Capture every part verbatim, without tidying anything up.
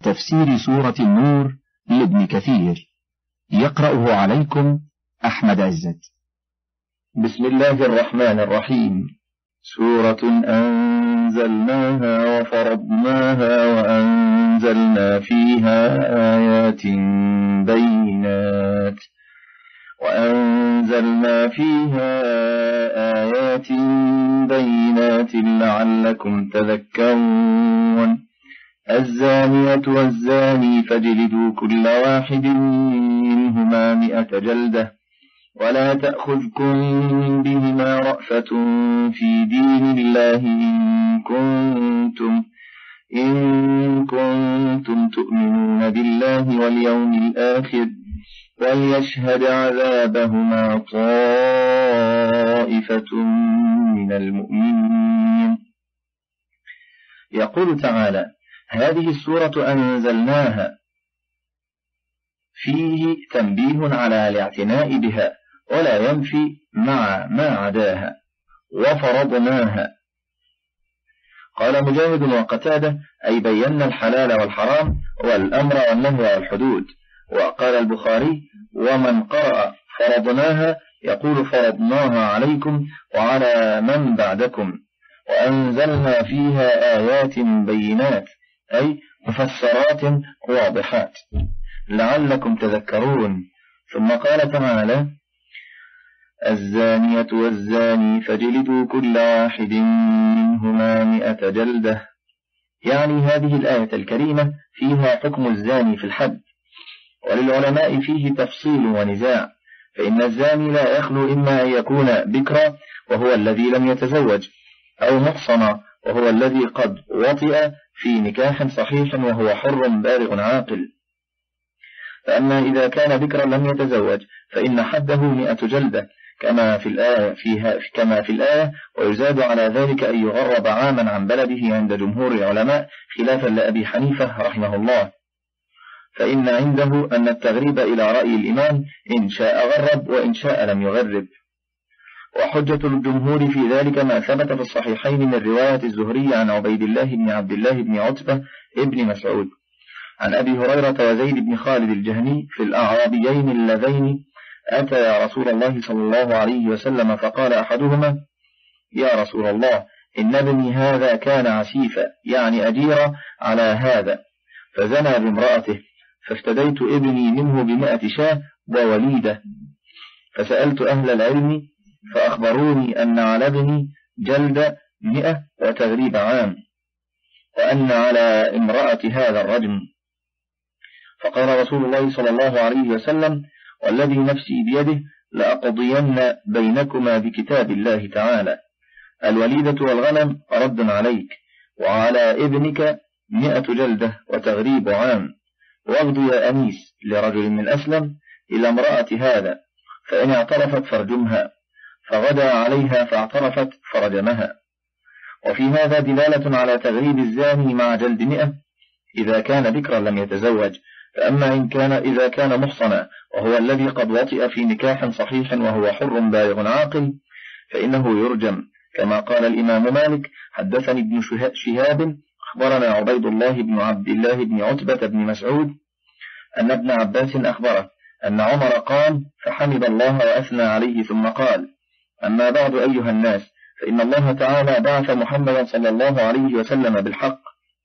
تفسير سورة النور لابن كثير، يقرأه عليكم أحمد عزت. بسم الله الرحمن الرحيم. سورة أنزلناها وفرضناها وأنزلنا فيها آيات بينات وأنزلنا فيها آيات بينات لعلكم تذكرون. الزانية والزاني فاجلدوا كل واحد منهما مئة جلدة ولا تأخذكم بهما رأفة في دين الله إن كنتم إن كنتم تؤمنون بالله واليوم الآخر وليشهد عذابهما طائفة من المؤمنين. يقول تعالى: هذه السورة أنزلناها، فيه تنبيه على الاعتناء بها ولا ينفي مع ما عداها. وفرضناها، قال مجاهد وقتادة: أي بينا الحلال والحرام والأمر والنهي والحدود. وقال البخاري: ومن قرأ فرضناها يقول فرضناها عليكم وعلى من بعدكم. وأنزلنا فيها آيات بينات، أي مفسرات واضحات لعلكم تذكرون. ثم قال تعالى: الزانية والزاني فاجلدوا كل واحد منهما مئة جلدة. يعني هذه الآية الكريمة فيها حكم الزاني في الحد، وللعلماء فيه تفصيل ونزاع، فإن الزاني لا يخلو إما أن يكون بكرا وهو الذي لم يتزوج، أو محصنا وهو الذي قد وطئ في نكاح صحيح وهو حر بالغ عاقل. فأما إذا كان بكرا لم يتزوج فإن حده مئة جلدة كما في الآية فيها كما في الآية ويزاد على ذلك أن يغرب عاما عن بلده عند جمهور العلماء خلافا لأبي حنيفة رحمه الله، فإن عنده أن التغريب إلى رأي الإمام إن شاء غرب وإن شاء لم يغرب. وحجة الجمهور في ذلك ما ثبت في الصحيحين من رواية الزهري عن عبيد الله بن عبد الله بن عتبة ابن مسعود عن أبي هريرة وزيد بن خالد الجهني في الأعرابيين اللذين أتى رسول الله صلى الله عليه وسلم فقال أحدهما: يا رسول الله، إن ابني هذا كان عسيفا، يعني أجيرا على هذا، فزنى بامرأته، فافتديت ابني منه بمائة شاة ووليدة، فسألت أهل العلم فأخبروني أن على ابني جلد مئة وتغريب عام، وأن على امرأة هذا الرجم. فقال رسول الله صلى الله عليه وسلم: والذي نفسي بيده لأقضين بينكما بكتاب الله تعالى، الوليدة والغنم رد عليك، وعلى ابنك مئة جلدة وتغريب عام، واغد يا أنيس لرجل من أسلم إلى امرأة هذا، فإن اعترفت فارجمها، فغدا عليها فاعترفت فرجمها. وفي هذا دلالة على تغريب الزاني مع جلد مئة إذا كان بكرا لم يتزوج. فأما إن كان إذا كان محصنا وهو الذي قد وطئ في نكاح صحيح وهو حر بالغ عاقل فإنه يرجم، كما قال الإمام مالك: حدثني ابن شهاب أخبرنا عبيد الله بن عبد الله بن عتبة بن مسعود أن ابن عباس أخبره أن عمر قال فحمد الله وأثنى عليه ثم قال: أما بعد أيها الناس، فإن الله تعالى بعث محمدا صلى الله عليه وسلم بالحق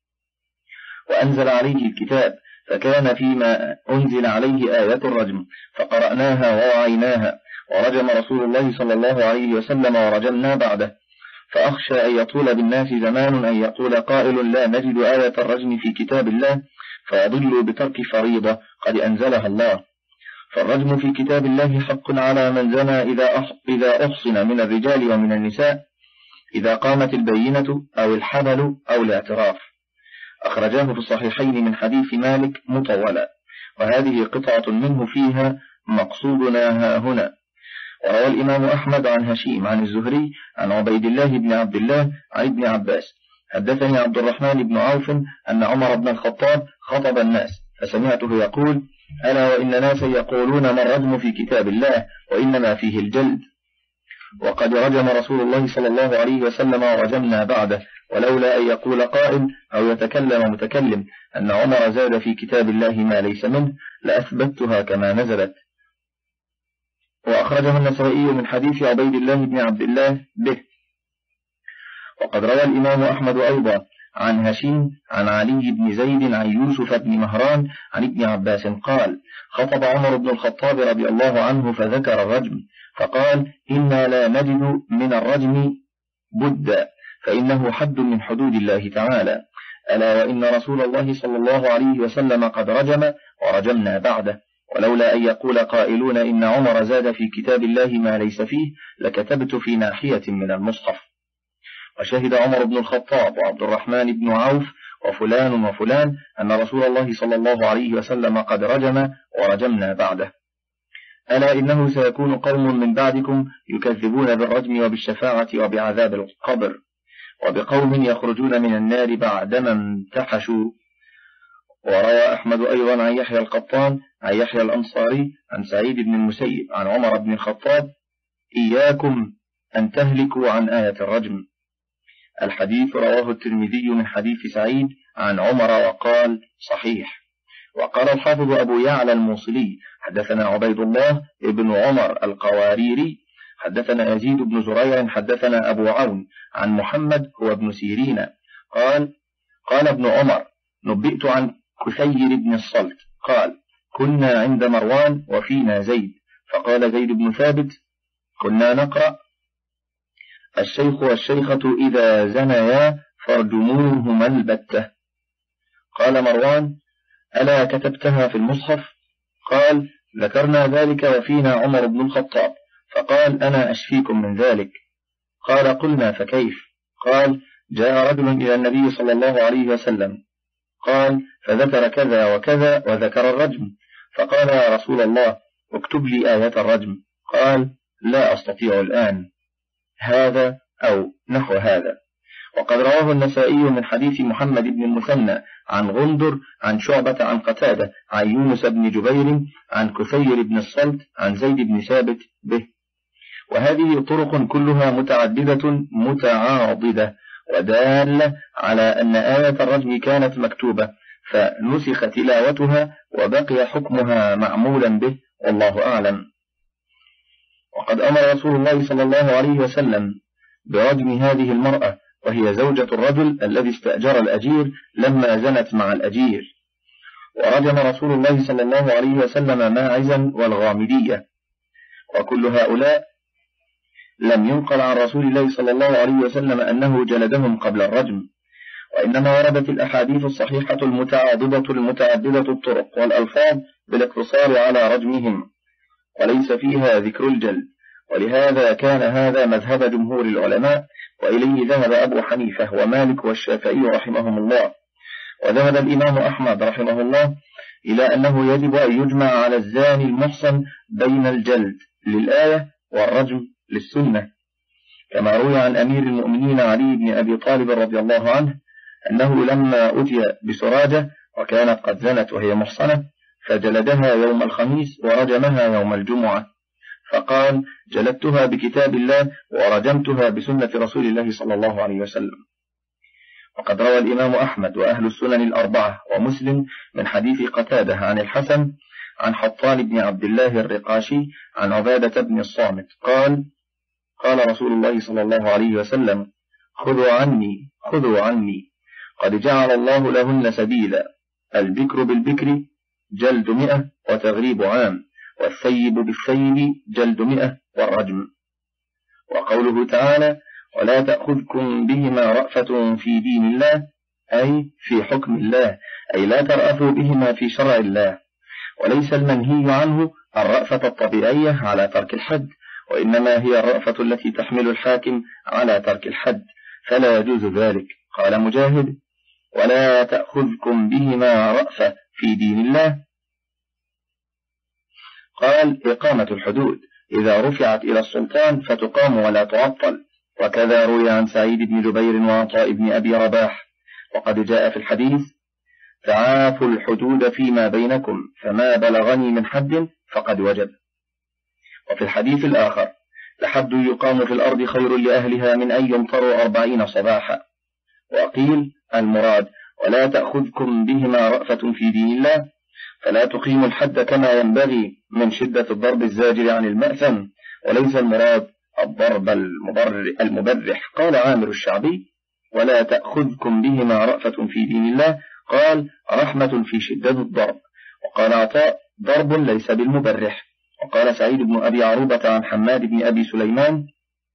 وأنزل عليه الكتاب، فكان فيما أنزل عليه آية الرجم، فقرأناها ووعيناها، ورجم رسول الله صلى الله عليه وسلم ورجمنا بعده. فأخشى أن يطول بالناس زمان أن يقول قائل: لا نجد آية الرجم في كتاب الله، فيضل بترك فريضة قد أنزلها الله. فالرجم في كتاب الله حق على من زنى إذا أحصن من الرجال ومن النساء، إذا قامت البينة أو الحبل أو الاعتراف. أخرجاه في الصحيحين من حديث مالك مطولا، وهذه قطعة منه فيها مقصودنا ها هنا. وروى الإمام أحمد عن هشيم عن الزهري عن عبيد الله بن عبد الله عن ابن عباس: حدثني عبد الرحمن بن عوف أن عمر بن الخطاب خطب الناس فسمعته يقول: ألا وإن ناسا يقولون ما الرجم في كتاب الله وإنما فيه الجلد، وقد رجم رسول الله صلى الله عليه وسلم ورجمنا بعده، ولولا أن يقول قائل أو يتكلم متكلم أن عمر زاد في كتاب الله ما ليس منه لأثبتها كما نزلت. وأخرجه النسائي من حديث عبيد الله بن عبد الله به. وقد روى الإمام أحمد أيضا عن هشيم عن علي بن زيد عن يوسف بن مهران عن ابن عباس قال: خطب عمر بن الخطاب رضي الله عنه فذكر الرجم فقال: إنا لا نجد من الرجم بدا، فإنه حد من حدود الله تعالى، ألا وإن رسول الله صلى الله عليه وسلم قد رجم ورجمنا بعده، ولولا أن يقول قائلون إن عمر زاد في كتاب الله ما ليس فيه لكتبت في ناحية من المصحف. وشهد عمر بن الخطاب وعبد الرحمن بن عوف وفلان وفلان أن رسول الله صلى الله عليه وسلم قد رجم ورجمنا بعده. ألا إنه سيكون قوم من بعدكم يكذبون بالرجم وبالشفاعة وبعذاب القبر، وبقوم يخرجون من النار بعدما امتحشوا. وروى أحمد أيضا عن يحيى القطان عن يحيى الأنصاري عن سعيد بن المسيب عن عمر بن الخطاب: إياكم أن تهلكوا عن آية الرجم. الحديث رواه الترمذي من حديث سعيد عن عمر وقال: صحيح. وقال الحافظ أبو يعلى الموصلي: حدثنا عبيد الله ابن عمر القواريري حدثنا يزيد بن زرير حدثنا أبو عون عن محمد هو ابن سيرين قال: قال ابن عمر: نبئت عن كثير بن الصلت قال: كنا عند مروان وفينا زيد، فقال زيد بن ثابت: كنا نقرأ: الشيخ والشيخة إذا زنيا فارجموهما البتة. قال مروان: ألا كتبتها في المصحف؟ قال: ذكرنا ذلك وفينا عمر بن الخطاب، فقال: أنا أشفيكم من ذلك. قال: قلنا: فكيف؟ قال: جاء رجل إلى النبي صلى الله عليه وسلم قال: فذكر كذا وكذا وذكر الرجم، فقال: يا رسول الله اكتب لي آية الرجم. قال: لا أستطيع الآن، هذا أو نحو هذا. وقد رواه النسائي من حديث محمد بن المثنى عن غندر عن شعبة عن قتادة عن يونس بن جبير عن كثير بن الصلت عن زيد بن ثابت به. وهذه طرق كلها متعددة متعاضدة ودالة على أن آية الرجم كانت مكتوبة فنسخ تلاوتها وبقي حكمها معمولا به، والله أعلم. وقد أمر رسول الله صلى الله عليه وسلم برجم هذه المرأة وهي زوجة الرجل الذي استأجر الأجير لما زنت مع الأجير. ورجم رسول الله صلى الله عليه وسلم ماعزا والغامدية، وكل هؤلاء لم ينقل عن رسول الله صلى الله عليه وسلم أنه جلدهم قبل الرجم، وإنما وردت الأحاديث الصحيحة المتعاضدة المتعددة الطرق والألفاظ بالاقتصار على رجمهم، وليس فيها ذكر الجلد. ولهذا كان هذا مذهب جمهور العلماء، وإليه ذهب أبو حنيفة ومالك والشافعي رحمهم الله. وذهب الإمام أحمد رحمه الله إلى أنه يجب أن يجمع على الزاني المحصن بين الجلد للآية والرجم للسنة، كما روي عن أمير المؤمنين علي بن أبي طالب رضي الله عنه أنه لما أتي بسراجة وكانت قد زنت وهي محصنة فجلدها يوم الخميس ورجمها يوم الجمعة، فقال: جلدتها بكتاب الله ورجمتها بسنة رسول الله صلى الله عليه وسلم. وقد روى الإمام أحمد وأهل السنن الأربعة ومسلم من حديث قتادة عن الحسن عن حطان بن عبد الله الرقاشي عن عبادة بن الصامت قال: قال رسول الله صلى الله عليه وسلم: خذوا عني خذوا عني قد جعل الله لهن سبيلا، البكر بالبكر جلد مئة وتغريب عام، والثيب بالثيب جلد مئة والرجم. وقوله تعالى: ولا تأخذكم بهما رأفة في دين الله، أي في حكم الله، أي لا ترأفوا بهما في شرع الله. وليس المنهي عنه الرأفة الطبيعية على ترك الحد، وإنما هي الرأفة التي تحمل الحاكم على ترك الحد، فلا يجوز ذلك. قال مجاهد: ولا تأخذكم بهما رأفة في دين الله، قال: إقامة الحدود إذا رفعت إلى السلطان فتقام ولا تعطل. وكذا روي عن سعيد بن جبير وعطاء بن أبي رباح. وقد جاء في الحديث: تعافوا الحدود فيما بينكم، فما بلغني من حد فقد وجب. وفي الحديث الآخر: لحد يقام في الأرض خير لأهلها من أن يمطروا أربعين صباحا. وقيل المراد ولا تأخذكم بهما رأفة في دين الله، فلا تقيموا الحد كما ينبغي من شدة الضرب الزاجر عن المأثم، وليس المراد الضرب المبرح. قال عامر الشعبي ولا تأخذكم بهما رأفة في دين الله، قال رحمة في شدة الضرب. وقال عطاء ضرب ليس بالمبرح. وقال سعيد بن أبي عروبة عن حماد بن أبي سليمان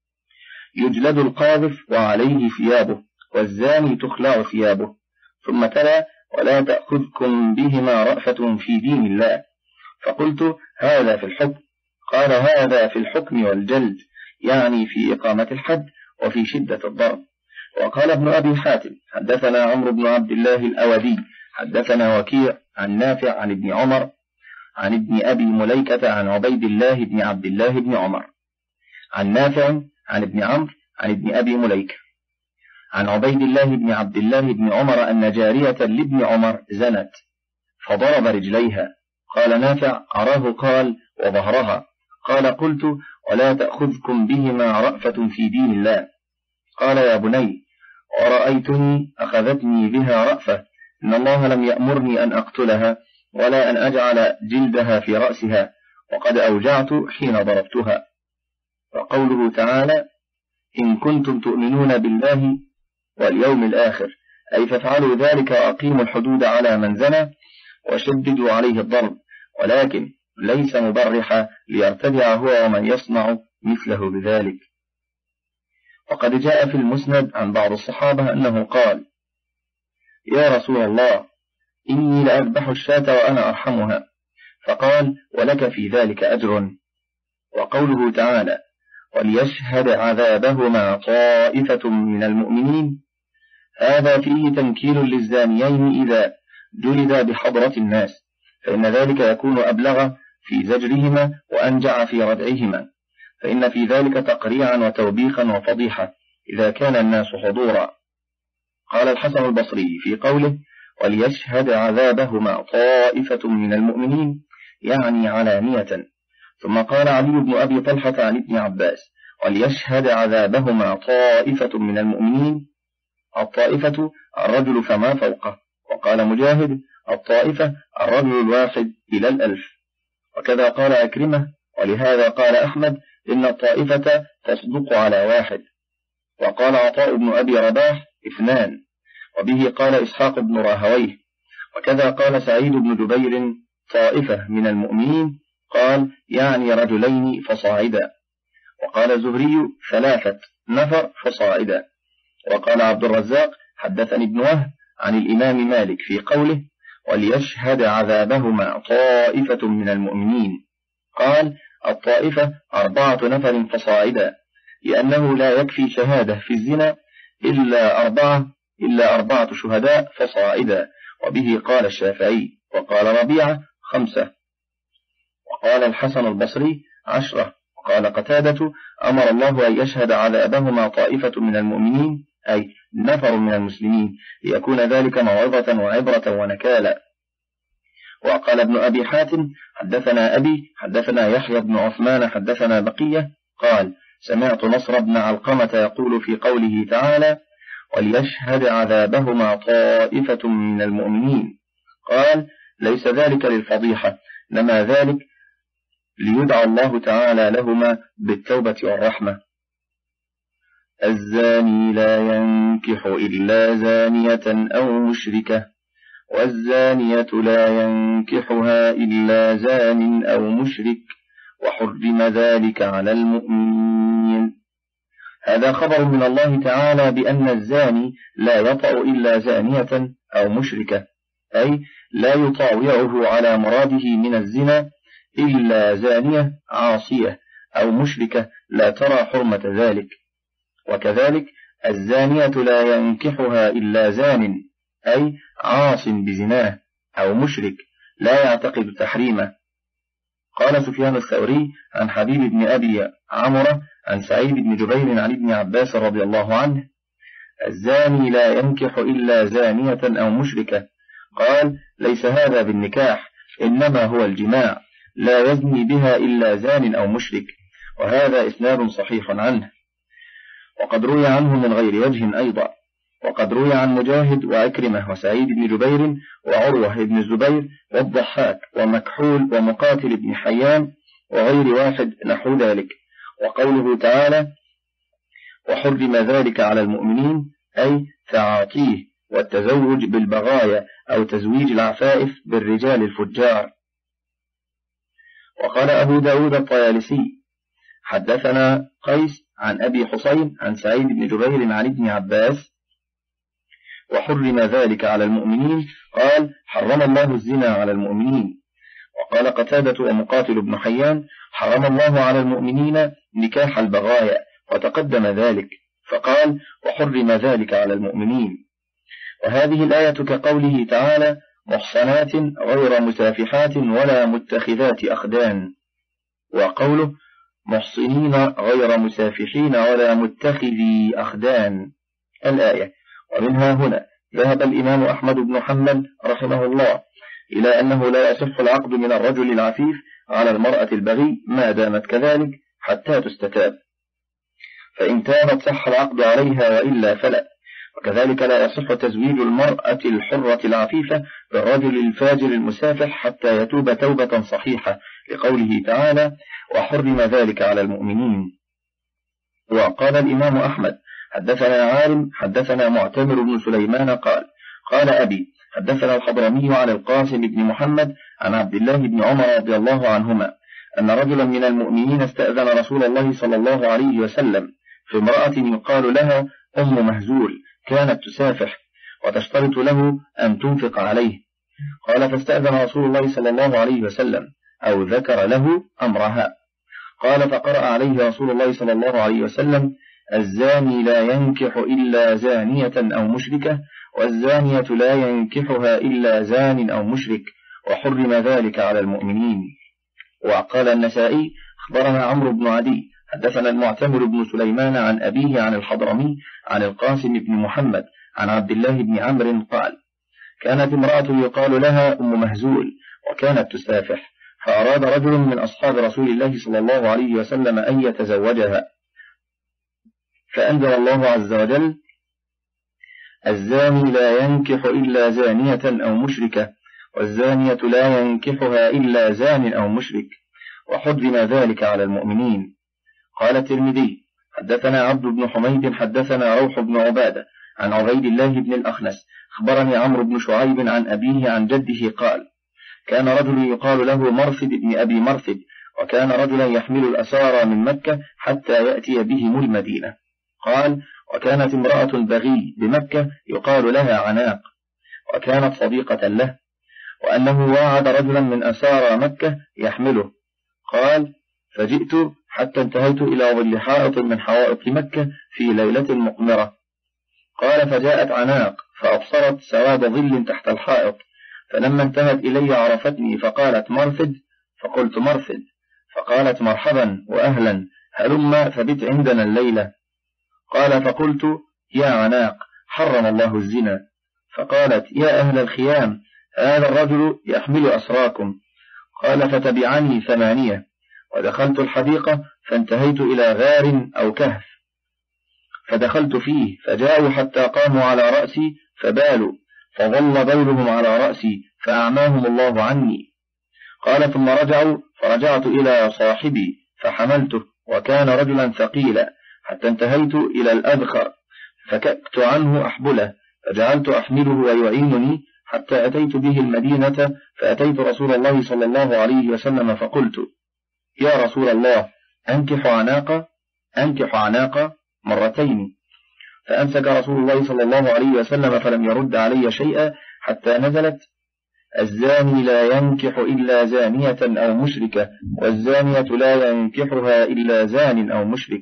يجلد القاذف وعليه ثيابه، والزاني تخلع ثيابه. ثم تلا ولا تأخذكم بهما رأفة في دين الله، فقلت هذا في الحكم. قال هذا في الحكم والجلد، يعني في إقامة الحد وفي شدة الضرب. وقال ابن أبي حاتم حدثنا عمرو بن عبد الله الأودي حدثنا وكيع عن نافع عن ابن عمر عن ابن أبي مليكة عن عبيد الله بن عبد الله بن عمر عن نافع عن ابن عمرو عن ابن أبي مليكة عن عبيد الله بن عبد الله بن عمر أن جارية لابن عمر زنت فضرب رجليها. قال نافع أراه قال وظهرها. قال قلت ولا تأخذكم بهما رأفة في دين الله. قال يا بني ورأيتني أخذتني بها رأفة، إن الله لم يأمرني أن أقتلها ولا أن أجعل جلدها في رأسها، وقد أوجعت حين ضربتها. وقوله تعالى إن كنتم تؤمنون بالله واليوم الآخر، أي فافعلوا ذلك وأقيموا الحدود على من زنى وشددوا عليه الضرب، ولكن ليس مبرحا ليرتدع هو ومن يصنع مثله بذلك. وقد جاء في المسند عن بعض الصحابة أنه قال يا رسول الله إني لأذبح الشاة وأنا أرحمها، فقال ولك في ذلك أجر. وقوله تعالى وليشهد عذابهما طائفة من المؤمنين، هذا فيه تنكيل للزانيين إذا جلدا بحضرة الناس، فإن ذلك يكون أبلغ في زجرهما وأنجع في ردعهما، فإن في ذلك تقريعا وتوبيخا وفضيحة إذا كان الناس حضورا. قال الحسن البصري في قوله وليشهد عذابهما طائفة من المؤمنين، يعني علانية. ثم قال علي بن أبي طلحة عن ابن عباس وليشهد عذابهما طائفة من المؤمنين، الطائفة الرجل فما فوقه. وقال مجاهد الطائفة الرجل الواحد إلى الألف. وكذا قال أكرمة، ولهذا قال أحمد إن الطائفة تصدق على واحد. وقال عطاء بن أبي رباح اثنان، وبه قال إسحاق بن راهويه. وكذا قال سعيد بن جبير طائفة من المؤمنين، قال يعني رجلين فصاعدا. وقال الزهري ثلاثة نفر فصاعدا. وقال عبد الرزاق حدثني ابن وهب عن الإمام مالك في قوله وليشهد عذابهما طائفة من المؤمنين، قال الطائفة أربعة نفر فصاعدا، لأنه لا يكفي شهادة في الزنا إلا أربعة إلا أربعة شهداء فصاعدا. وبه قال الشافعي. وقال ربيعة خمسة. وقال الحسن البصري عشرة. وقال قتادة أمر الله أن يشهد عذابهما طائفة من المؤمنين، أي نفر من المسلمين، ليكون ذلك موعظة وعبرة ونكالا. وقال ابن أبي حاتم حدثنا أبي حدثنا يحيى بن عثمان حدثنا بقية قال سمعت نصر بن علقمة يقول في قوله تعالى وليشهد عذابهما طائفة من المؤمنين، قال ليس ذلك للفضيحة، إنما ذلك ليدعى الله تعالى لهما بالتوبة والرحمة. الزاني لا ينكح إلا زانية أو مشركة، والزانية لا ينكحها إلا زان أو مشرك، وحرم ذلك على المؤمنين. هذا خبر من الله تعالى بأن الزاني لا يطأ إلا زانية أو مشركة، أي لا يطاوعه على مراده من الزنا إلا زانية عاصية أو مشركة لا ترى حرمة ذلك. وكذلك الزانية لا ينكحها إلا زان، أي عاص بزناه، أو مشرك لا يعتقد تحريمه. قال سفيان الثوري عن حبيب بن أبي عمرة عن سعيد بن جبير عن ابن عباس رضي الله عنه الزاني لا ينكح إلا زانية أو مشركة، قال ليس هذا بالنكاح، إنما هو الجماع، لا يزني بها إلا زان أو مشرك. وهذا إسناد صحيح عنه، وقد روي عنه من غير وجه أيضا. وقد روي عن مجاهد وعكرمة وسعيد بن جبير وعروة بن الزبير والضحاك ومكحول ومقاتل بن حيان وغير واحد نحو ذلك. وقوله تعالى وحرم ذلك على المؤمنين أي تعاطيه والتزوج بالبغايا أو تزويج العفائف بالرجال الفجار. وقال أبو داود الطيالسي حدثنا قيس عن أبي حسين عن سعيد بن جبير عن ابن عباس وحرم ذلك على المؤمنين قال حرم الله الزنا على المؤمنين. وقال قتادة ومقاتل بن حيان حرم الله على المؤمنين نكاح البغايا وتقدم ذلك فقال وحرم ذلك على المؤمنين. وهذه الآية كقوله تعالى محصنات غير مسافحات ولا متخذات أخدان، وقوله محصنين غير مسافحين ولا متخذي أخدان الآية. ومنها هنا ذهب الإمام أحمد بن حنبل رحمه الله إلى أنه لا يصح العقد من الرجل العفيف على المرأة البغي ما دامت كذلك حتى تستتاب، فإن تابت صح العقد عليها وإلا فلا. وكذلك لا يصح تزويج المرأة الحرة العفيفة بالرجل الفاجر المسافح حتى يتوب توبة صحيحة لقوله تعالى وحرم ذلك على المؤمنين. وقال الإمام أحمد حدثنا عالم حدثنا معتمر بن سليمان قال قال أبي حدثنا الحضرمي عن القاسم بن محمد عن عبد الله بن عمر رضي الله عنهما أن رجلا من المؤمنين استأذن رسول الله صلى الله عليه وسلم في امرأة يقال لها أم مهزول كانت تسافح وتشترط له أن تنفق عليه. قال فاستأذن رسول الله صلى الله عليه وسلم أو ذكر له أمرها. قال فقرأ عليه رسول الله صلى الله عليه وسلم الزاني لا ينكح إلا زانية أو مشركة والزانية لا ينكحها إلا زان أو مشرك وحرم ذلك على المؤمنين. وقال النسائي أخبرنا عمرو بن عدي حدثنا المعتمر بن سليمان عن أبيه عن الحضرمي عن القاسم بن محمد عن عبد الله بن عمرو قال كانت امرأة يقال لها أم مهزول وكانت تسافح، فأراد رجل من أصحاب رسول الله صلى الله عليه وسلم أن يتزوجها، فأنزل الله عز وجل الزاني لا ينكح إلا زانية أو مشركة والزانية لا ينكحها إلا زان أو مشرك وحرم ذلك على المؤمنين. قال الترمذي حدثنا عبد بن حميد حدثنا روح بن عبادة عن عبيد الله بن الأخنس أخبرني عمرو بن شعيب عن أبيه عن جده قال كان رجل يقال له مرثد بن أبي مرثد وكان رجلا يحمل الأسارى من مكة حتى يأتي بهم المدينة. قال وكانت امرأة بغي بمكة يقال لها عناق وكانت صديقة له وأنه واعد رجلا من أسارى مكة يحمله. قال فجئت حتى انتهيت إلى ظل حائط من حوائط مكة في ليلة مقمرة. قال فجاءت عناق فأبصرت سواد ظل تحت الحائط، فلما انتهت إلي عرفتني فقالت مرثد، فقلت مرثد، فقالت مرحبا وأهلا هلما فبت عندنا الليلة. قال فقلت يا عناق حرم الله الزنا. فقالت يا أهل الخيام هذا الرجل يحمل أسراكم. قال فتبعني ثمانية ودخلت الحديقة فانتهيت إلى غار أو كهف فدخلت فيه فجاءوا حتى قاموا على رأسي فبالوا فظل بولهم على رأسي فأعماهم الله عني. قال ثم رجعوا فرجعت إلى صاحبي فحملته وكان رجلا ثقيلا حتى انتهيت إلى الأذخر فكأت عنه أحبله فجعلت أحمله ويعينني حتى أتيت به المدينة فأتيت رسول الله صلى الله عليه وسلم فقلت يا رسول الله أنكح عناقة أنكح عناقة مرتين، فأمسك رسول الله صلى الله عليه وسلم فلم يرد علي شيئا حتى نزلت الزاني لا ينكح إلا زانية أو مشركة والزانية لا ينكحها إلا زان أو مشرك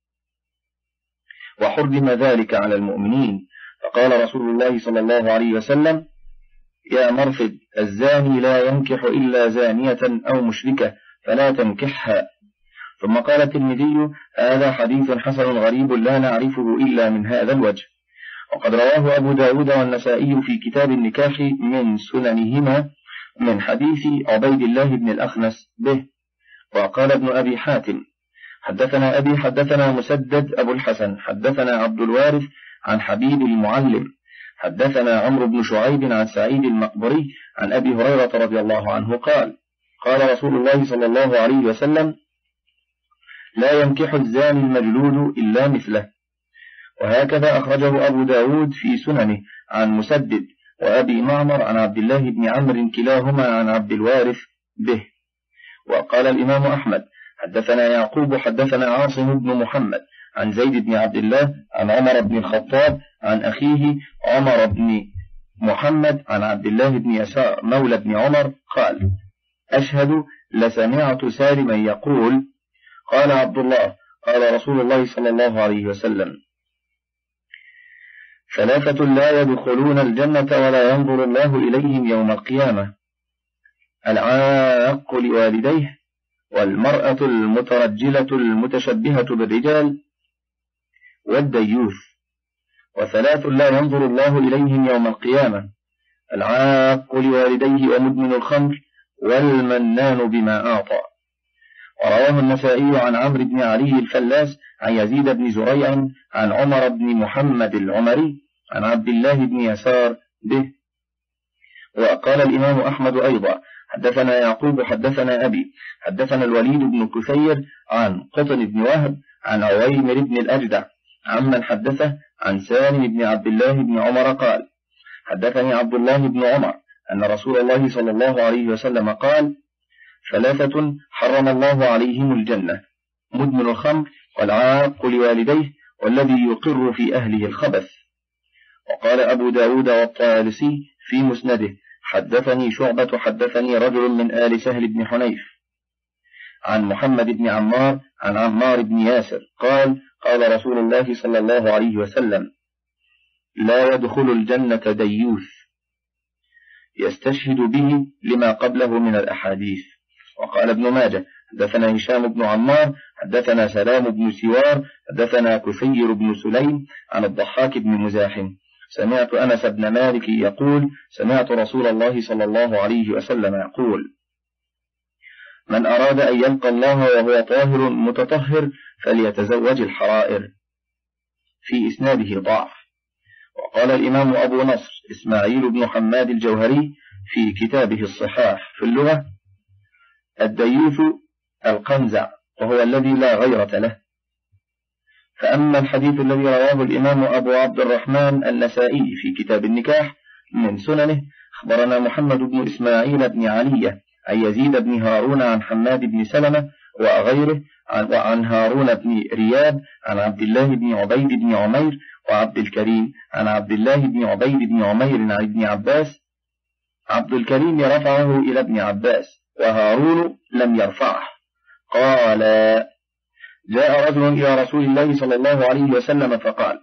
وحرم ذلك على المؤمنين. فقال رسول الله صلى الله عليه وسلم يا مرثد الزاني لا ينكح إلا زانية أو مشركة فلا تنكحها. ثم قال الترمذي هذا حديث حسن غريب لا نعرفه إلا من هذا الوجه. وقد رواه أبو داود والنسائي في كتاب النكاح من سننهما من حديث عبيد الله بن الأخنس به. وقال ابن أبي حاتم حدثنا أبي حدثنا مسدد أبو الحسن حدثنا عبد الوارث عن حبيب المعلم حدثنا عمرو بن شعيب عن سعيد المقبري عن أبي هريرة رضي الله عنه قال قال رسول الله صلى الله عليه وسلم لا ينكح الزاني المجلود إلا مثله. وهكذا أخرجه أبو داود في سننه عن مسدد وأبي معمر عن عبد الله بن عمرو كلاهما عن عبد الوارث به. وقال الإمام أحمد حدثنا يعقوب حدثنا عاصم بن محمد عن زيد بن عبد الله عن عمر بن الخطاب عن أخيه عمر بن محمد عن عبد الله بن يسار مولى بن عمر قال أشهد لسمعت سالما يقول قال عبد الله قال رسول الله صلى الله عليه وسلم ثلاثة لا يدخلون الجنة ولا ينظر الله إليهم يوم القيامة العاق لوالديه والمرأة المترجلة المتشبهة بالرجال والديوث. وثلاث لا ينظر الله إليهم يوم القيامة العاق لوالديه ومدمن الخمر والمنان بما أعطى. ورواه النسائي عن عمرو بن علي الفلاس عن يزيد بن زريع عن عمر بن محمد العمري عن عبد الله بن يسار به. وقال الإمام أحمد أيضا حدثنا يعقوب حدثنا أبي حدثنا الوليد بن كثير عن قطن بن وهب عن عويمر بن الأجدع عمن حدثه عن سالم بن عبد الله بن عمر قال حدثني عبد الله بن عمر أن رسول الله صلى الله عليه وسلم قال ثلاثة حرم الله عليهم الجنة مدمن الخمر والعاق لوالديه والذي يقر في أهله الخبث. وقال أبو داود والطيالسي في مسنده حدثني شعبة حدثني رجل من آل سهل بن حنيف عن محمد بن عمار عن عمار بن ياسر قال قال رسول الله صلى الله عليه وسلم لا يدخل الجنة ديوث يستشهد به لما قبله من الأحاديث. وقال ابن ماجه حدثنا هشام بن عمار حدثنا سلام بن سوار حدثنا كثير بن سليم عن الضحاك بن مزاحم سمعت أنس بن مالك يقول سمعت رسول الله صلى الله عليه وسلم يقول من أراد أن يلقى الله وهو طاهر متطهر فليتزوج الحرائر. في إسناده ضعف. وقال الإمام أبو نصر إسماعيل بن حماد الجوهري في كتابه الصحاح في اللغة الديوث القنزع وهو الذي لا غيرة له. فأما الحديث الذي رواه الإمام أبو عبد الرحمن النسائي في كتاب النكاح من سننه أخبرنا محمد بن إسماعيل بن علية عن يزيد بن هارون عن حماد بن سلمة وغيره وعن هارون بن رياب عن عبد الله بن عبيد بن عمير وعبد الكريم عن عبد الله بن عبيد بن عمير عن ابن عباس. عبد الكريم رفعه إلى ابن عباس وهارون لم يرفعه. قال جاء رجل إلى رسول الله صلى الله عليه وسلم فقال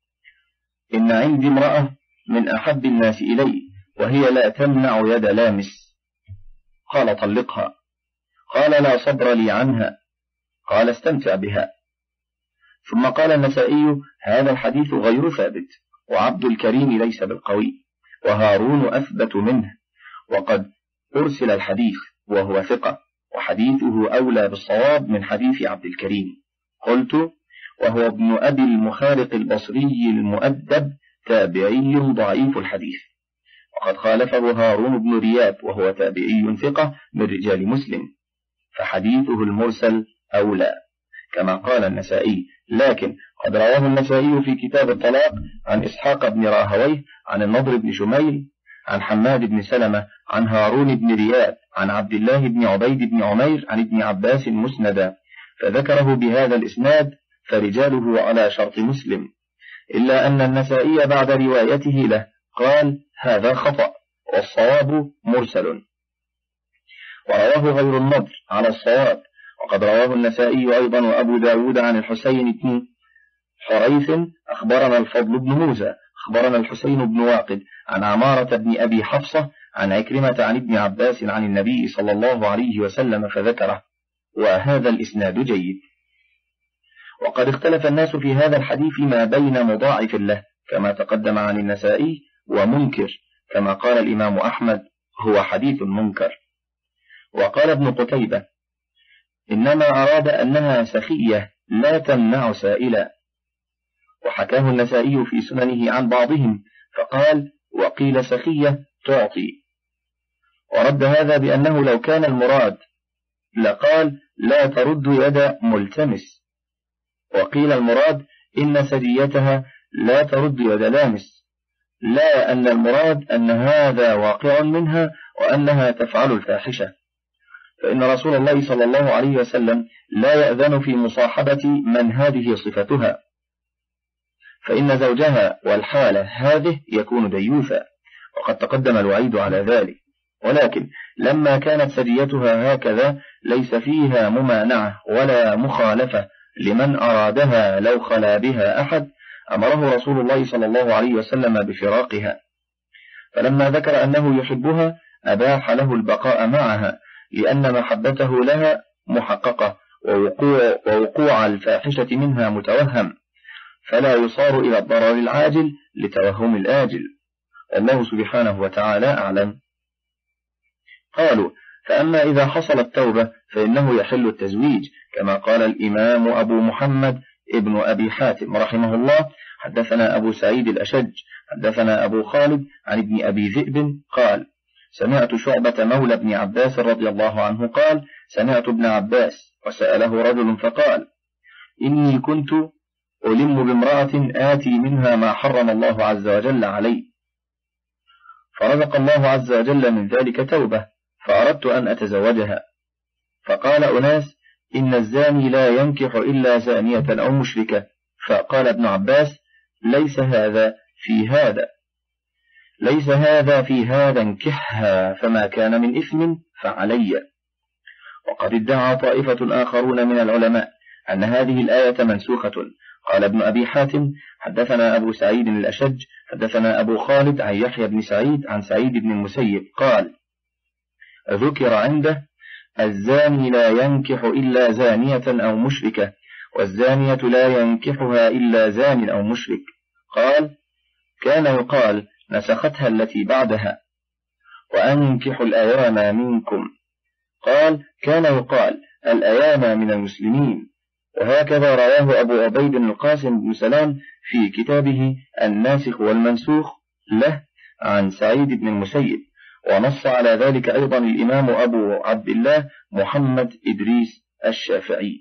إن عندي امرأة من أحب الناس إلي وهي لا تمنع يد لامس. قال طلقها. قال لا صبر لي عنها. قال استمتع بها. ثم قال النسائي هذا الحديث غير ثابت وعبد الكريم ليس بالقوي وهارون أثبت منه وقد أرسل الحديث وهو ثقة وحديثه أولى بالصواب من حديث عبد الكريم. قلت وهو ابن أبي المخارق البصري المؤدب تابعي ضعيف الحديث وقد خالفه هارون بن رياب وهو تابعي ثقة من رجال مسلم فحديثه المرسل أولى كما قال النسائي. لكن قد رواه النسائي في كتاب الطلاق عن إسحاق بن راهويه عن النضر بن شميل عن حماد بن سلمة عن هارون بن رياب عن عبد الله بن عبيد بن عمير عن ابن عباس مسندا فذكره بهذا الإسناد فرجاله على شرط مسلم إلا أن النسائي بعد روايته له قال هذا خطأ والصواب مرسل. ورواه غير النضر على الصواب وقد رواه النسائي أيضا وأبو داود عن الحسين بن حريث أخبرنا الفضل بن موسى أخبرنا الحسين بن واقد عن عمارة بن أبي حفصة عن عكرمة عن ابن عباس عن النبي صلى الله عليه وسلم فذكره وهذا الإسناد جيد. وقد اختلف الناس في هذا الحديث ما بين مضاعف له كما تقدم عن النسائي ومنكر كما قال الإمام أحمد هو حديث منكر. وقال ابن قتيبة إنما أراد أنها سخية لا تمنع سائلا وحكاه النسائي في سننه عن بعضهم فقال: وقيل سخية تعطي. ورد هذا بأنه لو كان المراد لقال: لا ترد يد ملتمس. وقيل المراد إن سجيتها لا ترد يد لامس، لا أن المراد أن هذا واقع منها وأنها تفعل الفاحشة، فإن رسول الله صلى الله عليه وسلم لا يأذن في مصاحبة من هذه صفتها، فإن زوجها والحالة هذه يكون ديوثا، وقد تقدم الوعيد على ذلك. ولكن لما كانت سجيتها هكذا ليس فيها ممانعة ولا مخالفة لمن أرادها لو خلا بها أحد، أمره رسول الله صلى الله عليه وسلم بفراقها، فلما ذكر أنه يحبها أباح له البقاء معها، لأن محبته لها محققة ووقوع, ووقوع الفاحشة منها متوهم، فلا يصار إلى الضرر العاجل لتوهم الآجل. الله سبحانه وتعالى أعلم. قالوا: فأما إذا حصل التوبة فإنه يحل التزويج، كما قال الإمام أبو محمد ابن أبي حاتم رحمه الله: حدثنا أبو سعيد الأشج حدثنا أبو خالد عن ابن أبي ذئب قال: سمعت شعبة مولى ابن عباس رضي الله عنه قال: سمعت ابن عباس وسأله رجل فقال: إني كنت ألم بامرأة آتي منها ما حرم الله عز وجل علي، فرزق الله عز وجل من ذلك توبة، فأردت أن أتزوجها. فقال أناس: إن الزاني لا ينكح إلا زانية أو مشركة. فقال ابن عباس: ليس هذا في هذا ليس هذا في هذا انكحها، فما كان من إثم فعلي. وقد ادعى طائفة آخرون من العلماء أن هذه الآية منسوخة. قال ابن أبي حاتم: حدثنا أبو سعيد الأشج حدثنا أبو خالد عن يحيى بن سعيد عن سعيد بن المسيب قال: ذكر عنده: الزاني لا ينكح إلا زانية أو مشركة، والزانية لا ينكحها إلا زان أو مشرك. قال: كان يقال: نسختها التي بعدها، وأنكحوا الأيام منكم. قال: كان يقال: الأيام من المسلمين. وهكذا رواه أبو عبيد القاسم بن سلام في كتابه الناسخ والمنسوخ له عن سعيد بن المسيب، ونص على ذلك أيضا الإمام أبو عبد الله محمد إدريس الشافعي.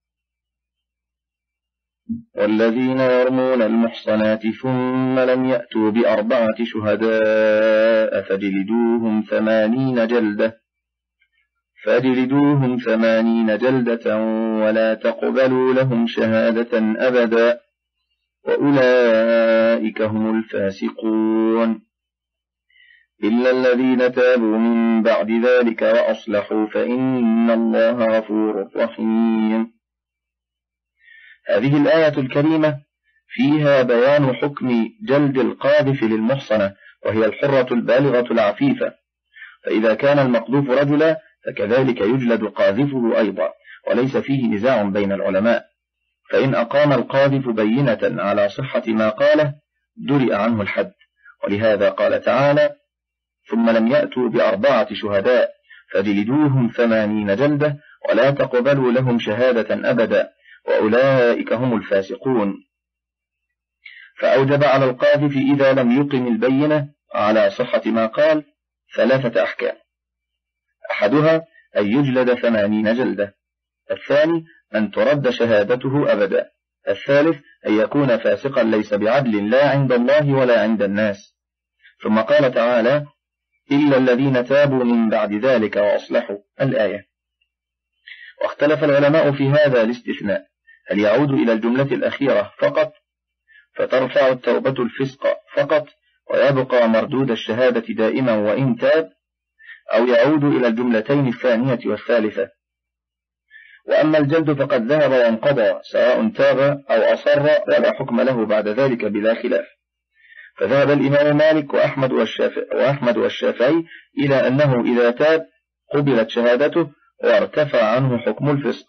والذين يرمون المحصنات ثم لم يأتوا بأربعة شهداء فجلدوهم ثمانين جلدة فجلدوهم ثمانين جلدة ولا تقبلوا لهم شهادة أبدا، وأولئك هم الفاسقون، إلا الذين تابوا من بعد ذلك وأصلحوا فإن الله غفور رحيم. هذه الآية الكريمة فيها بيان حكم جلد القاذف للمحصنة، وهي الحرة البالغة العفيفة، فإذا كان المقذوف رجلا فكذلك يجلد قاذفه أيضا، وليس فيه نزاع بين العلماء، فإن أقام القاذف بينة على صحة ما قاله درئ عنه الحد. ولهذا قال تعالى: ثم لم يأتوا بأربعة شهداء فجلدوهم ثمانين جلدة ولا تقبلوا لهم شهادة أبدا، وأولئك هم الفاسقون. فأوجب على القاذف إذا لم يقم البينة على صحة ما قال ثلاثة أحكام: أحدها أن يجلد ثمانين جلدة، الثاني أن ترد شهادته أبدا، الثالث أن يكون فاسقا ليس بعدل لا عند الله ولا عند الناس. ثم قال تعالى: إلا الذين تابوا من بعد ذلك وأصلحوا، الآية. واختلف العلماء في هذا الاستثناء، هل يعود إلى الجملة الأخيرة فقط فترفع التوبة الفسق فقط ويبقى مردود الشهادة دائما وإن تاب، أو يعود إلى الجملتين الثانية والثالثة. وأما الجلد فقد ذهب وانقضى سواء تاب أو أصر ولا حكم له بعد ذلك بلا خلاف. فذهب الإمام مالك وأحمد والشافعي, وأحمد والشافعي إلى أنه إذا تاب قبلت شهادته وارتفع عنه حكم الفسق،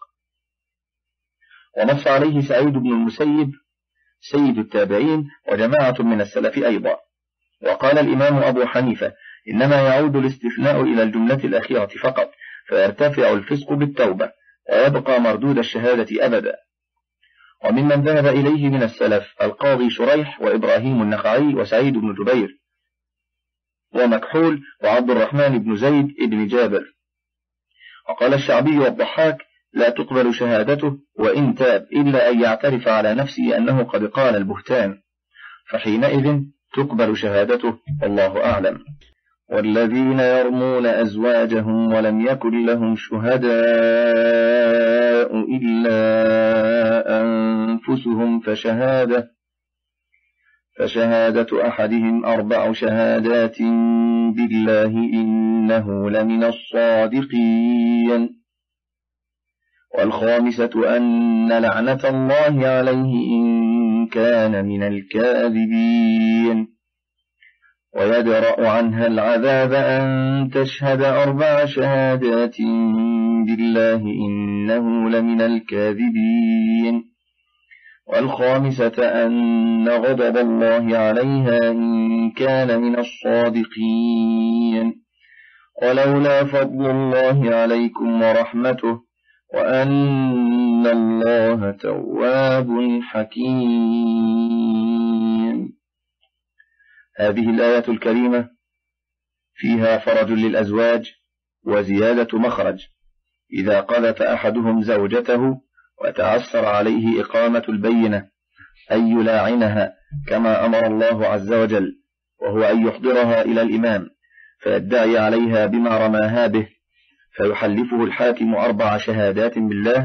ونص عليه سعيد بن المسيب سيد التابعين وجماعة من السلف أيضا. وقال الإمام أبو حنيفة: إنما يعود الاستثناء إلى الجملة الأخيرة فقط، فيرتفع الفسق بالتوبة ويبقى مردود الشهادة أبدا. وممن ذهب إليه من السلف القاضي شريح وإبراهيم النخعي وسعيد بن جبير ومكحول وعبد الرحمن بن زيد بن جابر. وقال الشعبي والضحاك لا تقبل شهادته وإن تاب إلا أن يعترف على نفسه أنه قد قال البهتان، فحينئذ تقبل شهادته والله أعلم. والذين يرمون أزواجهم ولم يكن لهم شهداء إلا أنفسهم فشهادة فشهادة أحدهم أربع شهادات بالله إنه لمن الصادقين، والخامسة أن لعنة الله عليه إن كان من الكاذبين، ويدرأ عنها العذاب أن تشهد أربع شهادات بالله إنه لمن الكاذبين، والخامسة أن غضب الله عليها إن كان من الصادقين، ولولا فضل الله عليكم ورحمته وأن الله تواب حكيم. هذه الآية الكريمة فيها فرج للأزواج وزيادة مخرج إذا قذف أحدهم زوجته وتعسر عليه إقامة البينة أن يلاعنها كما أمر الله عز وجل، وهو أن يحضرها إلى الإمام فيدعي عليها بما رماها به، فيحلفه الحاكم أربع شهادات بالله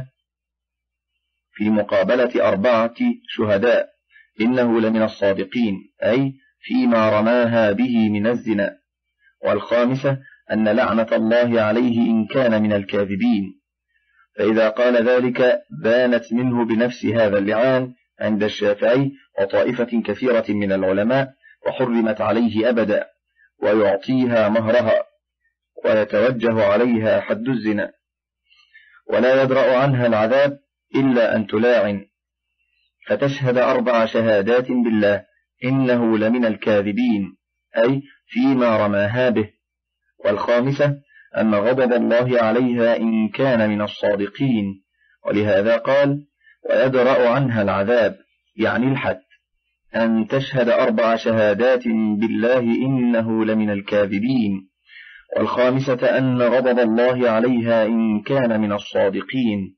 في مقابلة أربعة شهداء إنه لمن الصادقين، أي فيما رماها به من الزنا. والخامسة أن لعنة الله عليه إن كان من الكاذبين، فإذا قال ذلك بانت منه بنفس هذا اللعان عند الشافعي وطائفة كثيرة من العلماء، وحرمت عليه أبدا، ويعطيها مهرها ويتوجه عليها حد الزنا، ولا يدرأ عنها العذاب إلا أن تلاعن فتشهد أربع شهادات بالله إنه لمن الكاذبين، أي فيما رماها به. والخامسة أن غضب الله عليها إن كان من الصادقين، ولهذا قال ويدرأ عنها العذاب يعني الحد، أن تشهد أربع شهادات بالله إنه لمن الكاذبين. والخامسة أن غضب الله عليها إن كان من الصادقين،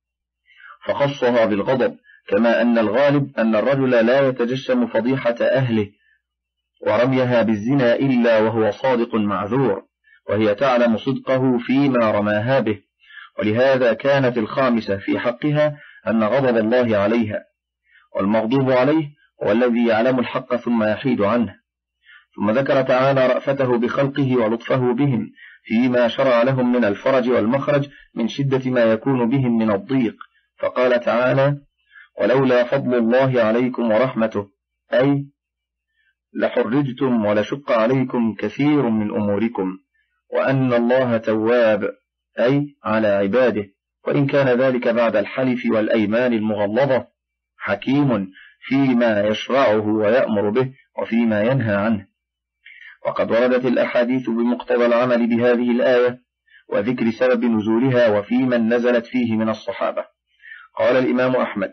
فخصها بالغضب، كما أن الغالب أن الرجل لا يتجشم فضيحة أهله ورميها بالزنا إلا وهو صادق معذور، وهي تعلم صدقه فيما رماها به، ولهذا كانت الخامسة في حقها أن غضب الله عليها، والمغضوب عليه هو الذي يعلم الحق ثم يحيد عنه. ثم ذكر تعالى رأفته بخلقه ولطفه بهم فيما شرع لهم من الفرج والمخرج من شدة ما يكون بهم من الضيق، فقال تعالى ولولا فضل الله عليكم ورحمته، أي لحرجتم ولشق عليكم كثير من أموركم، وأن الله تواب أي على عباده، وإن كان ذلك بعد الحلف والأيمان المغلظة، حكيم فيما يشرعه ويأمر به وفيما ينهى عنه. وقد وردت الأحاديث بمقتضى العمل بهذه الآية وذكر سبب نزولها وفي من نزلت فيه من الصحابة. قال الإمام أحمد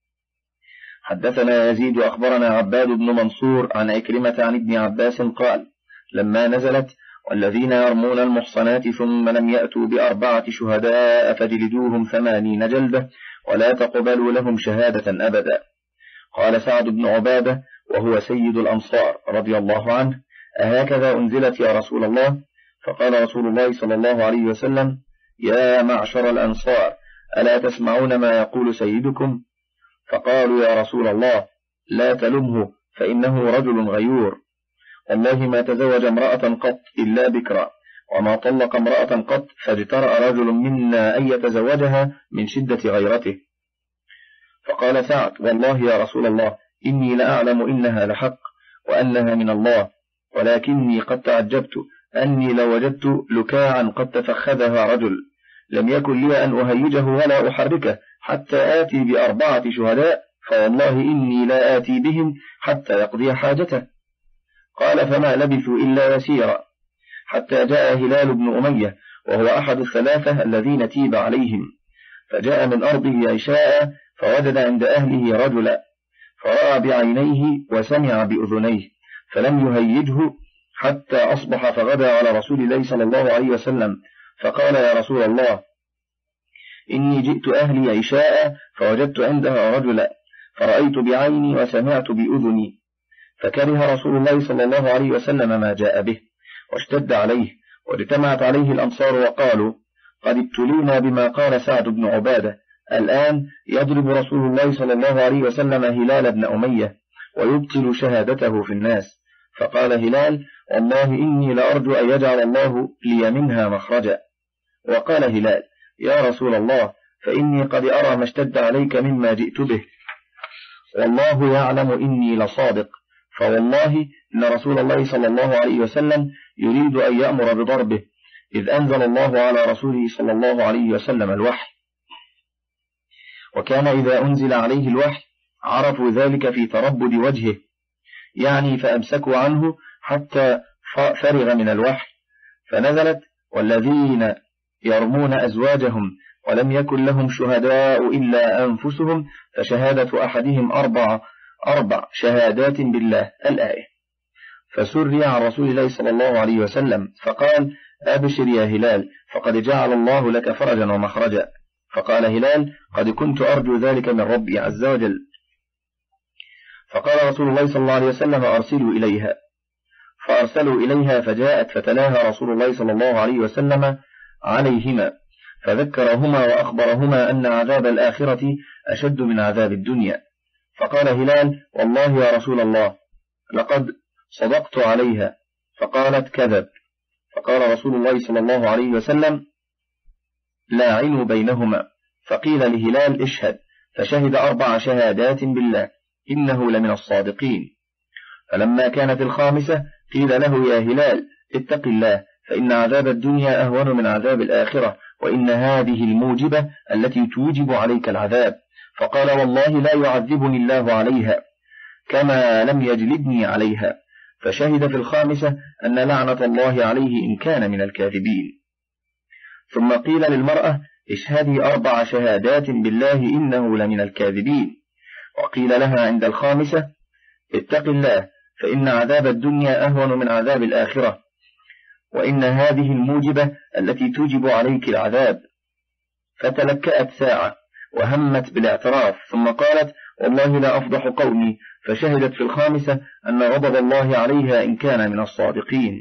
حدثنا يزيد أخبرنا عباد بن منصور عن عكرمة عن ابن عباس قال لما نزلت والذين يرمون المحصنات ثم لم يأتوا بأربعة شهداء فجلدوهم ثمانين جلدة ولا تقبلوا لهم شهادة أبدا. قال سعد بن عبادة وهو سيد الأنصار رضي الله عنه أهكذا أنزلت يا رسول الله؟ فقال رسول الله صلى الله عليه وسلم يا معشر الأنصار ألا تسمعون ما يقول سيدكم؟ فقالوا يا رسول الله لا تلمه فإنه رجل غيور، والله ما تزوج امرأة قط إلا بكرا، وما طلق امرأة قط فاجترأ رجل منا أن يتزوجها من شدة غيرته. فقال سعد والله يا رسول الله إني لأعلم إنها لحق وأنها من الله، ولكني قد تعجبت أني لو وجدت لكاعا قد تفخذها رجل لم يكن لي أن أهيجه ولا أحركه حتى آتي بأربعة شهداء، فوالله إني لا آتي بهم حتى يقضي حاجته. قال فما لبثوا إلا يسيرا حتى جاء هلال بن أمية وهو أحد الثلاثة الذين تيب عليهم، فجاء من أرضه عشاء فوجد عند أهله رجلا فرأى بعينيه وسمع بأذنيه، فلم يهيجه حتى أصبح فغدا على رسول الله صلى الله عليه وسلم، فقال: يا رسول الله، إني جئت أهلي عشاء فوجدت عندها رجلا فرأيت بعيني وسمعت بأذني. فكره رسول الله صلى الله عليه وسلم ما جاء به واشتد عليه، واجتمعت عليه الأنصار وقالوا: قد ابتلينا بما قال سعد بن عبادة، الآن يضرب رسول الله صلى الله عليه وسلم هلال بن أمية ويبطل شهادته في الناس. فقال هلال: والله إني لأرجو أن يجعل الله لي منها مخرجا. وقال هلال: يا رسول الله، فإني قد أرى ما اشتد عليك مما جئت به، والله يعلم إني لصادق، فوالله إن رسول الله صلى الله عليه وسلم يريد أن يأمر بضربه، إذ أنزل الله على رسوله صلى الله عليه وسلم الوحي، وكان إذا أنزل عليه الوحي عرفوا ذلك في تربد وجهه، يعني فأمسكوا عنه حتى فرغ من الوحي، فنزلت: والذين يرمون أزواجهم ولم يكن لهم شهداء إلا أنفسهم فشهادة أحدهم أربع أربع شهادات بالله، الآية. فسري عن رسول الله صلى الله عليه وسلم، فقال: أبشر يا هلال، فقد جعل الله لك فرجا ومخرجا. فقال هلال: قد كنت أرجو ذلك من ربي عز وجل. فقال رسول الله صلى الله عليه وسلم: أرسلوا إليها. فأرسلوا إليها فجاءت فتلاها رسول الله صلى الله عليه وسلم عليهما، فذكرهما وأخبرهما أن عذاب الآخرة أشد من عذاب الدنيا. فقال هلال: والله يا رسول الله لقد صدقت عليها. فقالت: كذب. فقال رسول الله صلى الله عليه وسلم: لاعنوا بينهما. فقيل لهلال: اشهد. فشهد أربع شهادات بالله إنه لمن الصادقين. فلما كانت الخامسة قيل له: يا هلال، اتق الله، فإن عذاب الدنيا أهون من عذاب الآخرة، وإن هذه الموجبة التي توجب عليك العذاب. فقال: والله لا يعذبني الله عليها كما لم يجلدني عليها. فشهد في الخامسة أن لعنة الله عليه إن كان من الكاذبين. ثم قيل للمرأة: اشهدي أربع شهادات بالله إنه لمن الكاذبين. وقيل لها عند الخامسة: اتق الله، فإن عذاب الدنيا أهون من عذاب الآخرة، وإن هذه الموجبة التي توجب عليك العذاب. فتلكأت ساعة وهمت بالاعتراف، ثم قالت: والله لا أفضح قومي. فشهدت في الخامسة أن غضب الله عليها إن كان من الصادقين.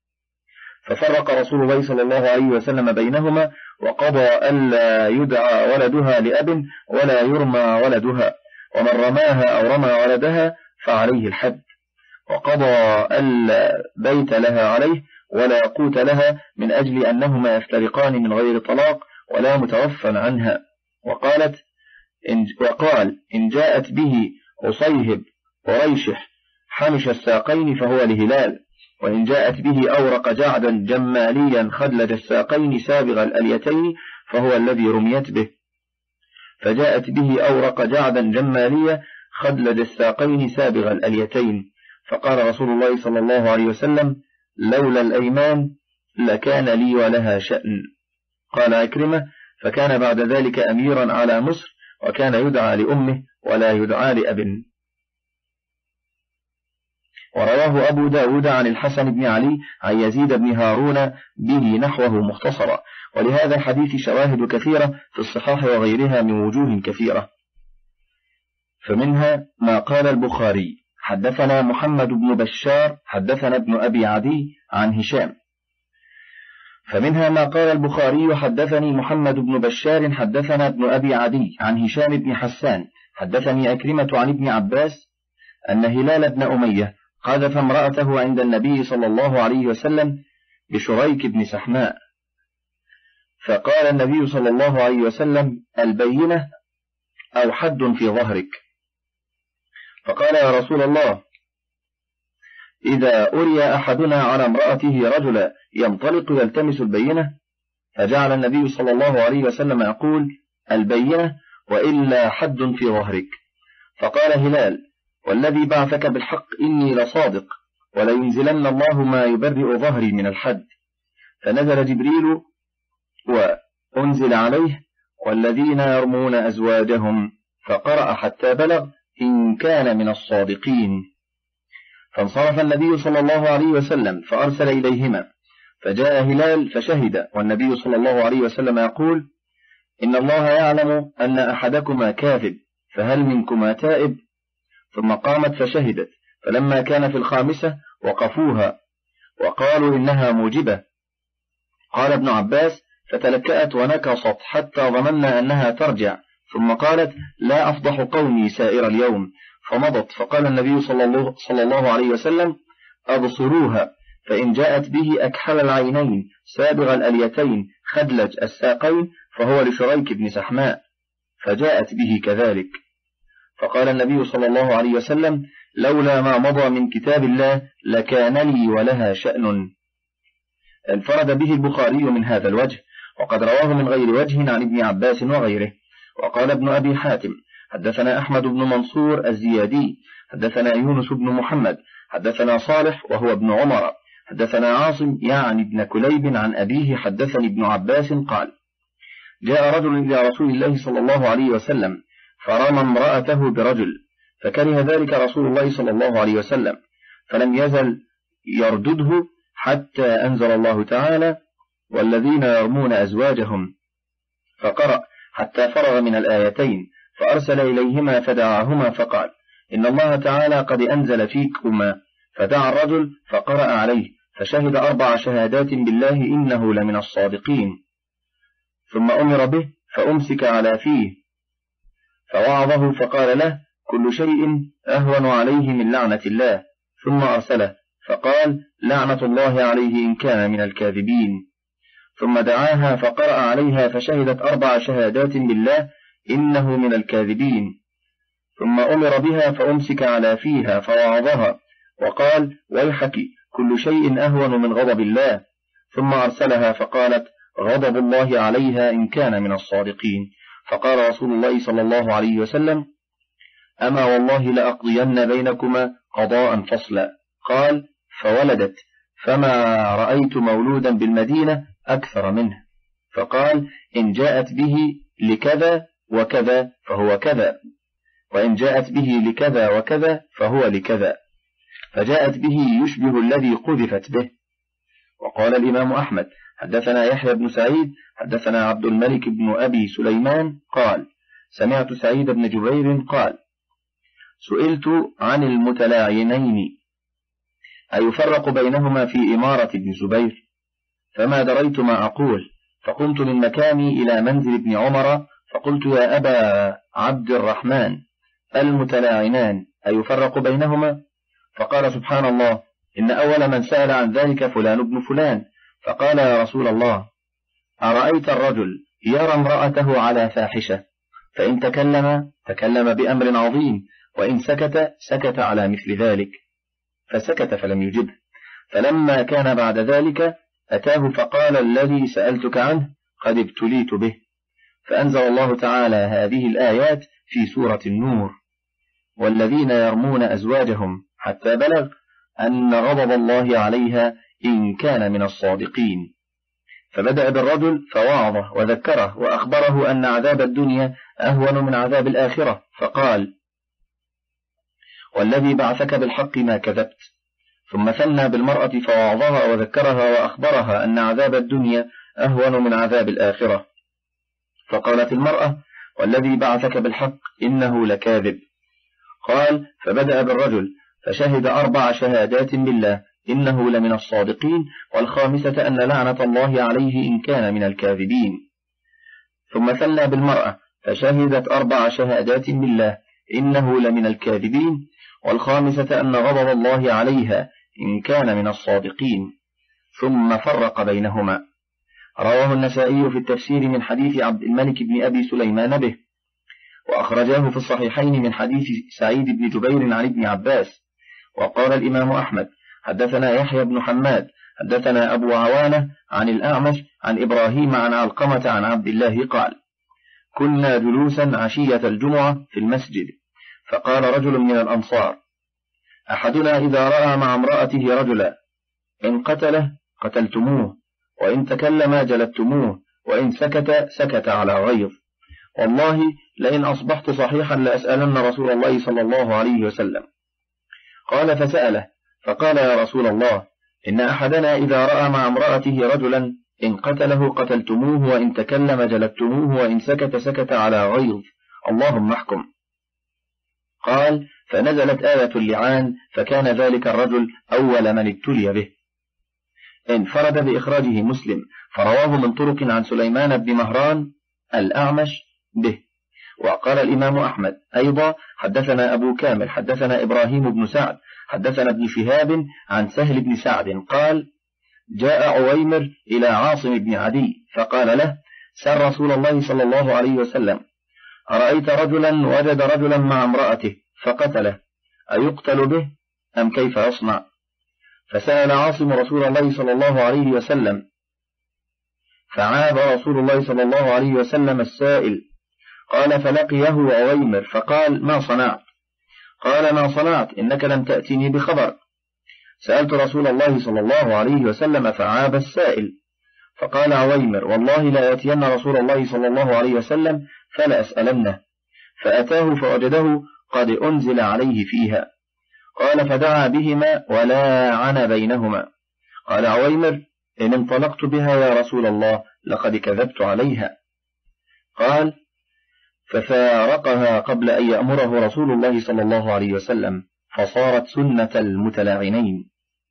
ففرق رسول الله صلى الله عليه وسلم بينهما، وقضى ألا يدعى ولدها لأب ولا يرمى ولدها، ومن رماها أو رمى ولدها فعليه الحد، وقضى ألا بيت لها عليه ولا قوت لها، من أجل أنهما يفترقان من غير طلاق ولا متوفى عنها. وقالت إن وقال إن جاءت به أصيهب وريشح حمش الساقين فهو لهلال، وإن جاءت به أورق جعدا جماليا خدلج الساقين سابغ الأليتين فهو الذي رميت به. فجاءت به أورق جعدا جماليا خدلج الساقين سابغ الأليتين. فقال رسول الله صلى الله عليه وسلم: لولا الأيمان لكان لي ولها شأن. قال عكرمة: فكان بعد ذلك أميرا على مصر، وكان يدعى لأمه ولا يدعى لأب. ورواه أبو داود عن الحسن بن علي عن يزيد بن هارون به نحوه مختصرا، ولهذا الحديث شواهد كثيرة في الصحاح وغيرها من وجوه كثيرة. فمنها ما قال البخاري: حدثنا محمد بن بشار حدثنا ابن أبي عدي عن هشام. فمنها ما قال البخاري: حدثني محمد بن بشار حدثنا ابن أبي عدي عن هشام بن حسان حدثني أكرمة عن ابن عباس أن هلال بن أمية قذف امرأته عند النبي صلى الله عليه وسلم بشريك بن سحماء، فقال النبي صلى الله عليه وسلم: البينة أو حد في ظهرك. فقال: يا رسول الله، إذا أري أحدنا على امرأته رجلا ينطلق يلتمس البينة؟ فجعل النبي صلى الله عليه وسلم يقول: البينة وإلا حد في ظهرك. فقال هلال: والذي بعثك بالحق إني لصادق، ولينزلن الله ما يبرئ ظهري من الحد. فنزل جبريل وأنزل عليه: والذين يرمون أزواجهم فقرأ حتى بلغ إن كان من الصادقين. فانصرف النبي صلى الله عليه وسلم فأرسل إليهما، فجاء هلال فشهد، والنبي صلى الله عليه وسلم يقول: إن الله يعلم أن أحدكما كاذب، فهل منكما تائب؟ ثم قامت فشهدت، فلما كان في الخامسة وقفوها وقالوا إنها موجبة. قال ابن عباس: فتلكأت ونكصت حتى ظننا أنها ترجع، ثم قالت: لا أفضح قومي سائر اليوم، فمضت. فقال النبي صلى الله عليه وسلم: أبصروها، فإن جاءت به أكحل العينين سابغ الأليتين خدلج الساقين فهو لشريك بن سحماء، فجاءت به كذلك. فقال النبي صلى الله عليه وسلم: لولا ما مضى من كتاب الله لكان لي ولها شأن. انفرد به البخاري من هذا الوجه، وقد رواه من غير وجه عن ابن عباس وغيره. وقال ابن أبي حاتم: حدثنا أحمد بن منصور الزيادي، حدثنا يونس بن محمد، حدثنا صالح وهو ابن عمر، حدثنا عاصم يعني ابن كليب عن أبيه حدثني ابن عباس قال: جاء رجل إلى رسول الله صلى الله عليه وسلم فرمى امرأته برجل، فكره ذلك رسول الله صلى الله عليه وسلم، فلم يزل يردده حتى أنزل الله تعالى: والذين يرمون أزواجهم، فقرأ حتى فرغ من الآيتين، فأرسل إليهما فدعاهما فقال: إن الله تعالى قد أنزل فيكما. فدعا الرجل فقرأ عليه، فشهد أربع شهادات بالله إنه لمن الصادقين، ثم أمر به فأمسك على فيه، فوعظه فقال له: كل شيء أهون عليه من لعنة الله، ثم أرسله فقال: لعنة الله عليه إن كان من الكاذبين. ثم دعاها فقرأ عليها فشهدت أربع شهادات بالله إنه من الكاذبين، ثم أمر بها فأمسك على فيها فوعظها وقال: ويحك كل شيء أهون من غضب الله، ثم أرسلها فقالت: غضب الله عليها إن كان من الصادقين. فقال رسول الله صلى الله عليه وسلم: أما والله لأقضين بينكما قضاء فصلا. قال: فولدت، فما رأيت مولودا بالمدينة أكثر منه. فقال: إن جاءت به لكذا وكذا فهو كذا، وإن جاءت به لكذا وكذا فهو لكذا، فجاءت به يشبه الذي قذفت به. وقال الإمام أحمد: حدثنا يحيى بن سعيد، حدثنا عبد الملك بن أبي سليمان قال: سمعت سعيد بن جبير قال: سئلت عن المتلاعنين أيفرق بينهما في إمارة ابن زبير، فما دريت ما أقول، فقمت من مكاني إلى منزل ابن عمر فقلت: يا أبا عبد الرحمن، المتلاعنان أيفرق بينهما؟ فقال: سبحان الله، إن أول من سأل عن ذلك فلان ابن فلان. فقال: يا رسول الله، أرأيت الرجل يرى امرأته على فاحشة، فإن تكلم تكلم بأمر عظيم، وإن سكت سكت على مثل ذلك، فسكت فلم يجبه. فلما كان بعد ذلك أتاه فقال: الذي سألتك عنه قد ابتليت به. فأنزل الله تعالى هذه الآيات في سورة النور: والذين يرمون أزواجهم حتى بلغ أن غضب الله عليها إن كان من الصادقين. فبدأ بالرجل فوعظه وذكره وأخبره أن عذاب الدنيا أهون من عذاب الآخرة، فقال: والذي بعثك بالحق ما كذبت. ثم ثنى بالمرأة فوعظها وذكرها وأخبرها أن عذاب الدنيا أهون من عذاب الآخرة، فقالت المرأة: والذي بعثك بالحق إنه لكاذب. قال: فبدأ بالرجل فشهد أربع شهادات بالله إنه لمن الصادقين، والخامسة أن لعنة الله عليه إن كان من الكاذبين. ثم ثنى بالمرأة فشهدت أربع شهادات بالله إنه لمن الكاذبين، والخامسة أن غضب الله عليها إن كان من الصادقين، ثم فرق بينهما. رواه النسائي في التفسير من حديث عبد الملك بن أبي سليمان به، وأخرجاه في الصحيحين من حديث سعيد بن جبير عن ابن عباس. وقال الإمام أحمد: حدثنا يحيى بن حماد، حدثنا أبو عوانة عن الأعمش عن إبراهيم عن علقمة عن عبد الله قال: كنا جلوسا عشية الجمعة في المسجد، فقال رجل من الأنصار: أحدنا إذا رأى مع امرأته رجلا إن قتله قتلتموه، وإن تكلم جلدتموه، وإن سكت سكت على غيظ، والله لئن أصبحت صحيحا لأسألن رسول الله صلى الله عليه وسلم. قال فسأله فقال يا رسول الله إن أحدنا إذا رأى مع امرأته رجلا إن قتله قتلتموه وإن تكلم جلدتموه وإن سكت سكت على غيظ اللهم احكم. قال فنزلت آية اللعان فكان ذلك الرجل أول من ابتلي به. انفرد بإخراجه مسلم فرواه من طرق عن سليمان بن مهران الأعمش به. وقال الإمام أحمد أيضا حدثنا أبو كامل حدثنا إبراهيم بن سعد حدثنا ابن شهاب عن سهل بن سعد قال جاء عويمر إلى عاصم بن عدي فقال له سر رسول الله صلى الله عليه وسلم أرأيت رجلا وجد رجلا مع امرأته فقتله أيقتل به أم كيف يصنع؟ فسأل عاصم رسول الله صلى الله عليه وسلم فعاب رسول الله صلى الله عليه وسلم السائل. قال فلقيه عويمر فقال ما صنعت؟ قال ما صنعت إنك لم تأتني بخبر. سألت رسول الله صلى الله عليه وسلم فعاب السائل. فقال عويمر والله لا يأتين رسول الله صلى الله عليه وسلم فلا أسألنه. فأتاه فوجده قد أنزل عليه فيها. قال فدعا بهما ولا عن بينهما. قال عويمر إن انطلقت بها يا رسول الله لقد كذبت عليها. قال ففارقها قبل أن يأمره رسول الله صلى الله عليه وسلم فصارت سنة المتلاعنين.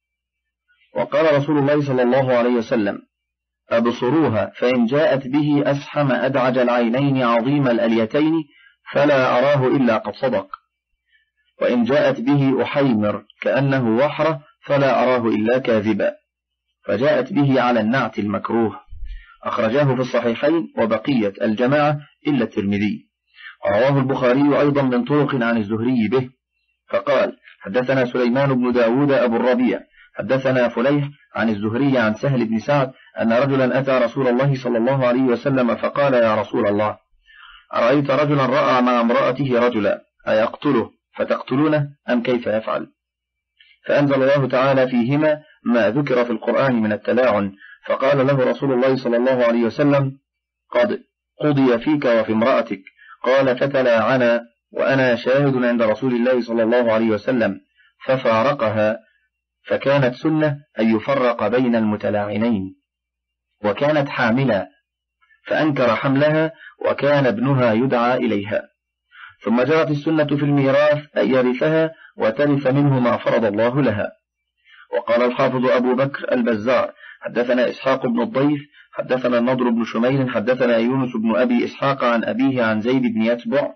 وقال رسول الله صلى الله عليه وسلم أبصروها فإن جاءت به أسحم أدعج العينين عظيم الأليتين فلا أراه إلا قد صدق، وإن جاءت به أحيمر كأنه وحرة فلا أراه إلا كاذبا، فجاءت به على النعت المكروه. أخرجاه في الصحيحين وبقية الجماعة إلا الترمذي. رواه البخاري أيضا من طرق عن الزهري به فقال حدثنا سليمان بن داود أبو الربيع حدثنا فليح عن الزهري عن سهل بن سعد أن رجلا أتى رسول الله صلى الله عليه وسلم فقال يا رسول الله أرأيت رجلا رأى مع امرأته رجلا أيقتله فتقتلونه أم كيف يفعل؟ فأنزل الله تعالى فيهما ما ذكر في القرآن من التلاعن، فقال له رسول الله صلى الله عليه وسلم قد قضي فيك وفي امرأتك. قال فتلاعنا وأنا شاهد عند رسول الله صلى الله عليه وسلم ففارقها، فكانت سنة أن يفرق بين المتلاعنين. وكانت حاملا فأنكر حملها وكان ابنها يدعى إليها. ثم جرت السنة في الميراث أن يرثها وترث منه ما فرض الله لها. وقال الحافظ أبو بكر البزار حدثنا إسحاق بن الضيف حدثنا النضر بن شميل حدثنا يونس بن أبي إسحاق عن أبيه عن زيد بن يتبع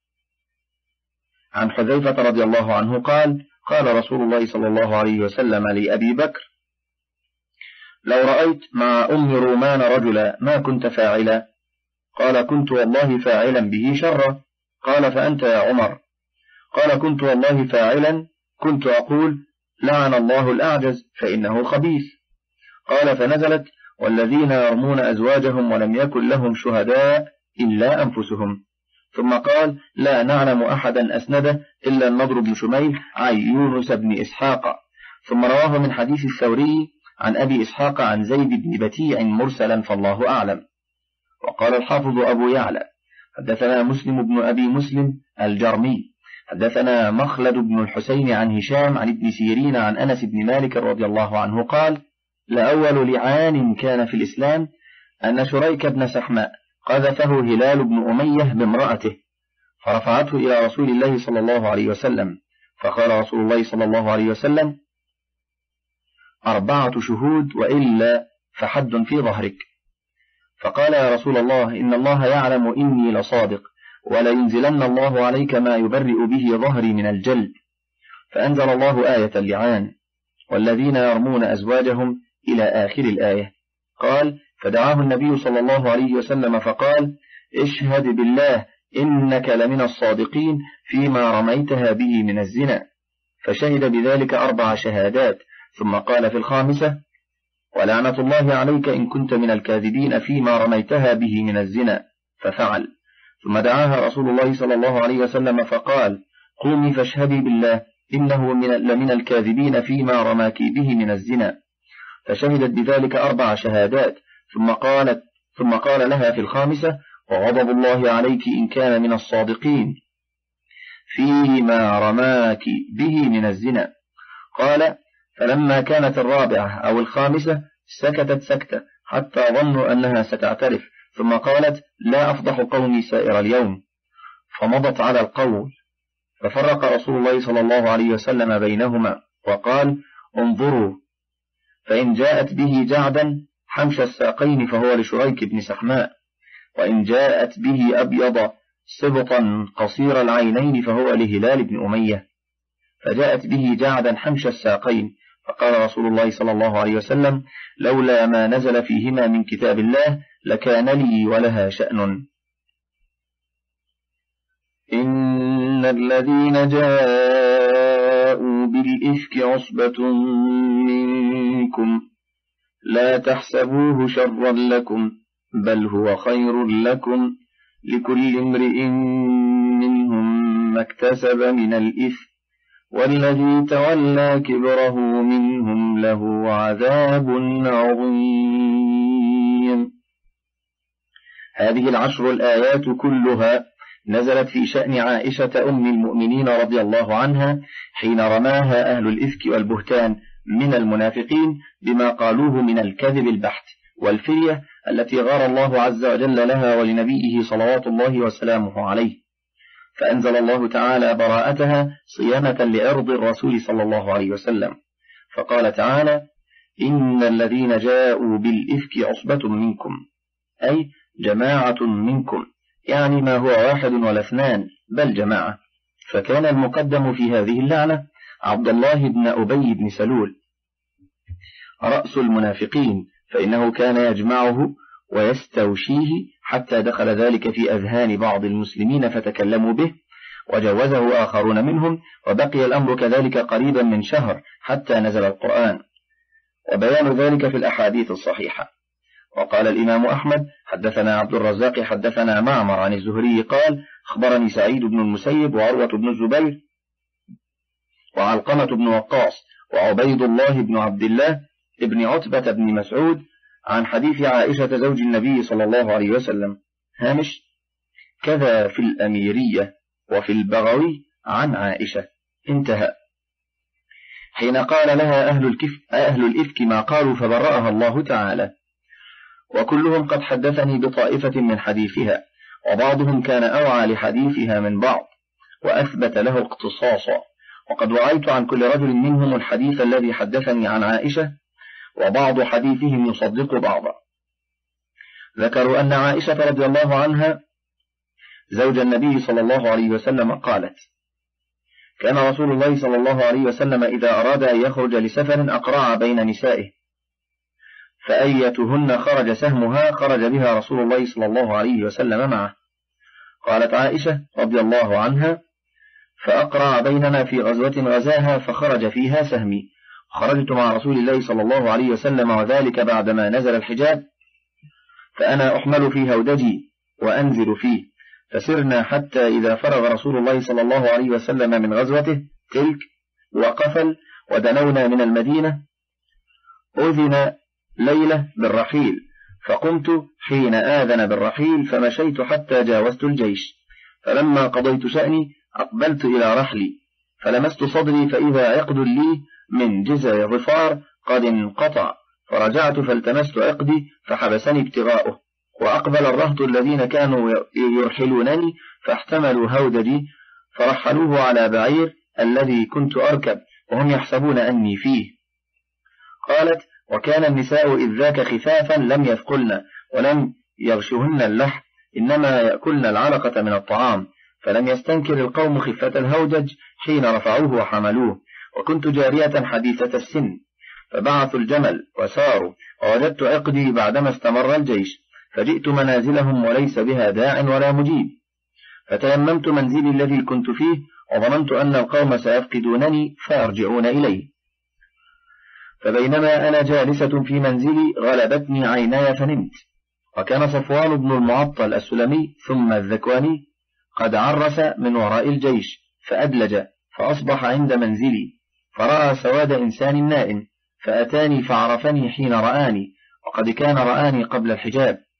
عن حذيفة رضي الله عنه قال قال رسول الله صلى الله عليه وسلم لأبي بكر لو رأيت مع أم رومان رجلا ما كنت فاعلا؟ قال كنت والله فاعلا به شرا. قال فأنت يا عمر؟ قال كنت والله فاعلا، كنت أقول لعن الله الأعجز فإنه خبيث. قال فنزلت والذين يرمون أزواجهم ولم يكن لهم شهداء إلا أنفسهم. ثم قال لا نعلم أحدا أسنده إلا النضر بن شميل عن يونس بن إسحاق. ثم رواه من حديث الثوري عن أبي إسحاق عن زيد بن بتيع مرسلا فالله أعلم. وقال الحافظ أبو يعلى حدثنا مسلم بن أبي مسلم الجرمي حدثنا مخلد بن الحسين عن هشام عن ابن سيرين عن أنس بن مالك رضي الله عنه قال لأول لعان كان في الإسلام أن شريك بن سحماء قذفه هلال بن أمية بامرأته فرفعته إلى رسول الله صلى الله عليه وسلم، فقال رسول الله صلى الله عليه وسلم أربعة شهود وإلا فحد في ظهرك. فقال يا رسول الله إن الله يعلم إني لصادق ولينزلن الله عليك ما يبرئ به ظهري من الجلد. فأنزل الله آية اللعان والذين يرمون أزواجهم إلى آخر الآية. قال فدعاه النبي صلى الله عليه وسلم فقال اشهد بالله إنك لمن الصادقين فيما رميتها به من الزنا، فشهد بذلك أربع شهادات. ثم قال في الخامسة ولعنة الله عليك إن كنت من الكاذبين فيما رميتها به من الزنا، ففعل. ثم دعاها رسول الله صلى الله عليه وسلم فقال قومي فاشهدي بالله إنه من لمن الكاذبين فيما رماك به من الزنا، فشهدت بذلك أربع شهادات. ثم قالت ثم قال لها في الخامسة وغضب الله عليك إن كان من الصادقين فيما رماك به من الزنا. قال: فلما كانت الرابعة أو الخامسة سكتت سكتة حتى ظنوا أنها ستعترف، ثم قالت: لا أفضح قومي سائر اليوم، فمضت على القول. ففرق رسول الله صلى الله عليه وسلم بينهما وقال: انظروا، فإن جاءت به جعدا حمش الساقين فهو لشريك بن سحماء، وإن جاءت به أبيض سبطا قصير العينين فهو لهلال بن أمية. فجاءت به جعدا حمش الساقين، فقال رسول الله صلى الله عليه وسلم: لولا ما نزل فيهما من كتاب الله لكان لي ولها شأن. إن الذين جاءوا بالإفك عصبة منكم لا تحسبوه شرا لكم بل هو خير لكم، لكل امرئ منهم ما اكتسب من الإثم، والذي تولى كبره منهم له عذاب عظيم. هذه العشر الآيات كلها نزلت في شأن عائشة أم المؤمنين رضي الله عنها حين رماها أهل الإفك والبهتان من المنافقين بما قالوه من الكذب البحت والفرية التي غار الله عز وجل لها ولنبيه صلوات الله وسلامه عليه، فأنزل الله تعالى براءتها صيانة لعرض الرسول صلى الله عليه وسلم، فقال تعالى: إن الذين جاءوا بالإفك عصبة منكم، أي جماعة منكم، يعني ما هو واحد ولا اثنان بل جماعة. فكان المقدم في هذه اللعنة عبد الله بن أبي بن سلول رأس المنافقين، فإنه كان يجمعه ويستوشيه حتى دخل ذلك في أذهان بعض المسلمين فتكلموا به وجوزه آخرون منهم، وبقي الأمر كذلك قريبا من شهر حتى نزل القرآن، وبيان ذلك في الأحاديث الصحيحة. وقال الإمام أحمد: حدثنا عبد الرزاق حدثنا معمر عن الزهري قال: أخبرني سعيد بن المسيب وعروة بن الزبير وعلقمة بن وقاص وعبيد الله بن عبد الله ابن عتبة بن مسعود عن حديث عائشة زوج النبي صلى الله عليه وسلم، هامش: كذا في الأميرية وفي البغوي عن عائشة، انتهى. حين قال لها أهل الكف أهل الإفك ما قالوا فبرأها الله تعالى، وكلهم قد حدثني بطائفة من حديثها، وبعضهم كان أوعى لحديثها من بعض وأثبت له اقتصاصا، وقد وعيت عن كل رجل منهم الحديث الذي حدثني عن عائشة، وبعض حديثهم يصدق بعضا. ذكروا أن عائشة رضي الله عنها زوج النبي صلى الله عليه وسلم قالت: كان رسول الله صلى الله عليه وسلم إذا أراد أن يخرج لسفر أقرع بين نسائه، فأيتهن خرج سهمها خرج بها رسول الله صلى الله عليه وسلم معه. قالت عائشة رضي الله عنها: فأقرع بيننا في غزوة غزاها فخرج فيها سهمي، خرجت مع رسول الله صلى الله عليه وسلم وذلك بعدما نزل الحجاب، فأنا أحمل في هودجي وأنزل فيه، فسرنا حتى إذا فرغ رسول الله صلى الله عليه وسلم من غزوته تلك وقفل ودنونا من المدينة، أذن ليلة بالرحيل، فقمت حين آذن بالرحيل فمشيت حتى جاوزت الجيش، فلما قضيت شأني أقبلت إلى رحلي فلمست صدري فإذا عقد لي من جزع ظفار قد انقطع، فرجعت فالتمست عقدي فحبسني ابتغاؤه، وأقبل الرهط الذين كانوا يرحلونني فاحتملوا هودجي فرحلوه على بعير الذي كنت أركب وهم يحسبون أني فيه. قالت: وكان النساء إذ ذاك خفافا لم يثقلن ولم يغشهن اللحم، إنما يأكلن العلقة من الطعام، فلم يستنكر القوم خفة الهودج حين رفعوه وحملوه، وكنت جارية حديثة السن، فبعثوا الجمل وساروا، ووجدت عقدي بعدما استمر الجيش، فجئت منازلهم وليس بها داع ولا مجيب، فتيممت منزلي الذي كنت فيه، وظننت أن القوم سيفقدونني فيرجعون إليه، فبينما أنا جالسة في منزلي غلبتني عيناي فنمت، وكان صفوان بن المعطل السلمي ثم الذكواني قد عرس من وراء الجيش فأدلج، فأصبح عند منزلي فرأى سواد إنسان نائم، فأتاني فعرفني حين رآني، وقد كان رآني قبل الحجاب،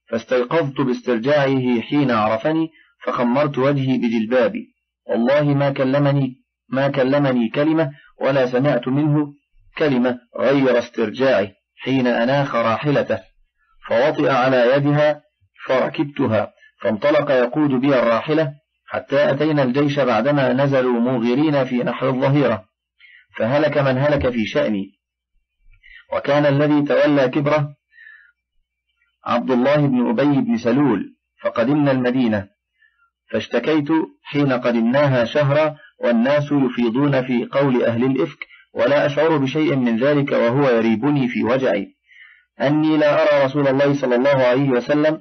فاستيقظت باسترجاعه حين عرفني، فخمرت وجهي بجلبابي. والله ما كلمني ما كلمني كلمة ولا سمعت منه كلمة غير استرجاعه حين أناخ راحلته، فوطئ على يدها فركبتها، فانطلق يقود بي الراحلة حتى أتينا الجيش بعدما نزلوا موغرين في نحر الظهيرة، فهلك من هلك في شأني. وكان الذي تولى كبره عبد الله بن أبي بن سلول، فقدمنا المدينة، فاشتكيت حين قدمناها شهرا والناس يفيضون في قول أهل الإفك، ولا أشعر بشيء من ذلك وهو يريبني في وجعي، أني لا أرى رسول الله صلى الله عليه وسلم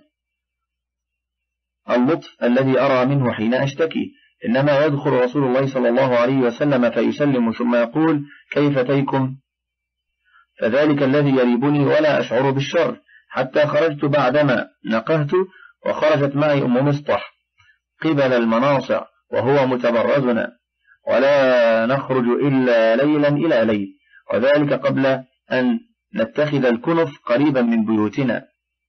اللطف الذي أرى منه حين أشتكي، إنما يدخل رسول الله صلى الله عليه وسلم فيسلم ثم يقول كيف تيكم، فذلك الذي يريبني ولا أشعر بالشر، حتى خرجت بعدما نقهت، وخرجت معي أم مصطح قبل المناصع وهو متبرزنا، ولا نخرج إلا ليلا إلى ليل، وذلك قبل أن نتخذ الكنف قريبا من بيوتنا.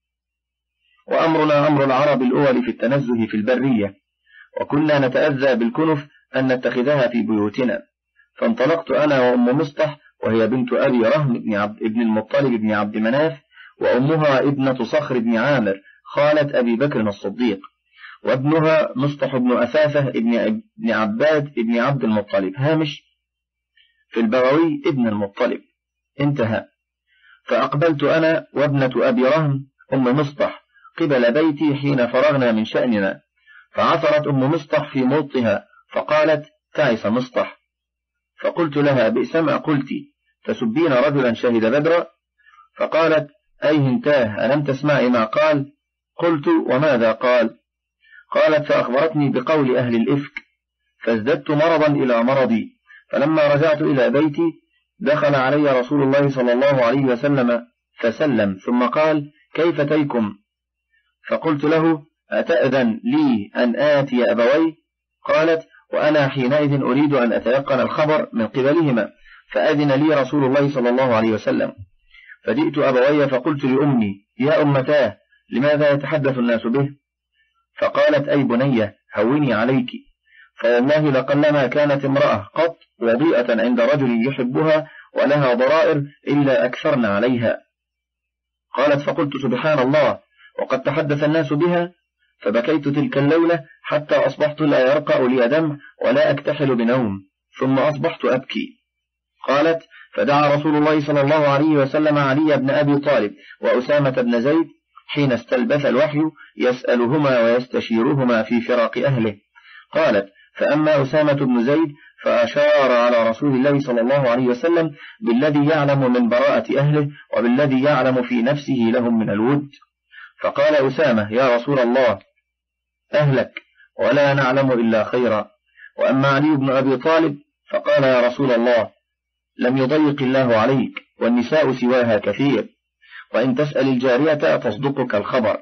وأمرنا أمر العرب الأول في التنزه في البرية، وكنا نتأذى بالكنف أن نتخذها في بيوتنا. فانطلقت أنا وأم مصطح، وهي بنت أبي رهم بن, عبد ابن المطلب بن عبد مناف، وأمها ابنة صخر بن عامر خالة أبي بكر الصديق، وابنها مصطح بن أثاثة ابن عباد ابن عبد المطلب هامش في البغوي ابن المطلب. انتهى. فأقبلت أنا وابنة أبي رهم أم مصطح قبل بيتي حين فرغنا من شأننا، فعثرت أم مصطح في موطها فقالت تعس مصطح، فقلت لها بئس ما قلت، تسبين رجلا شهد بدرا؟ فقالت أيه انتاه، ألم تسمعي ما قال؟ قلت وماذا قال؟ قالت فأخبرتني بقول أهل الإفك، فازددت مرضا إلى مرضي، فلما رجعت إلى بيتي دخل علي رسول الله صلى الله عليه وسلم فسلم، ثم قال كيف تيكم؟ فقلت له أتأذن لي أن آتي أبوي؟ قالت وأنا حينئذ أريد أن أتيقن الخبر من قبلهما، فأذن لي رسول الله صلى الله عليه وسلم، فجئت أبوي فقلت لأمي يا أمتاه لماذا يتحدث الناس به؟ فقالت أي بنية هوني عليك، فوالله لقلما كانت امرأة قط وضيئة عند رجل يحبها ولها ضرائر إلا أكثرن عليها. قالت فقلت سبحان الله، وقد تحدث الناس بها، فبكيت تلك الليلة حتى أصبحت لا يرقع لي دمع ولا أكتحل بنوم، ثم أصبحت أبكي. قالت فدعا رسول الله صلى الله عليه وسلم علي بن أبي طالب وأسامة بن زيد حين استلبث الوحي يسألهما ويستشيرهما في فراق أهله. قالت فأما أسامة بن زيد فأشار على رسول الله صلى الله عليه وسلم بالذي يعلم من براءة أهله وبالذي يعلم في نفسه لهم من الود، فقال أسامة يا رسول الله أهلك ولا نعلم إلا خيرا. وأما علي بن أبي طالب فقال يا رسول الله لم يضيق الله عليك، والنساء سواها كثير، وإن تسأل الجارية تصدقك الخبر.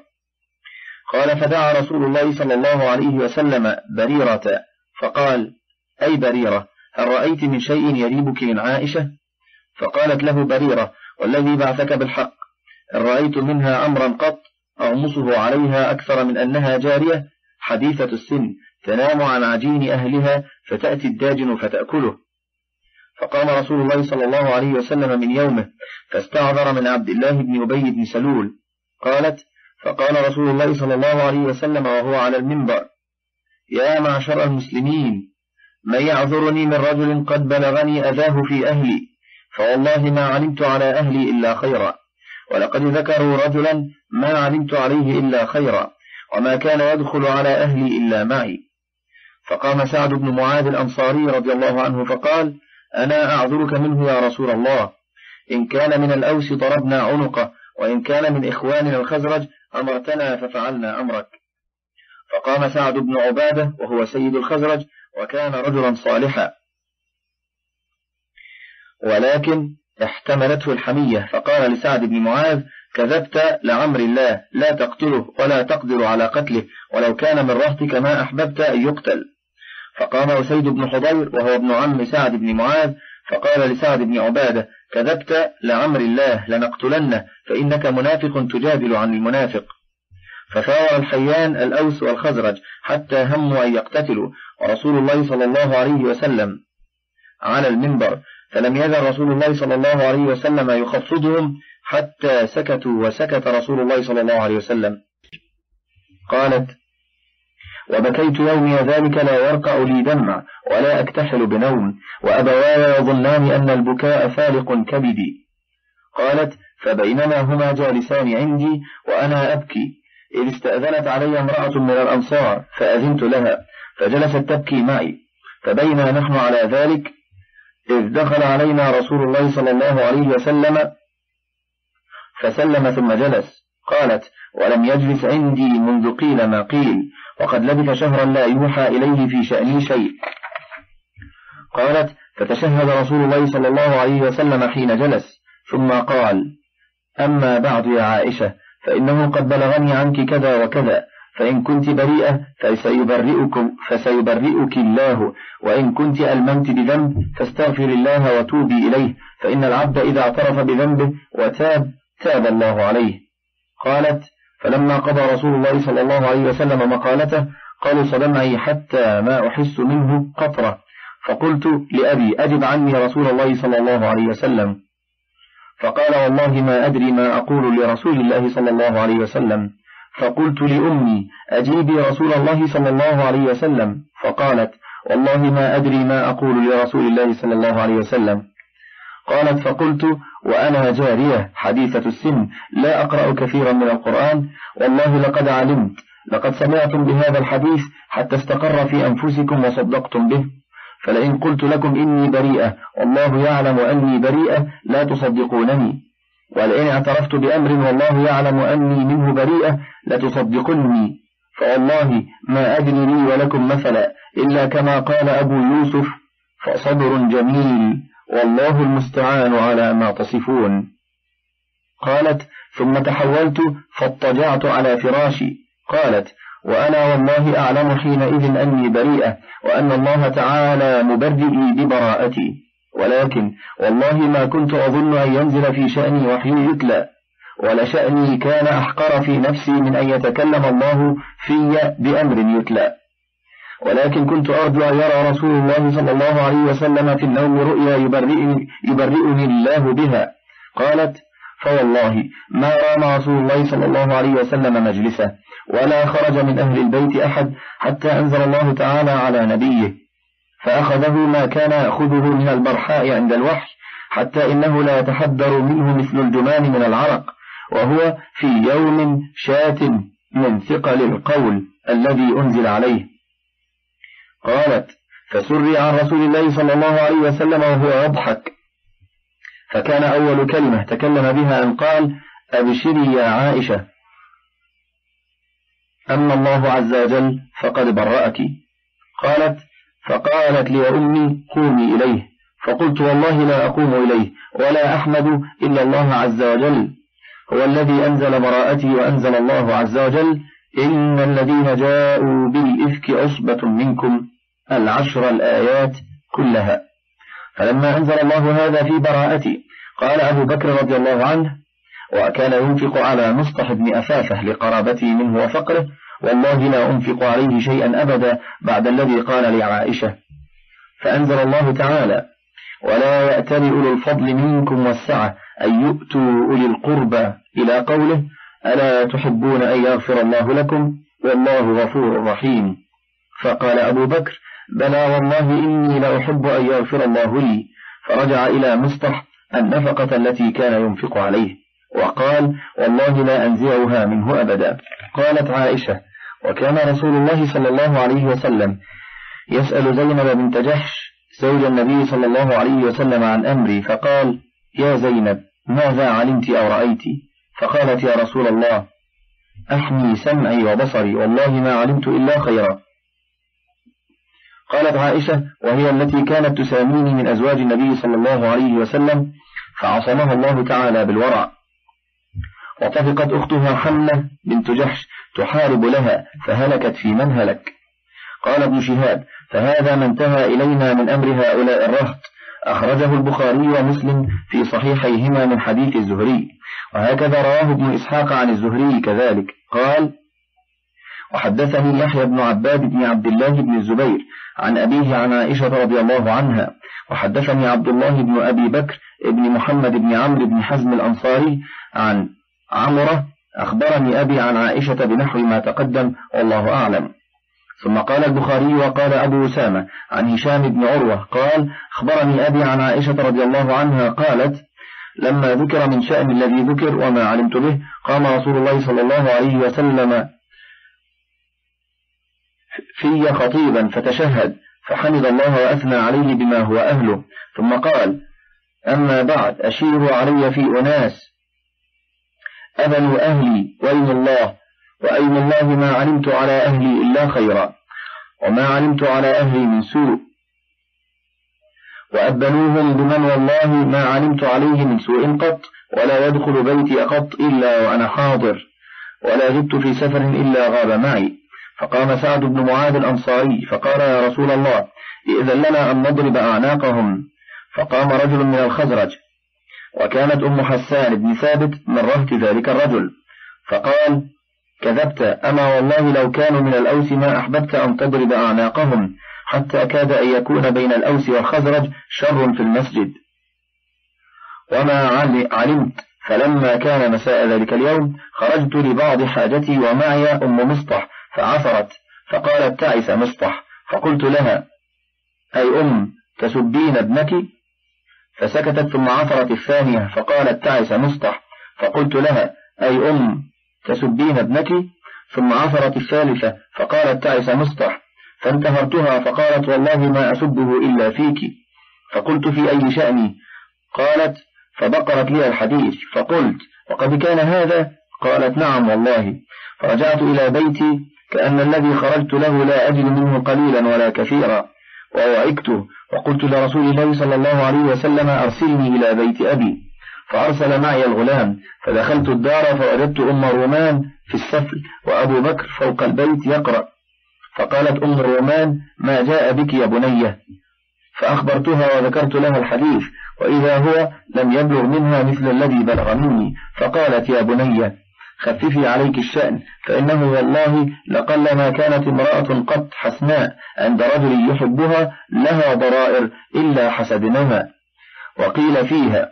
قال فدعا رسول الله صلى الله عليه وسلم بريرة فقال أي بريرة هل رأيت من شيء يريبك من عائشة؟ فقالت له بريرة والذي بعثك بالحق إن رأيت منها أمرا قط أغمصه عليها أكثر من أنها جارية حديثة السن تنام عن عجين أهلها فتأتي الداجن فتأكله. فقام رسول الله صلى الله عليه وسلم من يومه فاستعذر من عبد الله بن أبي بن سلول. قالت فقال رسول الله صلى الله عليه وسلم وهو على المنبر يا معشر المسلمين من يعذرني من رجل قد بلغني أذاه في أهلي، فوالله ما علمت على أهلي إلا خيرا، ولقد ذكروا رجلا ما علمت عليه إلا خيرا، وما كان يدخل على أهلي إلا معي. فقام سعد بن معاذ الأنصاري رضي الله عنه فقال أنا أعذرك منه يا رسول الله، إن كان من الأوس ضربنا عنقه، وإن كان من إخواننا الخزرج أمرتنا ففعلنا أمرك. فقام سعد بن عبادة وهو سيد الخزرج وكان رجلا صالحا، ولكن احتملته الحمية، فقال لسعد بن معاذ كذبت لعمر الله لا تقتله ولا تقدر على قتله، ولو كان من رهتك ما أحببت أن يقتل. فقام أسيد بن حضير وهو ابن عم سعد بن معاذ فقال لسعد بن عبادة كذبت لعمر الله لنقتلنه، فإنك منافق تجادل عن المنافق. فثار الحيان الأوس والخزرج حتى هموا أن يقتتلوا، ورسول الله صلى الله عليه وسلم على المنبر، فلم يزل رسول الله صلى الله عليه وسلم يخفضهم حتى سكتوا، وسكت رسول الله صلى الله عليه وسلم. قالت: وبكيت يومي ذلك لا يرقع لي دمع ولا أكتحل بنوم، وأبواي يظنان أن البكاء فالق كبدي. قالت: فبينما هما جالسان عندي وأنا أبكي، إذ استأذنت علي امرأة من الأنصار فأذنت لها، فجلست تبكي معي، فبينا نحن على ذلك إذ دخل علينا رسول الله صلى الله عليه وسلم فسلم ثم جلس. قالت: ولم يجلس عندي منذ قيل ما قيل، وقد لبث شهرا لا يوحى إليه في شأني شيء. قالت: فتشهد رسول الله صلى الله عليه وسلم حين جلس، ثم قال: أما بعد يا عائشة، فإنه قد بلغني عنك كذا وكذا، فإن كنت بريئة فسيبرئك, فسيبرئك الله، وإن كنت ألممت بذنب فاستغفر الله وتوبي إليه، فإن العبد إذا اعترف بذنبه وتاب تاب الله عليه. قالت: فلما قضى رسول الله صلى الله عليه وسلم مقالته قلص دمعي حتى ما أحس منه قطرة، فقلت لأبي: أجب عني رسول الله صلى الله عليه وسلم. فقال: والله ما أدري ما أقول لرسول الله صلى الله عليه وسلم. فقلت لأمي: أجيبي رسول الله صلى الله عليه وسلم. فقالت: والله ما أدري ما أقول لرسول الله صلى الله عليه وسلم. قالت: فقلت وأنا جارية حديثة السن لا أقرأ كثيرا من القرآن، والله لقد علمت لقد سمعتم بهذا الحديث حتى استقر في أنفسكم وصدقتم به، فلئن قلت لكم إني بريئة والله يعلم أني بريئة لا تصدقونني، ولئن اعترفت بأمر والله يعلم أني منه بريئة لتصدقني، فوالله ما أدري لي ولكم مثلا إلا كما قال أبو يوسف: فصبر جميل والله المستعان على ما تصفون. قالت: ثم تحولت فاضطجعت على فراشي. قالت: وأنا والله أعلم حينئذ أني بريئة، وأن الله تعالى مبرئي ببراءتي، ولكن والله ما كنت أظن أن ينزل في شأني وحي يتلى، ولشأني كان أحقر في نفسي من أن يتكلم الله في بأمر يتلى، ولكن كنت أرجو أن يرى رسول الله صلى الله عليه وسلم في النوم رؤيا يبرئني, يبرئني الله بها. قالت: فوالله ما رام رسول الله صلى الله عليه وسلم مجلسه، ولا خرج من أهل البيت أحد حتى أنزل الله تعالى على نبيه، فأخذه ما كان يأخذه من البرحاء عند الوحي، حتى إنه لا يتحدر منه مثل الجمان من العرق، وهو في يوم شات من ثقل القول الذي أنزل عليه. قالت: فسري عن رسول الله صلى الله عليه وسلم وهو يضحك، فكان أول كلمة تكلم بها أن قال: أبشري يا عائشة، أما الله عز وجل فقد برأك. قالت: فقالت لي أمي: قومي إليه. فقلت: والله لا أقوم إليه ولا أحمد إلا الله عز وجل، هو الذي أنزل براءتي، وأنزل الله عز وجل: إن الذين جاءوا بالإفك عصبة منكم، العشر الآيات كلها. فلما أنزل الله هذا في براءتي قال أبو بكر رضي الله عنه، وكان ينفق على مصطح بن أثافة لقرابته منه وفقره: والله لا أنفق عليه شيئا أبدا بعد الذي قال لعائشة. فأنزل الله تعالى: ولا يأتل أولو الفضل منكم والسعة أن يؤتوا أولي القربى، إلى قوله: ألا تحبون أن يغفر الله لكم والله غفور رحيم. فقال أبو بكر: بلى والله إني لأحب أن يغفر الله لي. فرجع إلى مصطح النفقة التي كان ينفق عليه، وقال: والله لا أنزعها منه أبدا. قالت عائشة: وكان رسول الله صلى الله عليه وسلم يسأل زينب بنت جحش زوج النبي صلى الله عليه وسلم عن أمري، فقال: يا زينب، ماذا علمت أو رأيت؟ فقالت: يا رسول الله، أحمي سمعي وبصري، والله ما علمت إلا خيرا. قالت عائشة، وهي التي كانت تساميني من أزواج النبي صلى الله عليه وسلم، فعصمها الله تعالى بالورع. وطفقت أختها حملة بنت جحش تحارب لها فهلكت في من هلك. قال ابن شهاب: فهذا ما انتهى إلينا من أمر هؤلاء الرهط، أخرجه البخاري ومسلم في صحيحيهما من حديث الزهري، وهكذا رواه ابن إسحاق عن الزهري كذلك. قال: وحدثني يحيى بن عباد بن عبد الله بن الزبير عن أبيه عن عائشة رضي الله عنها. وحدثني عبد الله بن أبي بكر بن محمد بن عمرو بن حزم الأنصاري عن عمرة أخبرني أبي عن عائشة بنحو ما تقدم والله أعلم. ثم قال البخاري وقال أبو أسامة عن هشام بن عروة قال أخبرني أبي عن عائشة رضي الله عنها قالت لما ذكر من شأن الذي ذكر وما علمت به قام رسول الله صلى الله عليه وسلم في خطيبا فتشهد فحمد الله وأثنى عليه بما هو أهله، ثم قال أما بعد أشيروا علي في أناس أذنوا أهلي وأيم الله وأيم الله ما علمت على أهلي إلا خيرا وما علمت على أهلي من سوء، وأبنوهم بمن والله ما علمت عليه من سوء قط، ولا يدخل بيتي قط إلا وأنا حاضر، ولا غبت في سفر إلا غاب معي. فقام سعد بن معاذ الأنصاري فقال يا رسول الله إذن لنا أن نضرب أعناقهم. فقام رجل من الخزرج وكانت أم حسان بن ثابت من رهط ذلك الرجل فقال كذبت، أما والله لو كانوا من الأوس ما أحببت أن تضرب أعناقهم، حتى كاد أن يكون بين الأوس والخزرج شر في المسجد. وما علمت، فلما كان مساء ذلك اليوم خرجت لبعض حاجتي ومعي أم مصطح فعثرت فقالت تعس مصطح، فقلت لها أي أم تسبين ابنك؟ فسكتت ثم عثرت الثانية فقالت تعس مصطح، فقلت لها أي أم تسبين ابنك؟ ثم عثرت الثالثة فقالت تعس مصطح، فانتهرتها فقالت والله ما أسبه إلا فيك. فقلت في أي شأني؟ قالت فبقرت لي الحديث، فقلت وقد كان هذا؟ قالت نعم والله. فرجعت إلى بيتي كأن الذي خرجت له لا أجد منه قليلا ولا كثيرا، ووعكته وقلت لرسول الله صلى الله عليه وسلم أرسلني إلى بيت أبي، فأرسل معي الغلام، فدخلت الدار فوجدت أم رومان في السفل وأبو بكر فوق البيت يقرأ. فقالت أم رومان ما جاء بك يا بنية؟ فأخبرتها وذكرت لها الحديث، وإذا هو لم يبلغ منها مثل الذي بلغ مني. فقالت يا بنية خففي عليك الشأن، فإنه والله لقلما كانت امرأة قط حسناء عند رجل يحبها لها ضرائر إلا حسدنها. وقيل فيها.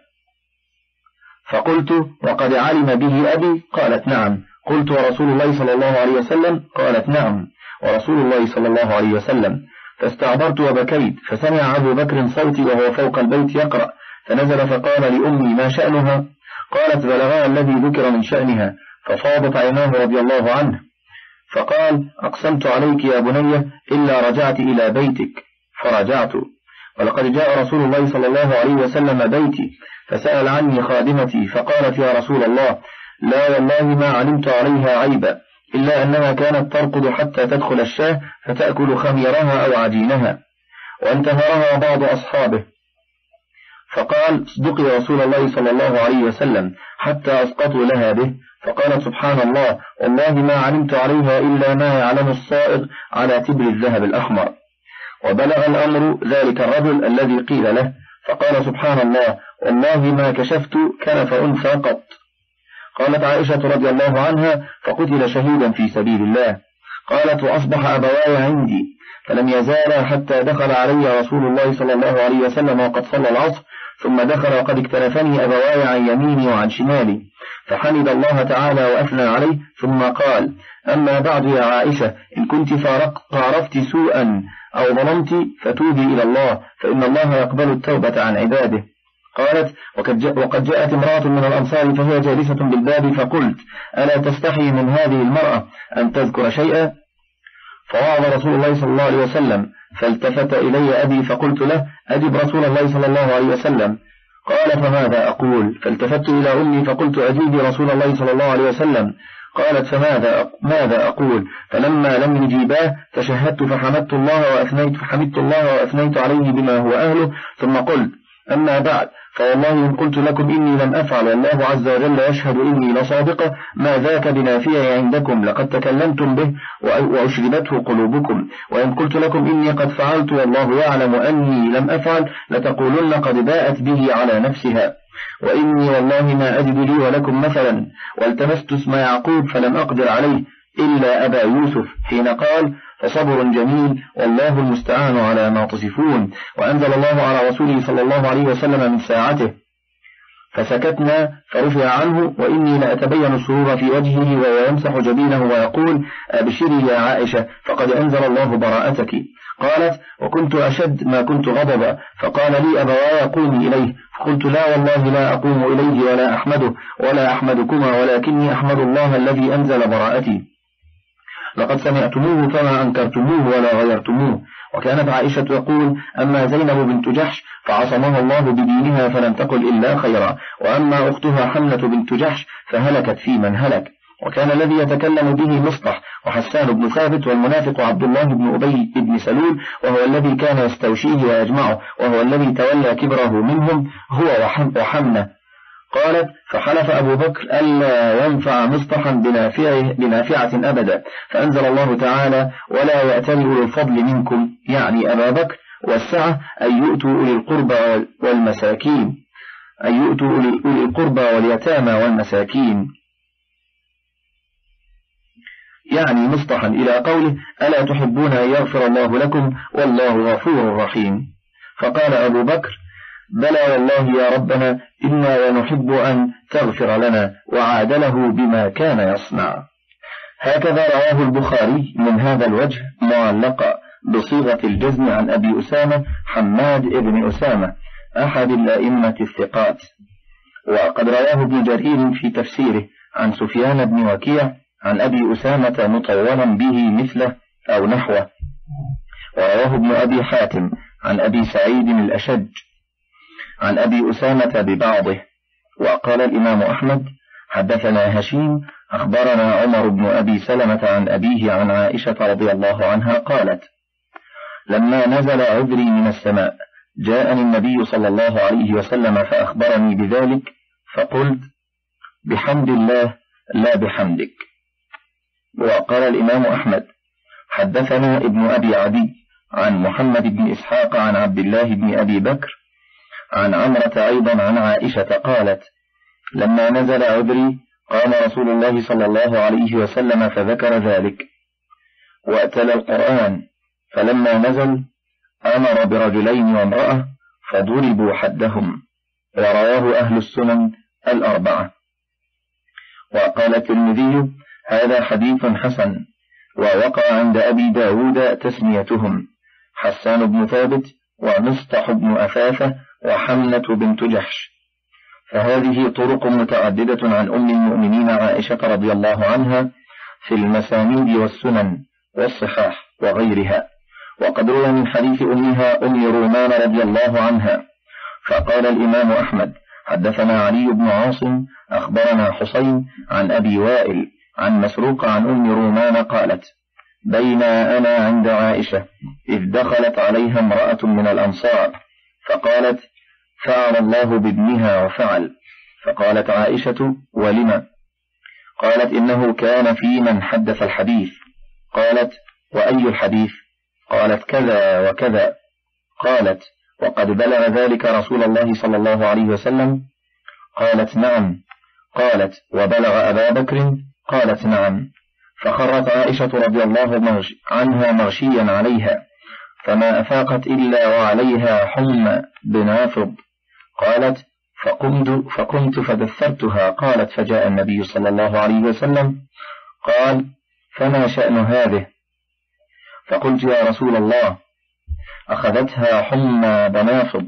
فقلت وقد علم به أبي؟ قالت نعم. قلت ورسول الله صلى الله عليه وسلم؟ قالت نعم ورسول الله صلى الله عليه وسلم. فاستعبرت وبكيت، فسمع أبو بكر صوتي وهو فوق البيت يقرأ، فنزل فقال لأمي ما شأنها؟ قالت بلغها الذي ذكر من شأنها، ففاضت عيناه رضي الله عنه. فقال أقسمت عليك يا بنية إلا رجعت إلى بيتك، فرجعت. ولقد جاء رسول الله صلى الله عليه وسلم بيتي فسأل عني خادمتي فقالت يا رسول الله لا والله ما علمت عليها عيبا إلا أنها كانت ترقد حتى تدخل الشاه فتأكل خميرها أو عجينها، وانتهرها بعض أصحابه. فقال اصدقي يا رسول الله صلى الله عليه وسلم حتى أسقطوا لها به. فقالت سبحان الله والله ما علمت عليها إلا ما يعلم الصائغ على تبر الذهب الأحمر. وبلغ الأمر ذلك الرجل الذي قيل له، فقال سبحان الله والله ما كشفت كنف أنثى قط. قالت عائشة رضي الله عنها فقتل شهيدا في سبيل الله. قالت وأصبح أبواي عندي فلم يزالا حتى دخل علي رسول الله صلى الله عليه وسلم وقد صلى العصر، ثم دخل وقد اكتنفني أبواي عن يميني وعن شمالي، فحمد الله تعالى وأثنى عليه، ثم قال أما بعد يا عائشة إن كنت فارقت سوءا أو ظلمت فتوبي إلى الله فإن الله يقبل التوبة عن عباده. قالت وقد جاءت امرأة من الأنصار فهي جالسة بالباب، فقلت ألا تستحي من هذه المرأة أن تذكر شيئا؟ فوعظ رسول الله صلى الله عليه وسلم، فالتفت إلي أبي فقلت له أجب رسول الله صلى الله عليه وسلم. قال فماذا أقول؟ فالتفت إلى أمي فقلت أجيبي رسول الله صلى الله عليه وسلم. قالت فماذا ماذا أقول؟ فلما لم يجيباه تشهدت فحمدت الله وأثنيت فحمدت الله وأثنيت عليه بما هو أهله، ثم قلت أما بعد فوالله إن قلت لكم إني لم أفعل والله عز وجل يشهد إني لصادقة ما ذاك بنافية عندكم، لقد تكلمتم به وأشربته قلوبكم، وإن قلت لكم إني قد فعلت والله يعلم أني لم أفعل لتقولن قد باءت به على نفسها، وإني والله ما أجد لي ولكم مثلا، والتمست اسم يعقوب فلم أقدر عليه إلا أبا يوسف حين قال فصبر جميل والله المستعان على ما تصفون، وأنزل الله على رسوله صلى الله عليه وسلم من ساعته فسكتنا فرفع عنه، وإني لأتبين السرور في وجهه وهو يمسح جبينه ويقول أبشري يا عائشة فقد أنزل الله براءتك. قالت وكنت أشد ما كنت غضبا، فقال لي أبواي قومي إليه، فقلت لا والله لا أقوم إليه ولا أحمده ولا أحمدكما ولكني أحمد الله الذي أنزل براءتي، لقد سمعتموه فما أنكرتموه ولا غيرتموه. وكانت عائشة تقول أما زينب بنت جحش فعصمها الله بدينها فلم تقل إلا خيرا، وأما أختها حملة بنت جحش فهلكت في من هلك. وكان الذي يتكلم به مصطح وحسان بن ثابت والمنافق عبد الله بن أبي بن سلول، وهو الذي كان يستوشيه ويجمعه، وهو الذي تولى كبره منهم هو وحمنة. قالت فحلف أبو بكر ألا ينفع مصطحا بنافعه بنافعة أبدا، فأنزل الله تعالى ولا يأتل أولي الفضل منكم، يعني أبا بكر، والسعة أن يؤتوا أولي القربى والمساكين، أن يؤتوا أولي القربى واليتامى والمساكين، يعني مصطحا إلى قوله ألا تحبون أن يغفر الله لكم والله غفور رحيم. فقال أبو بكر بلى والله يا ربنا إنا ونحب أن تغفر لنا، وعادله بما كان يصنع. هكذا رواه البخاري من هذا الوجه معلقا بصيغة الجزم عن أبي أسامة حماد ابن أسامة أحد الأئمة الثقات. وقد رواه ابن جرير في تفسيره عن سفيان بن وكيع عن أبي أسامة مطولا به مثله أو نحوه. ورواه ابن أبي حاتم عن أبي سعيد الأشج عن أبي أسامة ببعضه. وقال الإمام أحمد حدثنا هشيم أخبرنا عمر بن أبي سلمة عن أبيه عن عائشة رضي الله عنها قالت لما نزل عذري من السماء جاءني النبي صلى الله عليه وسلم فأخبرني بذلك، فقلت بحمد الله لا بحمدك. وقال الإمام أحمد حدثنا ابن أبي عدي عن محمد بن إسحاق عن عبد الله بن أبي بكر عن عمرة أيضا عن عائشة قالت لما نزل عذري قام رسول الله صلى الله عليه وسلم فذكر ذلك وأتل القرآن، فلما نزل أمر برجلين وامرأة فضربوا حدهم. ورواه أهل السنن الأربعة. وقال الترمذي هذا حديث حسن، ووقع عند أبي داود تسميتهم حسان بن ثابت ومصطح بن أثاثة وحملة بنت جحش. فهذه طرق متعددة عن أم المؤمنين عائشة رضي الله عنها في المسانيد والسنن والصحاح وغيرها. وقد روى من حديث أمها أم رومان رضي الله عنها. فقال الإمام أحمد حدثنا علي بن عاصم أخبرنا حسين عن أبي وائل عن مسروق عن أم رومان قالت بين أنا عند عائشة إذ دخلت عليها امرأة من الأنصار فقالت فعل الله بابنها وفعل. فقالت عائشة ولم؟ قالت إنه كان في من حدث الحديث. قالت وأي الحديث؟ قالت كذا وكذا. قالت وقد بلغ ذلك رسول الله صلى الله عليه وسلم؟ قالت نعم. قالت وبلغ أبا بكر؟ قالت نعم. فخرت عائشة رضي الله عنها مغشيا عليها فما أفاقت إلا وعليها حمى بنافض. قالت فقمت, فقمت فدثرتها. قالت فجاء النبي صلى الله عليه وسلم قال فما شأن هذه؟ فقلت يا رسول الله أخذتها حمى بنافض.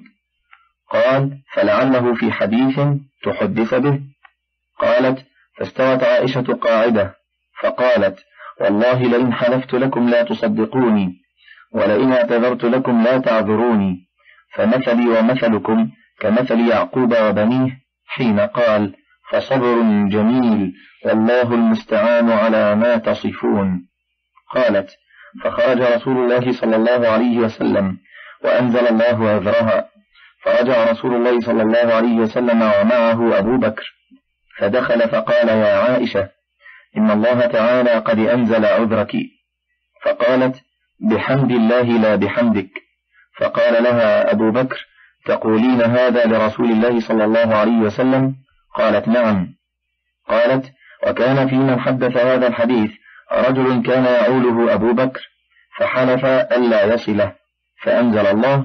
قال فلعله في حديث تحدث به. قالت فاستوت عائشة قاعدة فقالت والله لئن حلفت لكم لا تصدقوني ولئن اعتذرت لكم لا تعذروني، فمثلي ومثلكم كمثل يعقوب وبنيه حين قال فصبر جميل والله المستعان على ما تصفون. قالت فخرج رسول الله صلى الله عليه وسلم وأنزل الله عذرها، فرجع رسول الله صلى الله عليه وسلم ومعه أبو بكر فدخل فقال يا عائشة إن الله تعالى قد أنزل عذرك. فقالت بحمد الله لا بحمدك. فقال لها أبو بكر تقولين هذا لرسول الله صلى الله عليه وسلم؟ قالت نعم. قالت وكان في من حدث هذا الحديث رجل كان يعوله أبو بكر فحلف ألا يصله، فأنزل الله: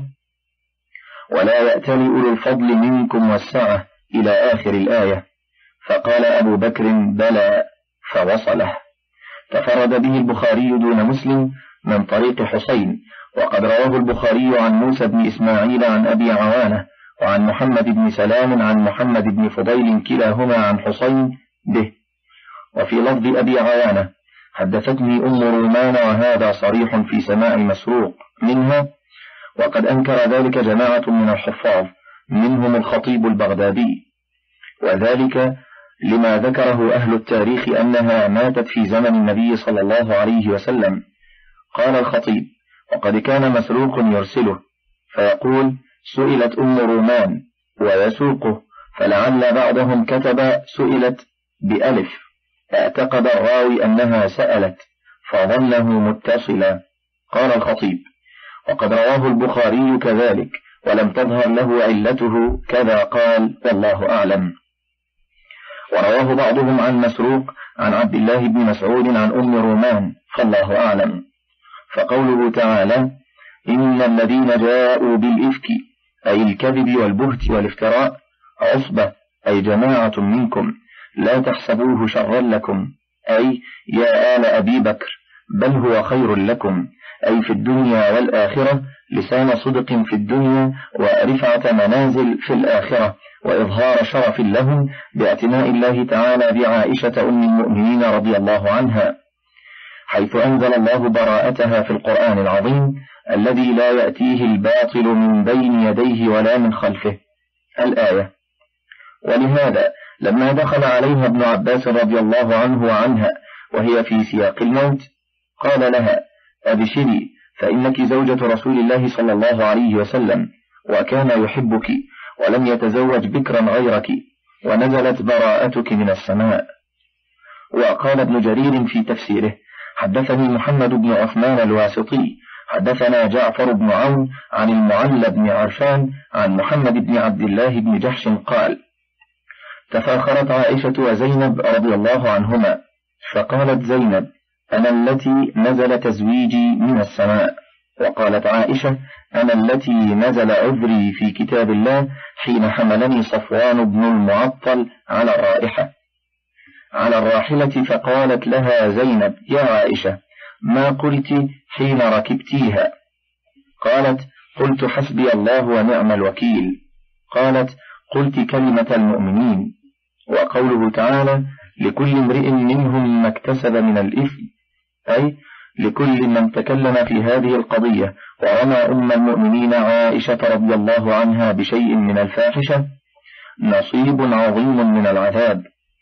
ولا يأتل أولو الفضل منكم والسعة إلى آخر الآية، فقال أبو بكر: بلى، فوصله. تفرد به البخاري دون مسلم من طريق حسين، وقد رواه البخاري عن موسى بن إسماعيل عن أبي عوانة وعن محمد بن سلام عن محمد بن فضيل كلاهما عن حسين به. وفي لفظ أبي عوانة: حدثتني أم رومان، وهذا صريح في سماع مسروق منها، وقد أنكر ذلك جماعة من الحفاظ منهم الخطيب البغدادي، وذلك لما ذكره أهل التاريخ أنها ماتت في زمن النبي صلى الله عليه وسلم. قال الخطيب: وقد كان مسروق يرسله فيقول: سئلت أم رومان، ويسوقه، فلعل بعضهم كتب سئلت بألف، اعتقد الراوي أنها سألت فظنه متصلا. قال الخطيب: وقد رواه البخاري كذلك، ولم تظهر له علته كذا قال، والله أعلم. ورواه بعضهم عن مسروق عن عبد الله بن مسعود عن أم رومان، فالله أعلم. فقوله تعالى: إن الذين جاءوا بالإفك، أي الكذب والبهت والافتراء، عصبة، أي جماعة منكم، لا تحسبوه شرا لكم، أي يا آل أبي بكر، بل هو خير لكم، أي في الدنيا والآخرة، لسان صدق في الدنيا ورفعة منازل في الآخرة، وإظهار شرف لهم باعتناء الله تعالى بعائشة أم المؤمنين رضي الله عنها، حيث أنزل الله براءتها في القرآن العظيم الذي لا يأتيه الباطل من بين يديه ولا من خلفه، الآية. ولهذا لما دخل عليها ابن عباس رضي الله عنه وعنها وهي في سياق الموت، قال لها: أبشري، فإنك زوجة رسول الله صلى الله عليه وسلم، وكان يحبك ولم يتزوج بكرا غيرك، ونزلت براءتك من السماء. وقال ابن جرير في تفسيره: حدثني محمد بن عثمان الواسطي حدثنا جعفر بن عون عن المعلى بن عرفان عن محمد بن عبد الله بن جحش قال: تفاخرت عائشة وزينب رضي الله عنهما، فقالت زينب: أنا التي نزل تزويجي من السماء، وقالت عائشة: أنا التي نزل عذري في كتاب الله حين حملني صفوان بن المعطل على الرائحة على الراحلة، فقالت لها زينب: يا عائشة، ما قلت حين ركبتيها؟ قالت: قلت حسبي الله ونعم الوكيل. قالت: قلت كلمة المؤمنين. وقوله تعالى: لكل امرئ منهم ما اكتسب من الإثم، أي لكل من تكلم في هذه القضية ورمى أم المؤمنين عائشة رضي الله عنها بشيء من الفاحشة نصيب عظيم من العذاب.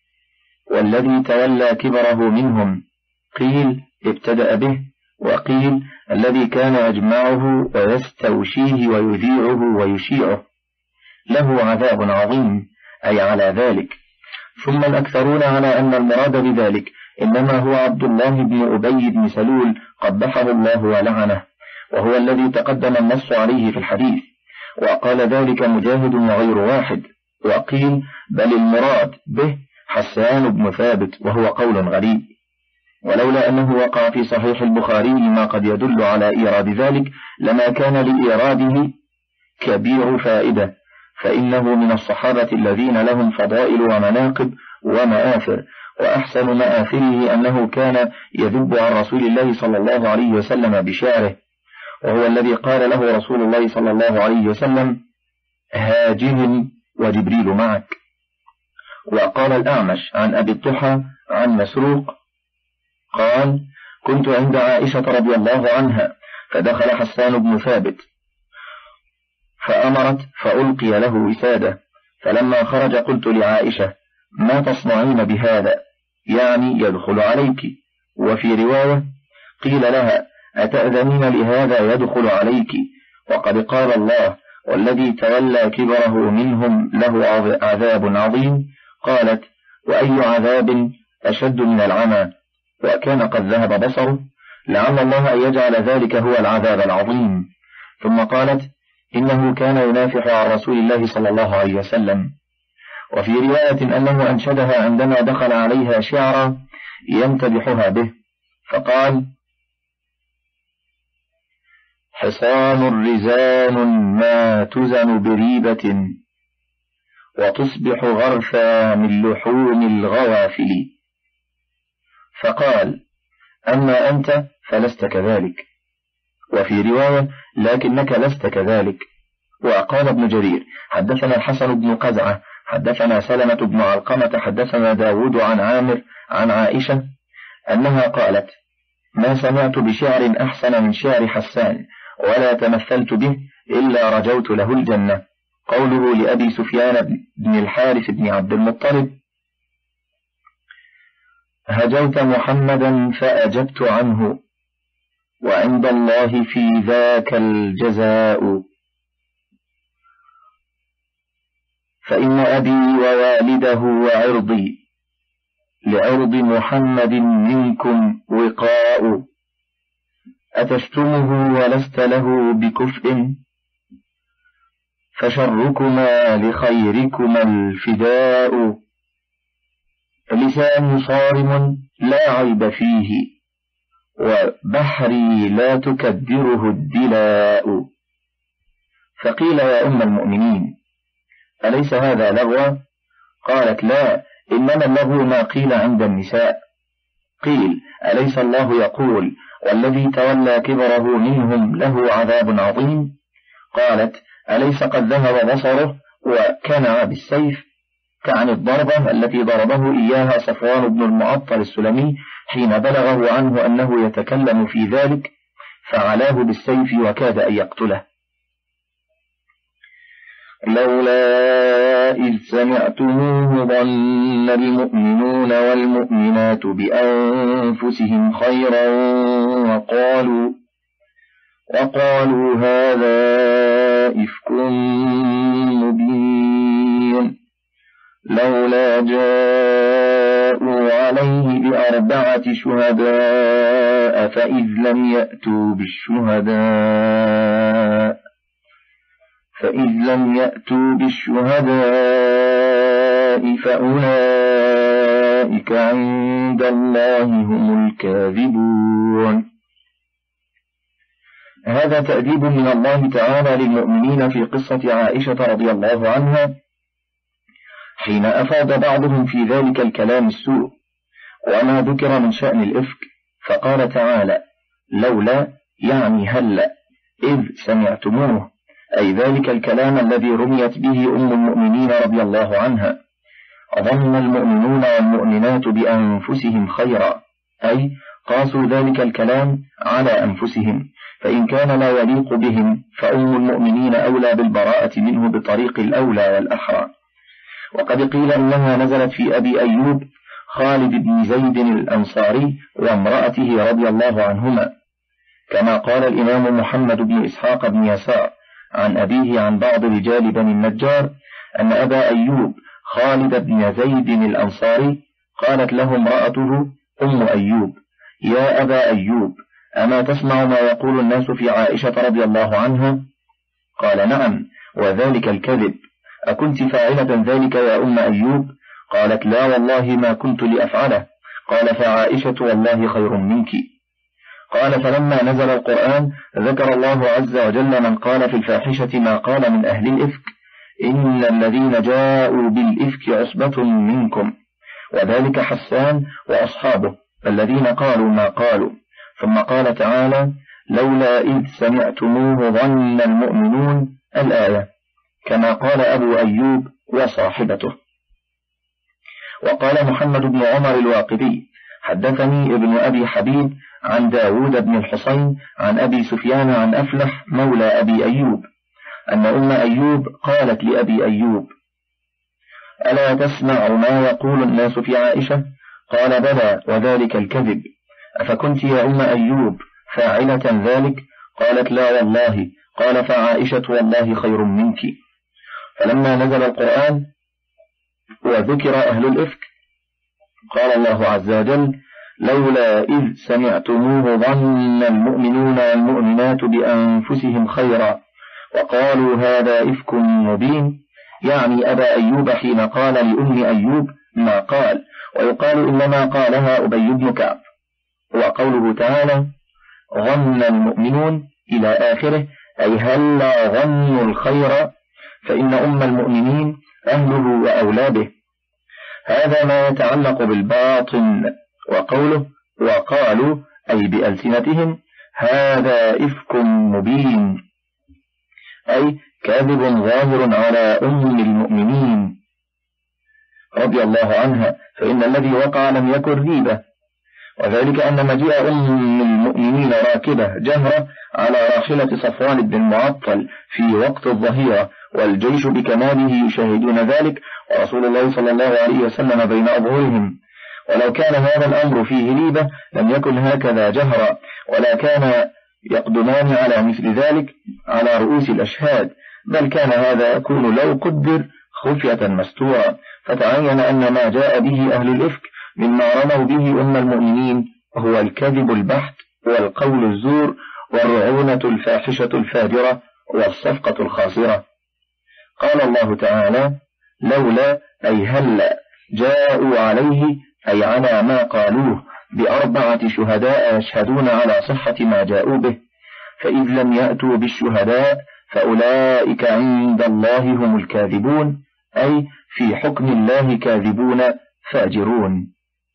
والذي تولى كبره منهم، قيل ابتدأ به، وقيل الذي كان يجمعه ويستوشيه ويذيعه ويشيعه، له عذاب عظيم، أي على ذلك. ثم الأكثرون على أن المراد بذلك إنما هو عبد الله بن أبي بن سلول قبحه الله ولعنه، وهو الذي تقدم النص عليه في الحديث. وقال ذلك مجاهد وغير واحد. وقيل بل المراد به حسان بن ثابت، وهو قول غريب، ولولا أنه وقع في صحيح البخاري ما قد يدل على إيراد ذلك لما كان لإيراده كبير فائدة، فإنه من الصحابة الذين لهم فضائل ومناقب ومآثر، وأحسن مآثره أنه كان يذب عن رسول الله صلى الله عليه وسلم بشعره، وهو الذي قال له رسول الله صلى الله عليه وسلم: هاجم وجبريل معك. وقال الأعمش عن أبي الضحى عن مسروق قال: كنت عند عائشة رضي الله عنها، فدخل حسان بن ثابت فأمرت فألقي له وسادة، فلما خرج قلت لعائشة: ما تصنعين بهذا؟ يعني يدخل عليك. وفي رواية قيل لها: أتأذنين لهذا يدخل عليك؟ وقد قال الله: والذي تولى كبره منهم له عذاب عظيم. قالت: وأي عذاب أشد من العمى؟ وكان قد ذهب بصره، لعل الله أن يجعل ذلك هو العذاب العظيم. ثم قالت: إنه كان ينافح عن رسول الله صلى الله عليه وسلم. وفي رواية أنه أنشدها عندما دخل عليها شعرا يمتدحها به، فقال: حصان رزان ما تزن بريبة، وتصبح غرفا من لحوم الغوافل. فقال: أما أنت فلست كذلك. وفي رواية: لكنك لست كذلك. وقال ابن جرير: حدثنا الحسن بن قزعة حدثنا سلمة بن علقمة حدثنا داود عن عامر عن عائشة أنها قالت: ما سمعت بشعر أحسن من شعر حسان، ولا تمثلت به إلا رجوت له الجنة. قوله لأبي سفيان بن الحارث بن عبد المطلب: هجوت محمدا فأجبت عنه، وعند الله في ذاك الجزاء، فإن أبي ووالده وعرضي لعرض محمد منكم وقاء، أتشتمه ولست له بكفء، فشركما لخيركما الفداء. لساني صارم لا عيب فيه، وبحري لا تكدره الدلاء. فقيل: يا أم المؤمنين، أليس هذا لغوا؟ قالت: لا، إنما اللغو ما قيل عند النساء. قيل: أليس الله يقول: والذي تولى كبره منهم له عذاب عظيم؟ قالت: أليس قد ذهب بصره وكنع بالسيف؟ كعن الضربة التي ضربه إياها صفوان بن المعطل السلمي حين بلغه عنه أنه يتكلم في ذلك، فعلاه بالسيف وكاد أن يقتله. لولا إذ سمعتموه ظن المؤمنون والمؤمنات بأنفسهم خيرا وقالوا وقالوا هذا إفك مبين، لولا جاءوا عليه بأربعة شهداء فإذ لم يأتوا بالشهداء فإذ لم يأتوا بالشهداء فأولئك عند الله هم الكاذبون. هذا تأديب من الله تعالى للمؤمنين في قصة عائشة رضي الله عنها حين أفاد بعضهم في ذلك الكلام السوء وما ذكر من شأن الإفك، فقال تعالى: لولا يعني هلا إذ سمعتموه، أي ذلك الكلام الذي رميت به أم المؤمنين رضي الله عنها. ظن المؤمنون والمؤمنات بأنفسهم خيرا، أي قاسوا ذلك الكلام على أنفسهم، فإن كان لا يليق بهم فأم المؤمنين أولى بالبراءة منه بطريق الأولى والأحرى. وقد قيل إنها نزلت في أبي أيوب خالد بن زيد الأنصاري وامرأته رضي الله عنهما، كما قال الإمام محمد بن إسحاق بن يسار عن أبيه عن بعض رجال بني النجار أن أبا أيوب خالد بن زيد الأنصاري قالت له امرأته أم أيوب: يا أبا أيوب، أما تسمع ما يقول الناس في عائشة رضي الله عنها؟ قال: نعم، وذلك الكذب. أكنت فاعلة ذلك يا أم أيوب؟ قالت: لا والله ما كنت لأفعله. قال: فعائشة والله خير منك. قال: فلما نزل القرآن ذكر الله عز وجل من قال في الفاحشة ما قال من أهل الإفك: إن الذين جاءوا بالإفك عصبة منكم، وذلك حسان وأصحابه الذين قالوا ما قالوا. ثم قال تعالى: لولا إذ سمعتموه ظن المؤمنون، الآية، كما قال أبو أيوب وصاحبته. وقال محمد بن عمر الواقدي: حدثني ابن أبي حبيب عن داود بن الحصين عن أبي سفيان عن أفلح مولى أبي أيوب أن أم أيوب قالت لأبي أيوب: ألا تسمع ما يقول الناس في عائشة؟ قال: بلى، وذلك الكذب. أفكنت يا أم أيوب فاعلة ذلك؟ قالت: لا والله. قال: فعائشة والله خير منك. فلما نزل القرآن وذكر أهل الإفك قال الله عز وجل: لولا إذ سمعتموه ظن المؤمنون والمؤمنات بأنفسهم خيرا وقالوا هذا إفك مبين، يعني أبا أيوب حين قال لأم أيوب ما قال، ويقال إنما قالها أبي بن كعب. وقوله تعالى ظن المؤمنون إلى آخره، أي هلا ظنوا الخير فإن أم المؤمنين أهله وأولاده. هذا ما يتعلق بالباطن. وقوله وقالوا أي بألسنتهم هذا إفك مبين، أي كاذب ظاهر على أم المؤمنين رضي الله عنها، فإن الذي وقع لم يكن ريبة، وذلك أن مجيء أم المؤمنين راكبة جهرة على راحلة صفوان بن المعطل في وقت الظهيرة والجيش بكماله يشاهدون ذلك، ورسول الله صلى الله عليه وسلم بين أظهرهم. ولو كان هذا الأمر فيه ريبة لم يكن هكذا جهرا، ولا كان يقدمان على مثل ذلك على رؤوس الأشهاد، بل كان هذا يكون لو قدر خفية مستورة. فتعين أن ما جاء به أهل الإفك مما رموا به أم المؤمنين هو الكذب البحت والقول الزور والرعونة الفاحشة الفاجرة والصفقة الخاسرة. قال الله تعالى لولا أي هلا جاءوا عليه أي على ما قالوه بأربعة شهداء يشهدون على صحة ما جاءوا به، فإذ لم يأتوا بالشهداء فأولئك عند الله هم الكاذبون، أي في حكم الله كاذبون فاجرون.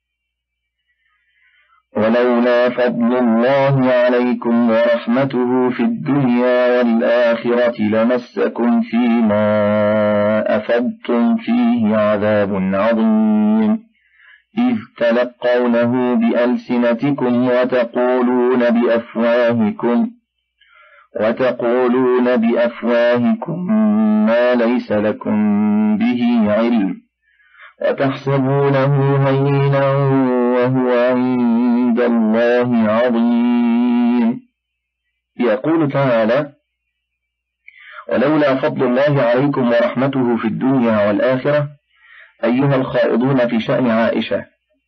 ولولا فضل الله عليكم ورحمته في الدنيا والآخرة لمسكم فيما أفضتم فيه عذاب عظيم، إذ تلقونه بألسنتكم وتقولون بأفواهكم وتقولون بأفواهكم ما ليس لكم به علم، وتحسبونه هينا وهو عند الله عظيم. يقول تعالى ولولا فضل الله عليكم ورحمته في الدنيا والآخرة، أيها الخائضون في شأن عائشة،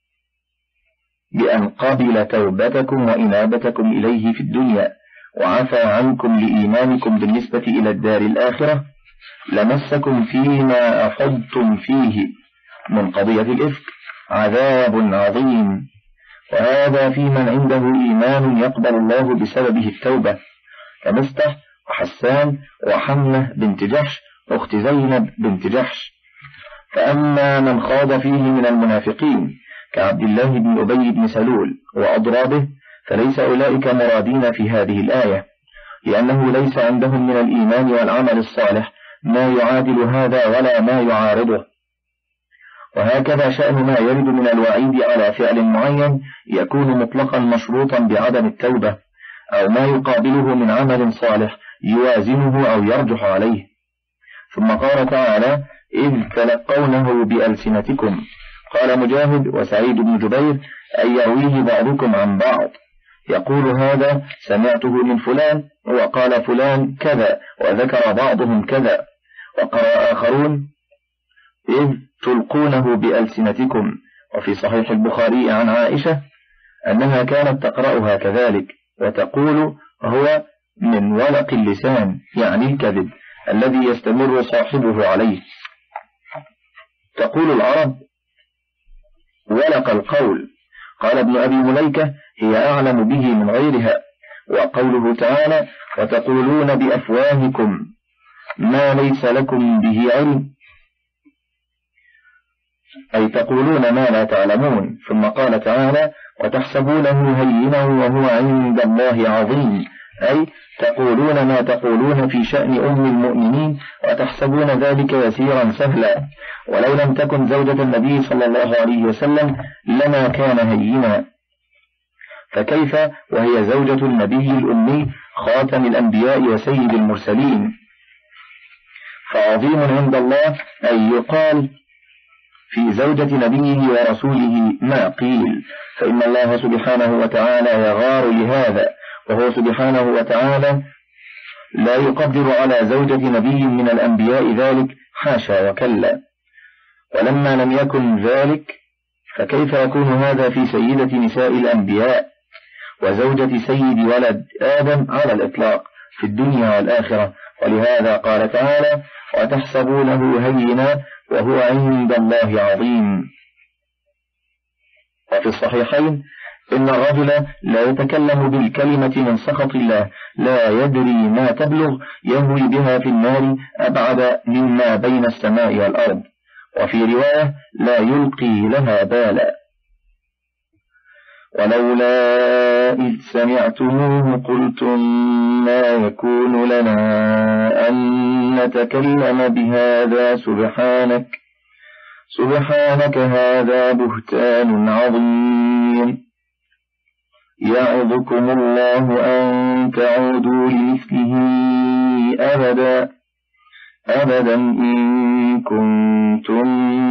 بأن قبل توبتكم وإنابتكم إليه في الدنيا وعفى عنكم لإيمانكم بالنسبة إلى الدار الآخرة، لمسكم فيما أفضتم فيه من قضية الإفك عذاب عظيم، وهذا في من عنده إيمان يقبل الله بسببه التوبة، كمستح وحسان وحمة بنت جحش أخت زينب بنت جحش. فأما من خاض فيه من المنافقين كعبد الله بن أبي بن سلول وأضرابه فليس أولئك مرادين في هذه الآية، لأنه ليس عندهم من الإيمان والعمل الصالح ما يعادل هذا ولا ما يعارضه. وهكذا شأن ما يرد من الوعيد على فعل معين يكون مطلقا مشروطا بعدم التوبة، أو ما يقابله من عمل صالح يوازنه أو يرجح عليه. ثم قال تعالى إذ تلقونه بألسنتكم، قال مجاهد وسعيد بن جبير أن يرويه بعضكم عن بعض، يقول هذا سمعته من فلان وقال فلان كذا وذكر بعضهم كذا. وقرأ آخرون إذ تلقونه بألسنتكم. وفي صحيح البخاري عن عائشة أنها كانت تقرأها كذلك وتقول هو من ولق اللسان، يعني الكذب الذي يستمر صاحبه عليه. تقول العرب ولق القول، قال ابن أبي مليكة هي أعلم به من غيرها. وقوله تعالى وتقولون بأفواهكم ما ليس لكم به علم، أي تقولون ما لا تعلمون. ثم قال تعالى وتحسبونه هينا وهو عند الله عظيم، أي تقولون ما تقولون في شأن أم المؤمنين وتحسبون ذلك يسيرا سهلا، ولو لم تكن زوجة النبي صلى الله عليه وسلم لما كان هينا، فكيف وهي زوجة النبي الأمي خاتم الأنبياء وسيد المرسلين. فعظيم عند الله أن يقال في زوجة نبيه ورسوله ما قيل، فإن الله سبحانه وتعالى يغار لهذا، وهو سبحانه وتعالى لا يقدر على زوجة نبي من الأنبياء ذلك، حاشا وكلا. ولما لم يكن ذلك فكيف يكون هذا في سيدة نساء الأنبياء وزوجة سيد ولد آدم على الإطلاق في الدنيا والآخرة؟ ولهذا قال تعالى وتحسبونه هينا وهو عند الله عظيم. وفي الصحيحين إن الرجل لا يتكلم بالكلمة من سخط الله لا يدري ما تبلغ يهوي بها في النار أبعد مما بين السماء والأرض. وفي رواية لا يلقي لها بالا. ولولا إذ سمعتموه قلتم ما يكون لنا أن نتكلم بهذا سبحانك سبحانك هذا بهتان عظيم. يعظكم الله أن تعودوا لمثله أبدا أبدا إن كنتم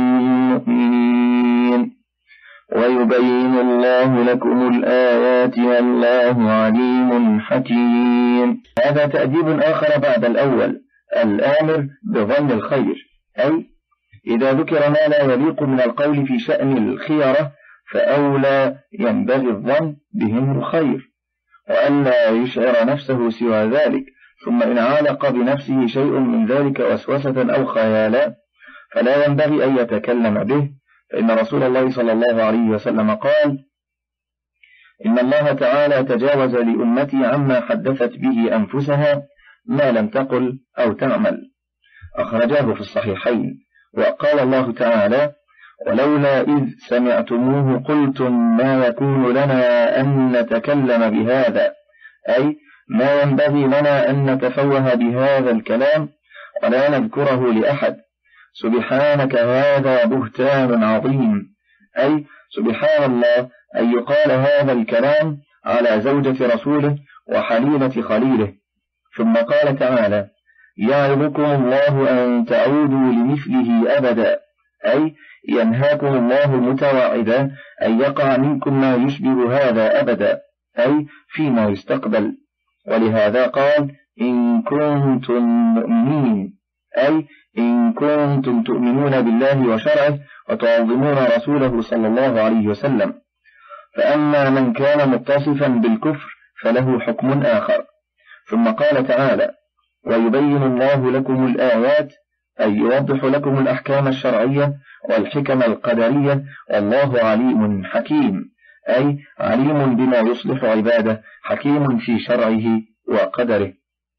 مؤمنين ويبين الله لكم الآيات والله عليم حكيم. هذا تأديب آخر بعد الأول، الآمر بظن الخير، أي إذا ذكر ما لا يليق من القول في شأن الخيرة فأولى ينبغي الظن بهم الخير وألا يشعر نفسه سوى ذلك، ثم إن علق بنفسه شيء من ذلك وسوسة أو خيالا فلا ينبغي أن يتكلم به، فإن رسول الله صلى الله عليه وسلم قال: إن الله تعالى تجاوز لأمتي عما حدثت به أنفسها ما لم تقل أو تعمل، أخرجاه في الصحيحين. وقال الله تعالى: ولولا إذ سمعتموه قلتم ما يكون لنا أن نتكلم بهذا، أي ما ينبغي لنا أن نتفوه بهذا الكلام ولا نذكره لأحد. سبحانك هذا بهتان عظيم، أي سبحان الله أن يقال هذا الكلام على زوجة رسوله وحليلة خليله. ثم قال تعالى: يعظكم الله أن تعودوا لمثله أبدا، أي ينهاكم الله متوعدا أن يقع منكم ما يشبه هذا أبدا، أي فيما يستقبل. ولهذا قال: إن كنتم مؤمنين، أي إن كنتم تؤمنون بالله وشرعه وتعظمون رسوله صلى الله عليه وسلم. فأما من كان متصفا بالكفر فله حكم آخر. ثم قال تعالى: ويبين الله لكم الآيات، أي يوضح لكم الأحكام الشرعية والحكم القدرية، والله عليم حكيم، أي عليم بما يصلح عباده، حكيم في شرعه وقدره.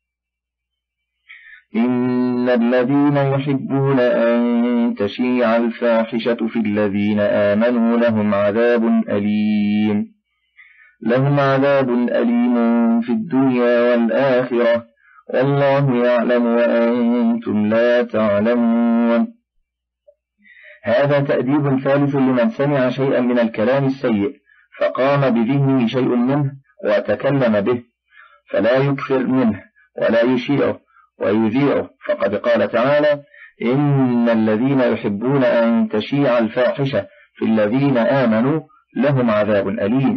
إن الذين يحبون أن تشيع الفاحشة في الذين آمنوا لهم عذاب أليم لهم عذاب أليم في الدنيا والآخرة والله يعلم وأنتم لا تعلمون. هذا تأديب ثالث لمن سمع شيئا من الكلام السيء فقام بذهنه شيء منه وتكلم به، فلا يكثر منه ولا يشيعه ويذيعه، فقد قال تعالى: إن الذين يحبون أن تشيع الفاحشة في الذين آمنوا لهم عذاب أليم،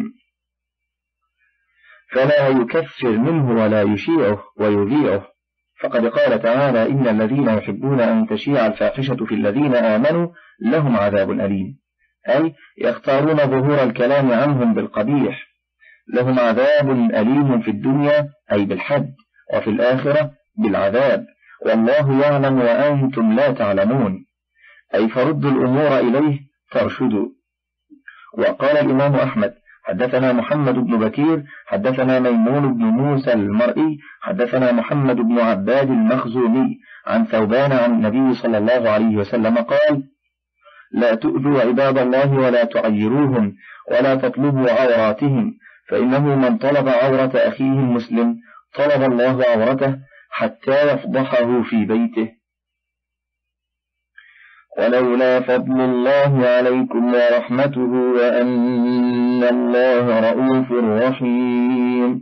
فلا يكثر منه ولا يشيعه ويذيعه، فقد قال تعالى: إن الذين يحبون أن تشيع الفاحشة في الذين آمنوا لهم عذاب أليم، أي يختارون ظهور الكلام عنهم بالقبيح. لهم عذاب أليم في الدنيا أي بالحد، وفي الآخرة بالعذاب، والله يعلم وأنتم لا تعلمون، أي فردوا الأمور إليه ترشدوا. وقال الإمام أحمد: حدثنا محمد بن بكير حدثنا ميمون بن موسى المرئي حدثنا محمد بن عباد المخزومي عن ثوبان عن النبي صلى الله عليه وسلم قال: لا تؤذوا عباد الله ولا تعيروهم ولا تطلبوا عوراتهم، فإنه من طلب عورة أخيه المسلم طلب الله عورته حتى يفضحه في بيته. ولولا فضل الله عليكم ورحمته وأن الله رؤوف رحيم.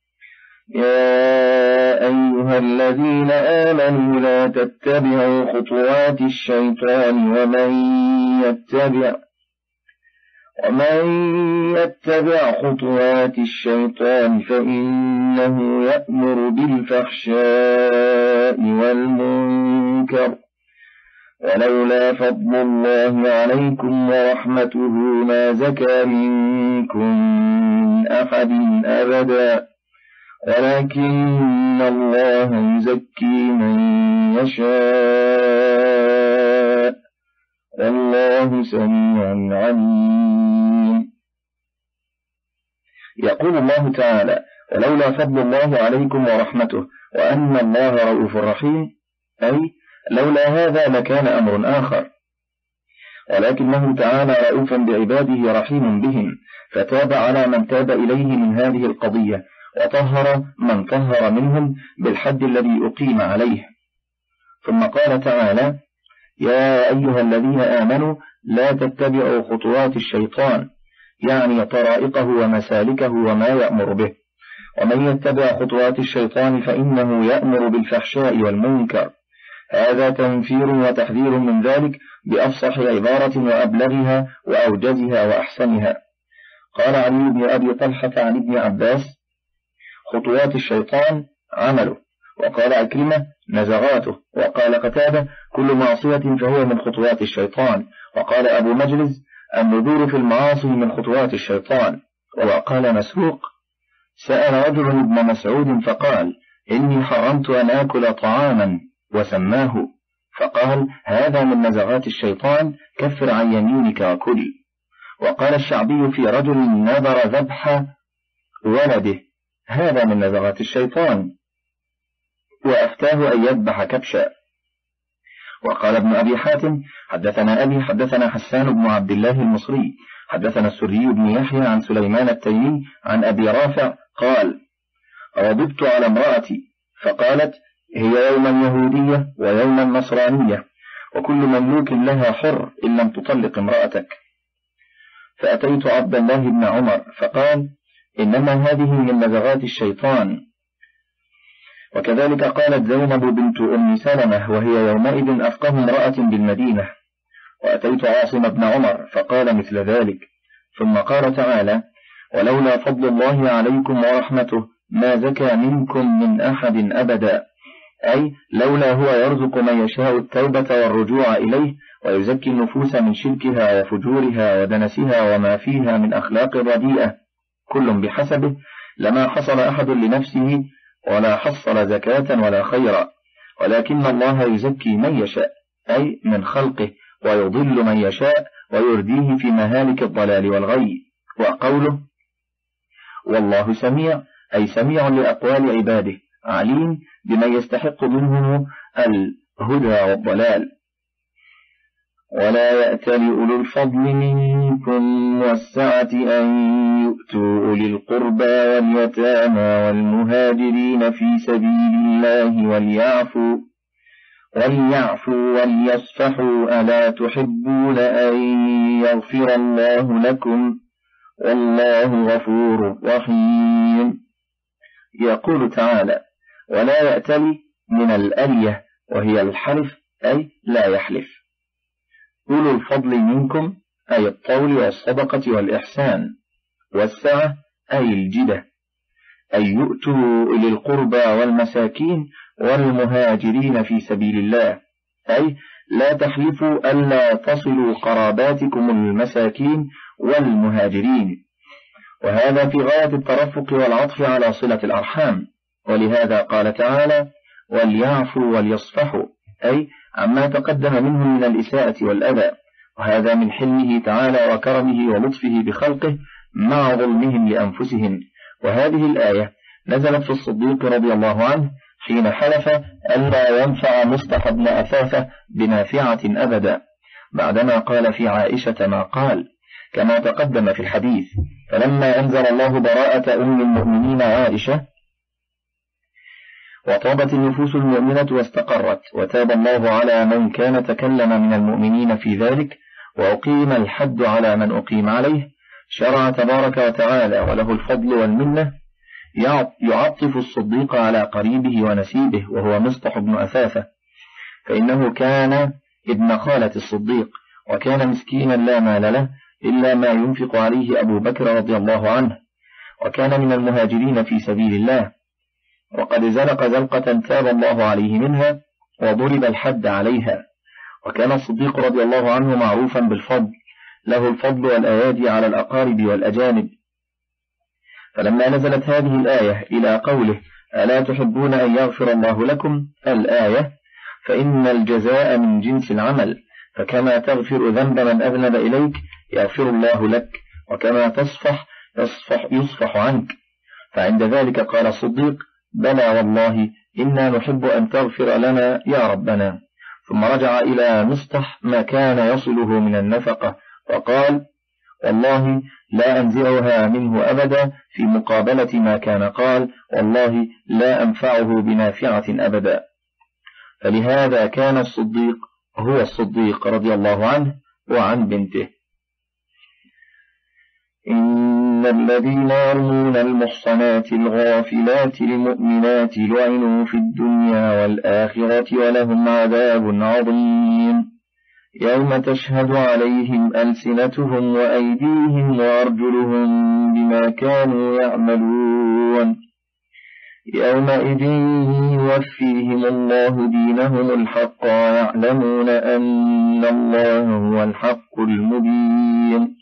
يا أيها الذين آمنوا لا تتبعوا خطوات الشيطان ومن يتبع ومن يتبع خطوات الشيطان فإنه يأمر بالفحشاء والمنكر، ولولا فضل الله عليكم ورحمته ما زكى منكم من أحد أبدا، ولكن الله يزكي من يشاء والله سميع عليم. يقول الله تعالى: ولولا فضل الله عليكم ورحمته وأن الله رؤوف رحيم، أي لولا هذا لكان أمر آخر، ولكنه تعالى رؤوف بعباده رحيم بهم، فتاب على من تاب إليه من هذه القضية، وطهر من طهر منهم بالحد الذي أقيم عليه. ثم قال تعالى: يا أيها الذين آمنوا لا تتبعوا خطوات الشيطان، يعني طرائقه ومسالكه وما يأمر به، ومن يتبع خطوات الشيطان فإنه يأمر بالفحشاء والمنكر. هذا تنفير وتحذير من ذلك بأفصح عبارة وأبلغها وأوجزها وأحسنها. قال علي بن أبي طلحة عن ابن عباس: خطوات الشيطان عمله، وقال عكرمة: نزغاته، وقال قتادة: كل معصية فهو من خطوات الشيطان، وقال أبو مجلس: النذور في المعاصي من خطوات الشيطان. وقال مسروق: سأل رجل ابن مسعود فقال: إني حرمت أن آكل طعاما، وسماه، فقال: هذا من نزغات الشيطان، كفر عن يمينك وكل. وقال الشعبي في رجل نذر ذبح ولده: هذا من نزغات الشيطان، وأفتاه أن يذبح كبشا. وقال ابن أبي حاتم: حدثنا أبي حدثنا حسان بن عبد الله المصري حدثنا السري بن يحيى عن سليمان التيمي عن أبي رافع قال: غضبت على امرأتي فقالت: هي يوما يهودية ويوما نصرانية، وكل مملوك لها حر إن لم تطلق امرأتك. فأتيت عبد الله بن عمر فقال: إنما هذه من نزغات الشيطان. وكذلك قالت زينب بنت أم سلمة وهي يومئذ أفقه امرأة بالمدينة. وأتيت عاصم بن عمر فقال مثل ذلك. ثم قال تعالى: ولولا فضل الله عليكم ورحمته ما زكى منكم من أحد أبدا، أي لولا هو يرزق من يشاء التوبة والرجوع إليه ويزكي النفوس من شركها وفجورها ودنسها وما فيها من أخلاق رديئة كل بحسبه، لما حصل أحد لنفسه ولا حصل زكاة ولا خيرا، ولكن الله يزكي من يشاء أي من خلقه، ويضل من يشاء ويرديه في مهالك الضلال والغي. وقوله: والله سميع، أي سميع لأقوال عباده، عليم بمن يستحق منهم الهدى والضلال. ولا يأتل أولو الفضل منكم والسعة أن يؤتوا أولي القربى واليتامى والمهاجرين في سبيل الله وليعفوا وليعفوا وليصفحوا، ألا تحبون أن يغفر الله لكم والله غفور رحيم. يقول تعالى: ولا يأتل من الألية وهي الحلف، أي لا يحلف. أولو الفضل منكم أي الطول والصدقة والإحسان، والسعة أي الجدة، أي يؤتوا إلى القربى والمساكين والمهاجرين في سبيل الله، أي لا تحلفوا ألا تصلوا قراباتكم المساكين والمهاجرين. وهذا في غاية الترفق والعطف على صلة الأرحام، ولهذا قال تعالى: وليعفوا وليصفحوا، أي عما تقدم منهم من الإساءة والأذى، وهذا من حلمه تعالى وكرمه ولطفه بخلقه مع ظلمهم لأنفسهم. وهذه الآية نزلت في الصديق رضي الله عنه حين حلف ألا ينفع مصطح بن أثاثة بنافعة أبدا، بعدما قال في عائشة ما قال، كما تقدم في الحديث. فلما أنزل الله براءة أم المؤمنين عائشة وطابت النفوس المؤمنة واستقرت، وتاب الله على من كان تكلم من المؤمنين في ذلك، وأقيم الحد على من أقيم عليه، شرع تبارك وتعالى وله الفضل والمنة يعطف الصديق على قريبه ونسيبه وهو مصطح بن أثاثة، فإنه كان ابن خالة الصديق، وكان مسكينا لا مال له إلا ما ينفق عليه أبو بكر رضي الله عنه، وكان من المهاجرين في سبيل الله، وقد زلق زلقة تاب الله عليه منها وضرب الحد عليها. وكان الصديق رضي الله عنه معروفا بالفضل، له الفضل والأيادي على الأقارب والأجانب. فلما نزلت هذه الآية إلى قوله: ألا تحبون أن يغفر الله لكم الآية، فإن الجزاء من جنس العمل، فكما تغفر ذنب من أذنب إليك يغفر الله لك، وكما تصفح يصفح, يصفح عنك. فعند ذلك قال الصديق: بلى والله إنا نحب أن تغفر لنا يا ربنا. ثم رجع إلى مصطح ما كان يصله من النفقة وقال: والله لا أنزعها منه أبدا، في مقابلة ما كان قال: والله لا أنفعه بنافعة أبدا. فلهذا كان الصديق هو الصديق رضي الله عنه وعن بنته. إن الذين يرمون المحصنات الغافلات المؤمنات لعنوا في الدنيا والآخرة ولهم عذاب عظيم، يوم تشهد عليهم ألسنتهم وأيديهم وأرجلهم بما كانوا يعملون، يومئذ يوفيهم الله دينهم الحق ويعلمون أن الله هو الحق المبين.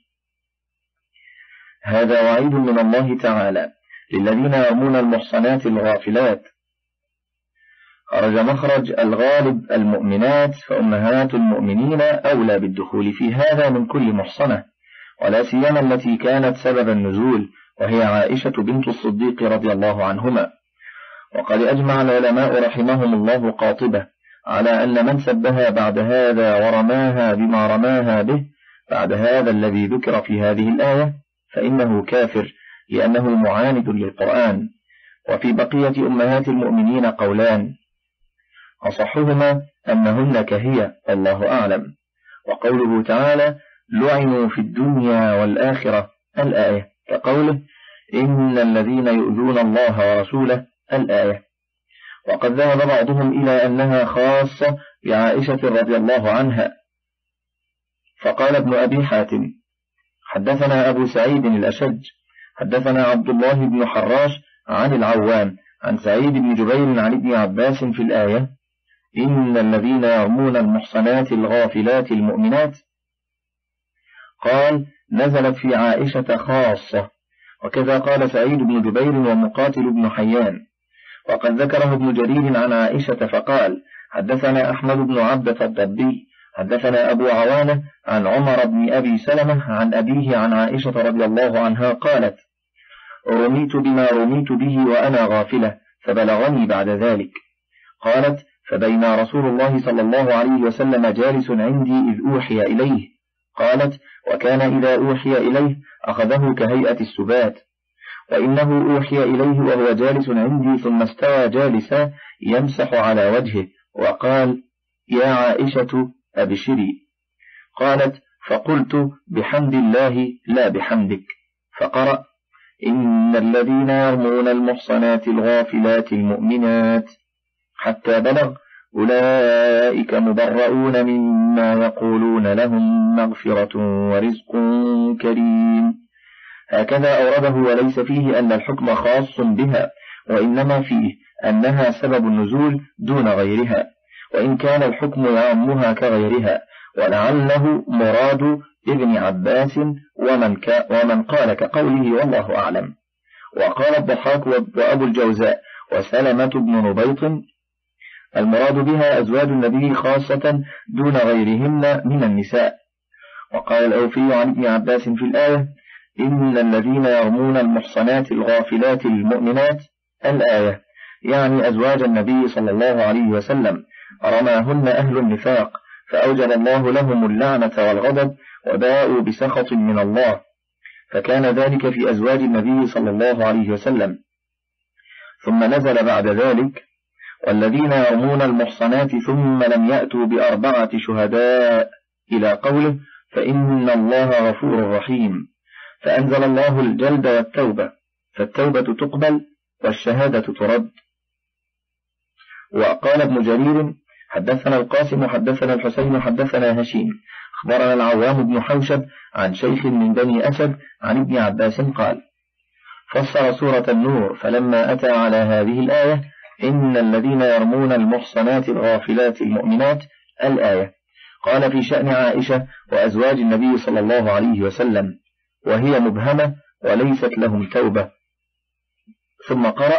هذا وعيد من الله تعالى للذين يرمون المحصنات الغافلات. خرج مخرج الغالب المؤمنات، فأمهات المؤمنين أولى بالدخول في هذا من كل محصنة، ولا سيما التي كانت سبب النزول، وهي عائشة بنت الصديق رضي الله عنهما. وقد أجمع العلماء رحمهم الله قاطبة على أن من سبها بعد هذا ورماها بما رماها به بعد هذا الذي ذكر في هذه الآية فإنه كافر، لأنه معاند للقرآن. وفي بقية أمهات المؤمنين قولان، أصحهما أنهن كهي، الله أعلم. وقوله تعالى: لعنوا في الدنيا والآخرة، الآية، كقوله: إن الذين يؤذون الله ورسوله، الآية. وقد ذهب بعضهم إلى أنها خاصة بعائشة رضي الله عنها. فقال ابن أبي حاتم: حدثنا أبو سعيد الأشج حدثنا عبد الله بن حراش عن العوام عن سعيد بن جبير عن ابن عباس في الآية: إن الذين يرمون المحصنات الغافلات المؤمنات، قال: نزلت في عائشة خاصة. وكذا قال سعيد بن جبير ومقاتل بن حيان. وقد ذكره ابن جرير عن عائشة فقال: حدثنا أحمد بن عبدة الضبي حدثنا أبو عوانة عن عمر بن أبي سلمة عن أبيه عن عائشة رضي الله عنها قالت: رميت بما رميت به وأنا غافلة، فبلغني بعد ذلك. قالت: فبين رسول الله صلى الله عليه وسلم جالس عندي إذ أوحي إليه. قالت: وكان إذا أوحي إليه أخذه كهيئة السبات، وإنه أوحي إليه وهو جالس عندي ثم استوى جالسا يمسح على وجهه وقال: يا عائشة أبشري. قالت: فقلت: بحمد الله لا بحمدك. فقرأ: إن الذين يرمون المحصنات الغافلات المؤمنات، حتى بلغ: أولئك مبرؤون مما يقولون، لهم مغفرة ورزق كريم. هكذا أورده، وليس فيه أن الحكم خاص بها، وإنما فيه أنها سبب النزول دون غيرها، وإن كان الحكم يعمها كغيرها، ولعله مراد ابن عباس ومن, ومن قال كقوله، والله أعلم. وقال الضحاك وأبو الجوزاء وسلمة بن نبيط: المراد بها أزواج النبي خاصة دون غيرهن من النساء. وقال الأوفي عن ابن عباس في الآية: إن الذين يرمون المحصنات الغافلات المؤمنات، الآية، يعني أزواج النبي صلى الله عليه وسلم، رماهن أهل النفاق، فأوجب الله لهم اللعنة والغضب، وباءوا بسخط من الله، فكان ذلك في أزواج النبي صلى الله عليه وسلم. ثم نزل بعد ذلك: والذين يرمون المحصنات ثم لم يأتوا بأربعة شهداء، إلى قوله: فإن الله غفور رحيم. فأنزل الله الجلد والتوبة، فالتوبة تقبل والشهادة ترد. وقال ابن جرير: حدثنا القاسم حدثنا الحسين حدثنا هشيم أخبرنا العوام بن حوشب عن شيخ من بني أسد عن ابن عباس قال: فسر سورة النور فلما أتى على هذه الآية: إن الذين يرمون المحصنات الغافلات المؤمنات، الآية، قال في شأن عائشة وأزواج النبي صلى الله عليه وسلم، وهي مبهمة وليست لهم توبة. ثم قرأ: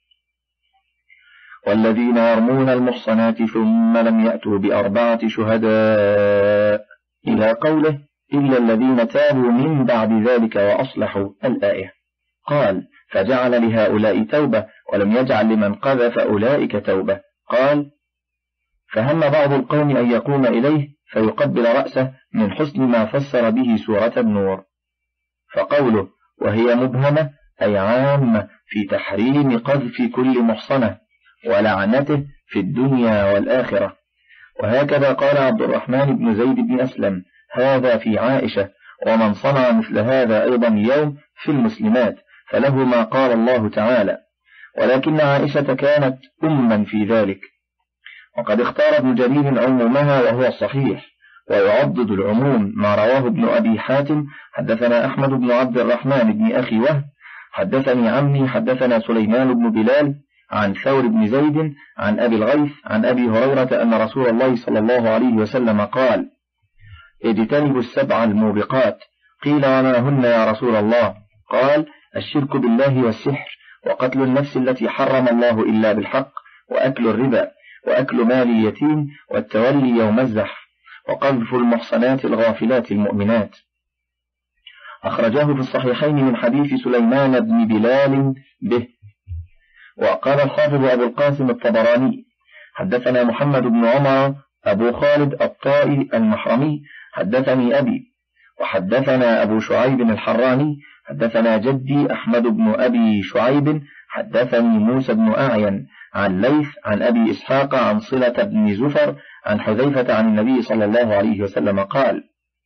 والذين يرمون المحصنات ثم لم يأتوا بأربعة شهداء، إلى قوله: إلا الذين تابوا من بعد ذلك وأصلحوا الآية. قال فجعل لهؤلاء توبة ولم يجعل لمن قذف أولئك توبة. قال فهم بعض القوم أن يقوم إليه فيقبل رأسه من حسن ما فسر به سورة النور. فقوله وهي مبهمة أي عامة في تحريم قذف كل محصنة ولعنته في الدنيا والآخرة. وهكذا قال عبد الرحمن بن زيد بن أسلم هذا في عائشة، ومن صنع مثل هذا أيضا اليوم في المسلمات فله ما قال الله تعالى، ولكن عائشة كانت أما في ذلك. وقد اختار ابن جرير عمومها وهو الصحيح، ويعضد العموم ما رواه ابن أبي حاتم حدثنا أحمد بن عبد الرحمن بن أخي وهب حدثني عمي حدثنا سليمان بن بلال عن ثور بن زيد عن أبي الغيث عن أبي هريرة أن رسول الله صلى الله عليه وسلم قال اجتنبوا السبع الموبقات. قيل وما هن يا رسول الله؟ قال الشرك بالله والسحر وقتل النفس التي حرم الله إلا بالحق وأكل الربا وأكل مال اليتيم والتولي يوم الزحف وقذف المحصنات الغافلات المؤمنات. أخرجاه في الصحيحين من حديث سليمان بن بلال به. وقال الحافظ أبو القاسم الطبراني حدثنا محمد بن عمر أبو خالد الطائي المحرمي حدثني أبي، وحدثنا أبو شعيب الحراني حدثنا جدي أحمد بن أبي شعيب حدثني موسى بن أعين عن ليث عن أبي إسحاق عن صلة بن زفر عن حذيفة عن النبي صلى الله عليه وسلم قال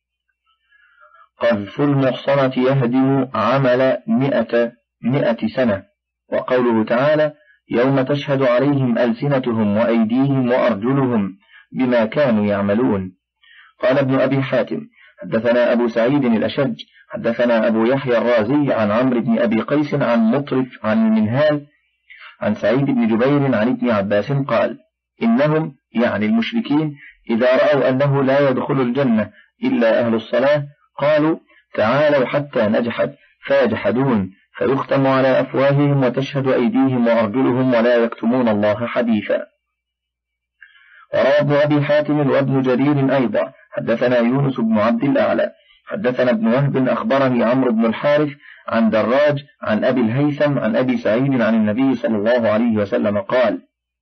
قذف المحصنة يهدم عمل مئة, مئة سنة. وقوله تعالى يوم تشهد عليهم ألسنتهم وأيديهم وأرجلهم بما كانوا يعملون. قال ابن أبي حاتم حدثنا أبو سعيد الأشج حدثنا أبو يحيى الرازي عن عمرو بن أبي قيس عن مطرف عن المنهال عن سعيد بن جبير عن ابن عباس قال إنهم يعني المشركين إذا رأوا أنه لا يدخل الجنة إلا أهل الصلاة قالوا تعالوا حتى نجحد فيجحدون فيختم على أفواههم وتشهد أيديهم وأرجلهم ولا يكتمون الله حديثا. وروى ابن أبي حاتم وابن جرير أيضا حدثنا يونس بن عبد الأعلى حدثنا ابن وهب أخبرني عمرو بن الحارث عن دراج عن أبي الهيثم عن أبي سعيد عن النبي صلى الله عليه وسلم قال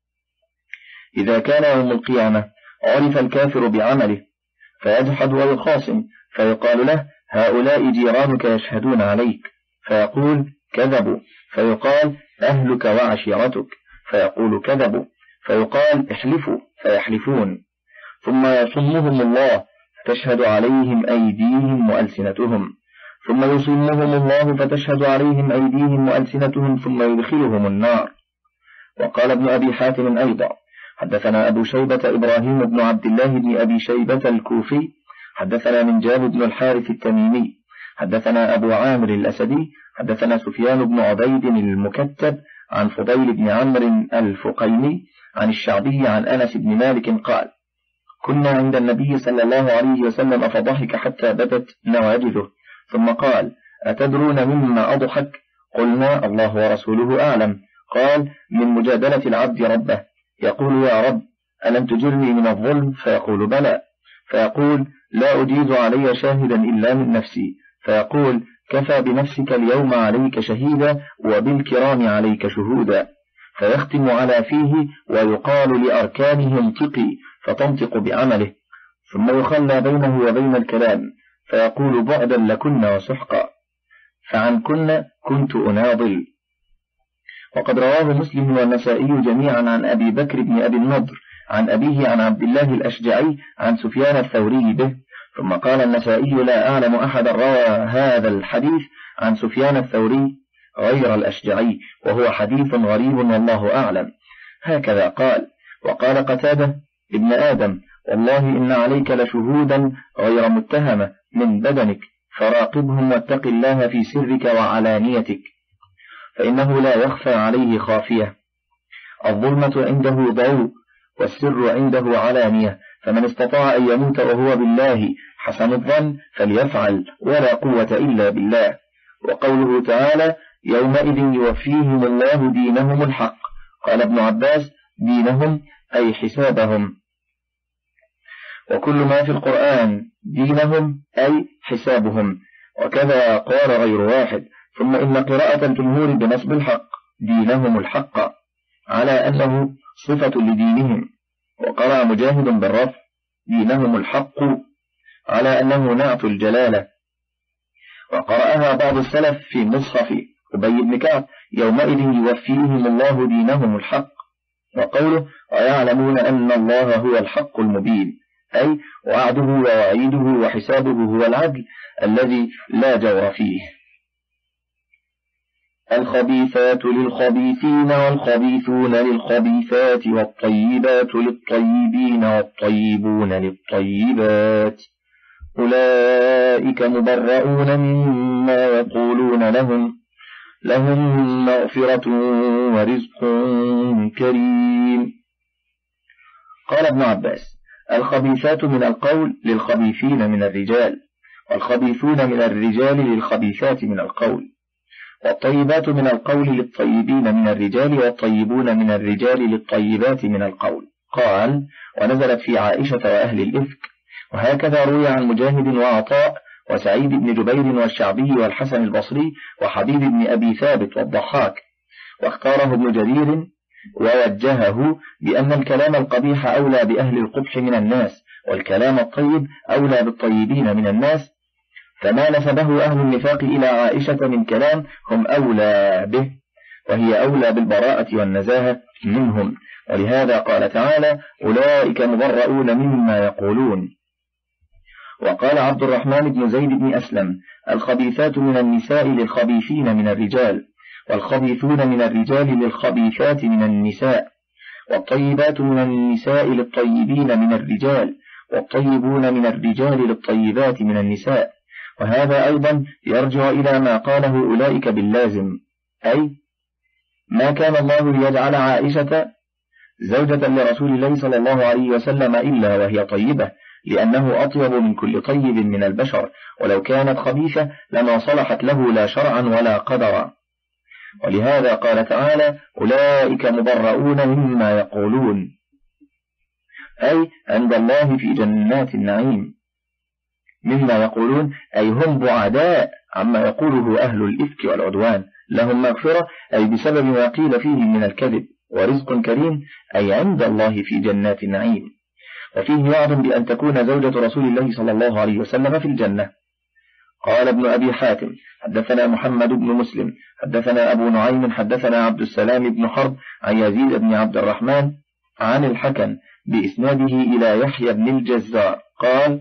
إذا كان يوم القيامة عرف الكافر بعمله فيجحد ويخاصم فيقال له هؤلاء جيرانك يشهدون عليك فيقول كذبوا فيقال أهلك وعشيرتك فيقول كذبوا فيقال احلفوا فيحلفون ثم يصمهم الله فتشهد عليهم أيديهم وألسنتهم ثم يصمهم الله فتشهد عليهم أيديهم وألسنتهم ثم يدخلهم النار. وقال ابن أبي حاتم أيضا حدثنا أبو شيبة إبراهيم بن عبد الله بن أبي شيبة الكوفي حدثنا من جاب بن الحارث التميمي حدثنا أبو عامر الأسدي حدثنا سفيان بن عبيد المكتب عن فضيل بن عمرو الفقيمي عن الشعبي عن أنس بن مالك قال كنا عند النبي صلى الله عليه وسلم فضحك حتى بدت نواجذه ثم قال أتدرون مما أضحك؟ قلنا الله ورسوله أعلم. قال من مجادلة العبد ربه يقول يا رب ألم تجرني من الظلم؟ فيقول بلى فيقول لا أجيز علي شاهدا إلا من نفسي فيقول كفى بنفسك اليوم عليك شهيدا وبالكرام عليك شهودا فيختم على فيه ويقال لأركانه انطقي فتنطق بعمله ثم يخلى بينه وبين الكلام فيقول بعدا لكن وسحقا فعن كن كنت أناضل. وقد رواه مسلم والنسائي جميعا عن أبي بكر بن أبي النضر عن أبيه عن عبد الله الأشجعي عن سفيان الثوري به. ثم قال النسائي لا أعلم أحد روى هذا الحديث عن سفيان الثوري غير الأشجعي وهو حديث غريب والله أعلم. هكذا قال. وقال قتادة ابن آدم والله إن عليك لشهودا غير متهمة من بدنك فراقبهم واتق الله في سرك وعلانيتك فإنه لا يخفى عليه خافية. الظلمة عنده ضوء والسر عنده علانية فمن استطاع أن يموت وهو بالله حسن الظن فليفعل ولا قوة إلا بالله. وقوله تعالى يومئذ يوفيهم الله دينهم الحق. قال ابن عباس دينهم أي حسابهم. وكل ما في القرآن دينهم أي حسابهم، وكذا قال غير واحد. ثم إن قراءة الجمهور بنصب الحق دينهم الحق على أنه صفة لدينهم، وقرأ مجاهد بالرفع دينهم الحق على أنه نعت الجلالة، وقرأها بعض السلف في مصحف أبي بن كعب يومئذ يوفيهم الله دينهم الحق. وقوله ويعلمون أن الله هو الحق المبين أي وعده ووعيده وحسابه هو العدل الذي لا جور فيه. الخبيثات للخبيثين والخبيثون للخبيثات والطيبات للطيبين والطيبون للطيبات أولئك مبرؤون مما يقولون لهم لهم مغفرة ورزق كريم. قال ابن عباس الخبيثات من القول للخبيثين من الرجال، والخبيثون من الرجال للخبيثات من القول، والطيبات من القول للطيبين من الرجال، والطيبون من الرجال للطيبات من القول. قال ونزلت في عائشة وأهل الإفك. وهكذا روي عن مجاهد وعطاء وسعيد بن جبير والشعبي والحسن البصري وحبيب بن أبي ثابت والضحاك. واختاره ابن جرير ووجهه بأن الكلام القبيح أولى بأهل القبح من الناس، والكلام الطيب أولى بالطيبين من الناس، فما نسبه أهل النفاق إلى عائشة من كلام هم أولى به، وهي أولى بالبراءة والنزاهة منهم. ولهذا قال تعالى أولئك مبرؤون مما يقولون. وقال عبد الرحمن بن زيد بن أسلم الخبيثات من النساء للخبيثين من الرجال، والخبيثون من الرجال للخبيثات من النساء، والطيبات من النساء للطيبين من الرجال، والطيبون من الرجال للطيبات من النساء. وهذا أيضا يرجع إلى ما قاله أولئك باللازم، أي ما كان الله ليجعل عائشة زوجة لرسول الله صلى الله عليه وسلم إلا وهي طيبة، لأنه أطيب من كل طيب من البشر، ولو كانت خبيثة لما صلحت له لا شرعا ولا قدرا. ولهذا قال تعالى أولئك مبرؤون مما يقولون، أي عند الله في جنات النعيم. مما يقولون أي هم بعداء عما يقوله أهل الإفك والعدوان، لهم مغفرة أي بسبب ما قيل فيه من الكذب، ورزق كريم أي عند الله في جنات النعيم. وفيه وعد بأن تكون زوجة رسول الله صلى الله عليه وسلم في الجنة. قال ابن أبي حاتم حدثنا محمد بن مسلم حدثنا أبو نعيم حدثنا عبد السلام بن حرب عن يزيد بن عبد الرحمن عن الحكم بإسناده إلى يحيى بن الجزار قال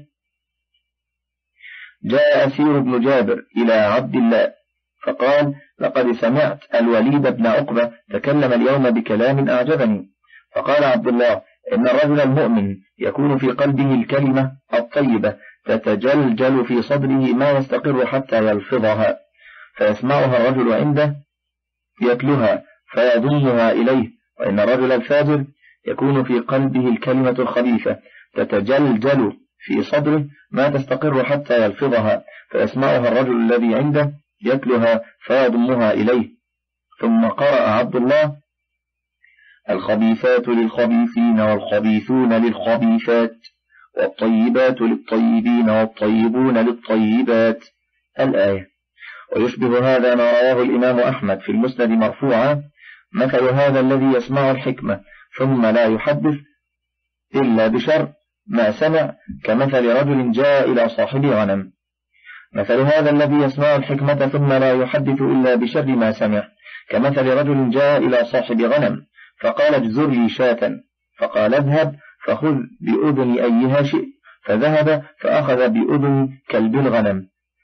جاء أسير بن جابر إلى عبد الله فقال لقد سمعت الوليد بن عقبة تكلم اليوم بكلام أعجبني. فقال عبد الله إن الرجل المؤمن يكون في قلبه الكلمة الطيبة تتجلجل في صدره ما يستقر حتى يلفظها، فيسمعها الرجل عنده يتلها فيضمها إليه. وإن الرجل الفاجر يكون في قلبه الكلمة الخبيثة تتجلجل في صدره ما تستقر حتى يلفظها، فيسمعها الرجل الذي عنده يتلها فيضمها إليه. ثم قرأ عبد الله الخبيثات للخبيثين والخبيثون للخبيثات والطيبات للطيبين والطيبون للطيبات الآية. ويشبه هذا ما رواه الإمام أحمد في المسند مرفوعا مثل هذا الذي يسمع الحكمة ثم لا يحدث إلا بشر ما سمع كمثل رجل جاء إلى صاحب غنم. مثل هذا الذي يسمع الحكمة ثم لا يحدث إلا بشر ما سمع كمثل رجل جاء إلى صاحب غنم فقال اجزر لي شاة، فقال اذهب فخذ بأذن أيها شئت، فذهب فأخذ بأذن كلب الغنم.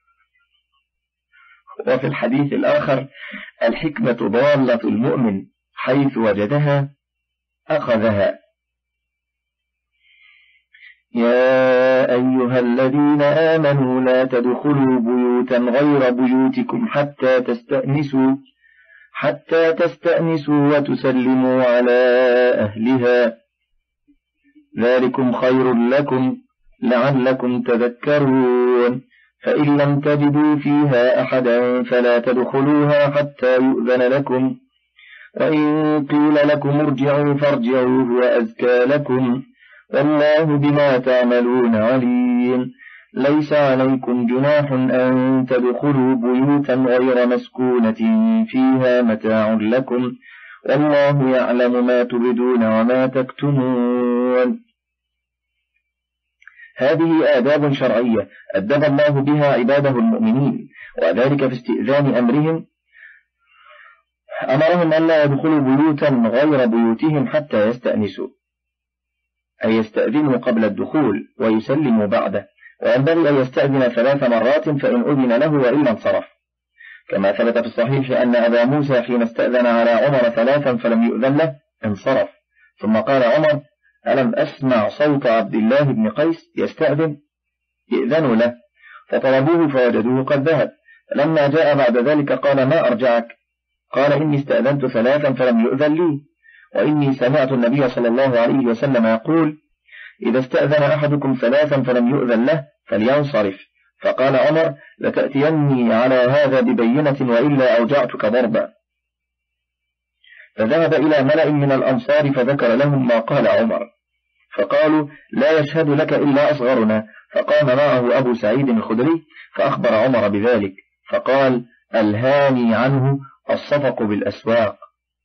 وفي الحديث الآخر الحكمة ضالة المؤمن حيث وجدها أخذها. يا أيها الذين آمنوا لا تدخلوا بيوتا غير بيوتكم حتى تستأنسوا حتى تستأنسوا وتسلموا على أهلها ذلكم خير لكم لعلكم تذكرون. فإن لم تجدوا فيها أحدا فلا تدخلوها حتى يؤذن لكم، وإن قيل لكم ارجعوا فارجعوا هو أزكى لكم والله بما تعملون عليم. ليس عليكم جناح أن تدخلوا بيوتا غير مسكونة فيها متاع لكم والله يعلم ما تبدون وما تكتمون. هذه آداب شرعية أدب الله بها عباده المؤمنين، وذلك في استئذان أمرهم أمرهم أن لا يدخلوا بيوتا غير بيوتهم حتى يستأنسوا، أي يستأذنوا قبل الدخول ويسلموا بعده، وينبغي أن يستأذن ثلاث مرات فإن أذن له وإلا انصرف، كما ثبت في الصحيح أن أبا موسى حين استأذن على عمر ثلاثا فلم يؤذن له انصرف، ثم قال عمر: ألم أسمع صوت عبد الله بن قيس يستأذن؟ يأذنوا له، فطلبوه فوجدوه قد ذهب، لما جاء بعد ذلك قال: ما أرجعك؟ قال: إني استأذنت ثلاثا فلم يؤذن لي، وإني سمعت النبي صلى الله عليه وسلم يقول: إذا استأذن أحدكم ثلاثا فلم يؤذن له فلينصرف. فقال عمر: لتأتيني على هذا ببينة وإلا أوجعتك ضربا. فذهب إلى ملأ من الأنصار فذكر لهم ما قال عمر، فقالوا: لا يشهد لك إلا أصغرنا. فقام معه أبو سعيد الخدري فأخبر عمر بذلك، فقال: ألهاني عنه الصفق بالأسواق.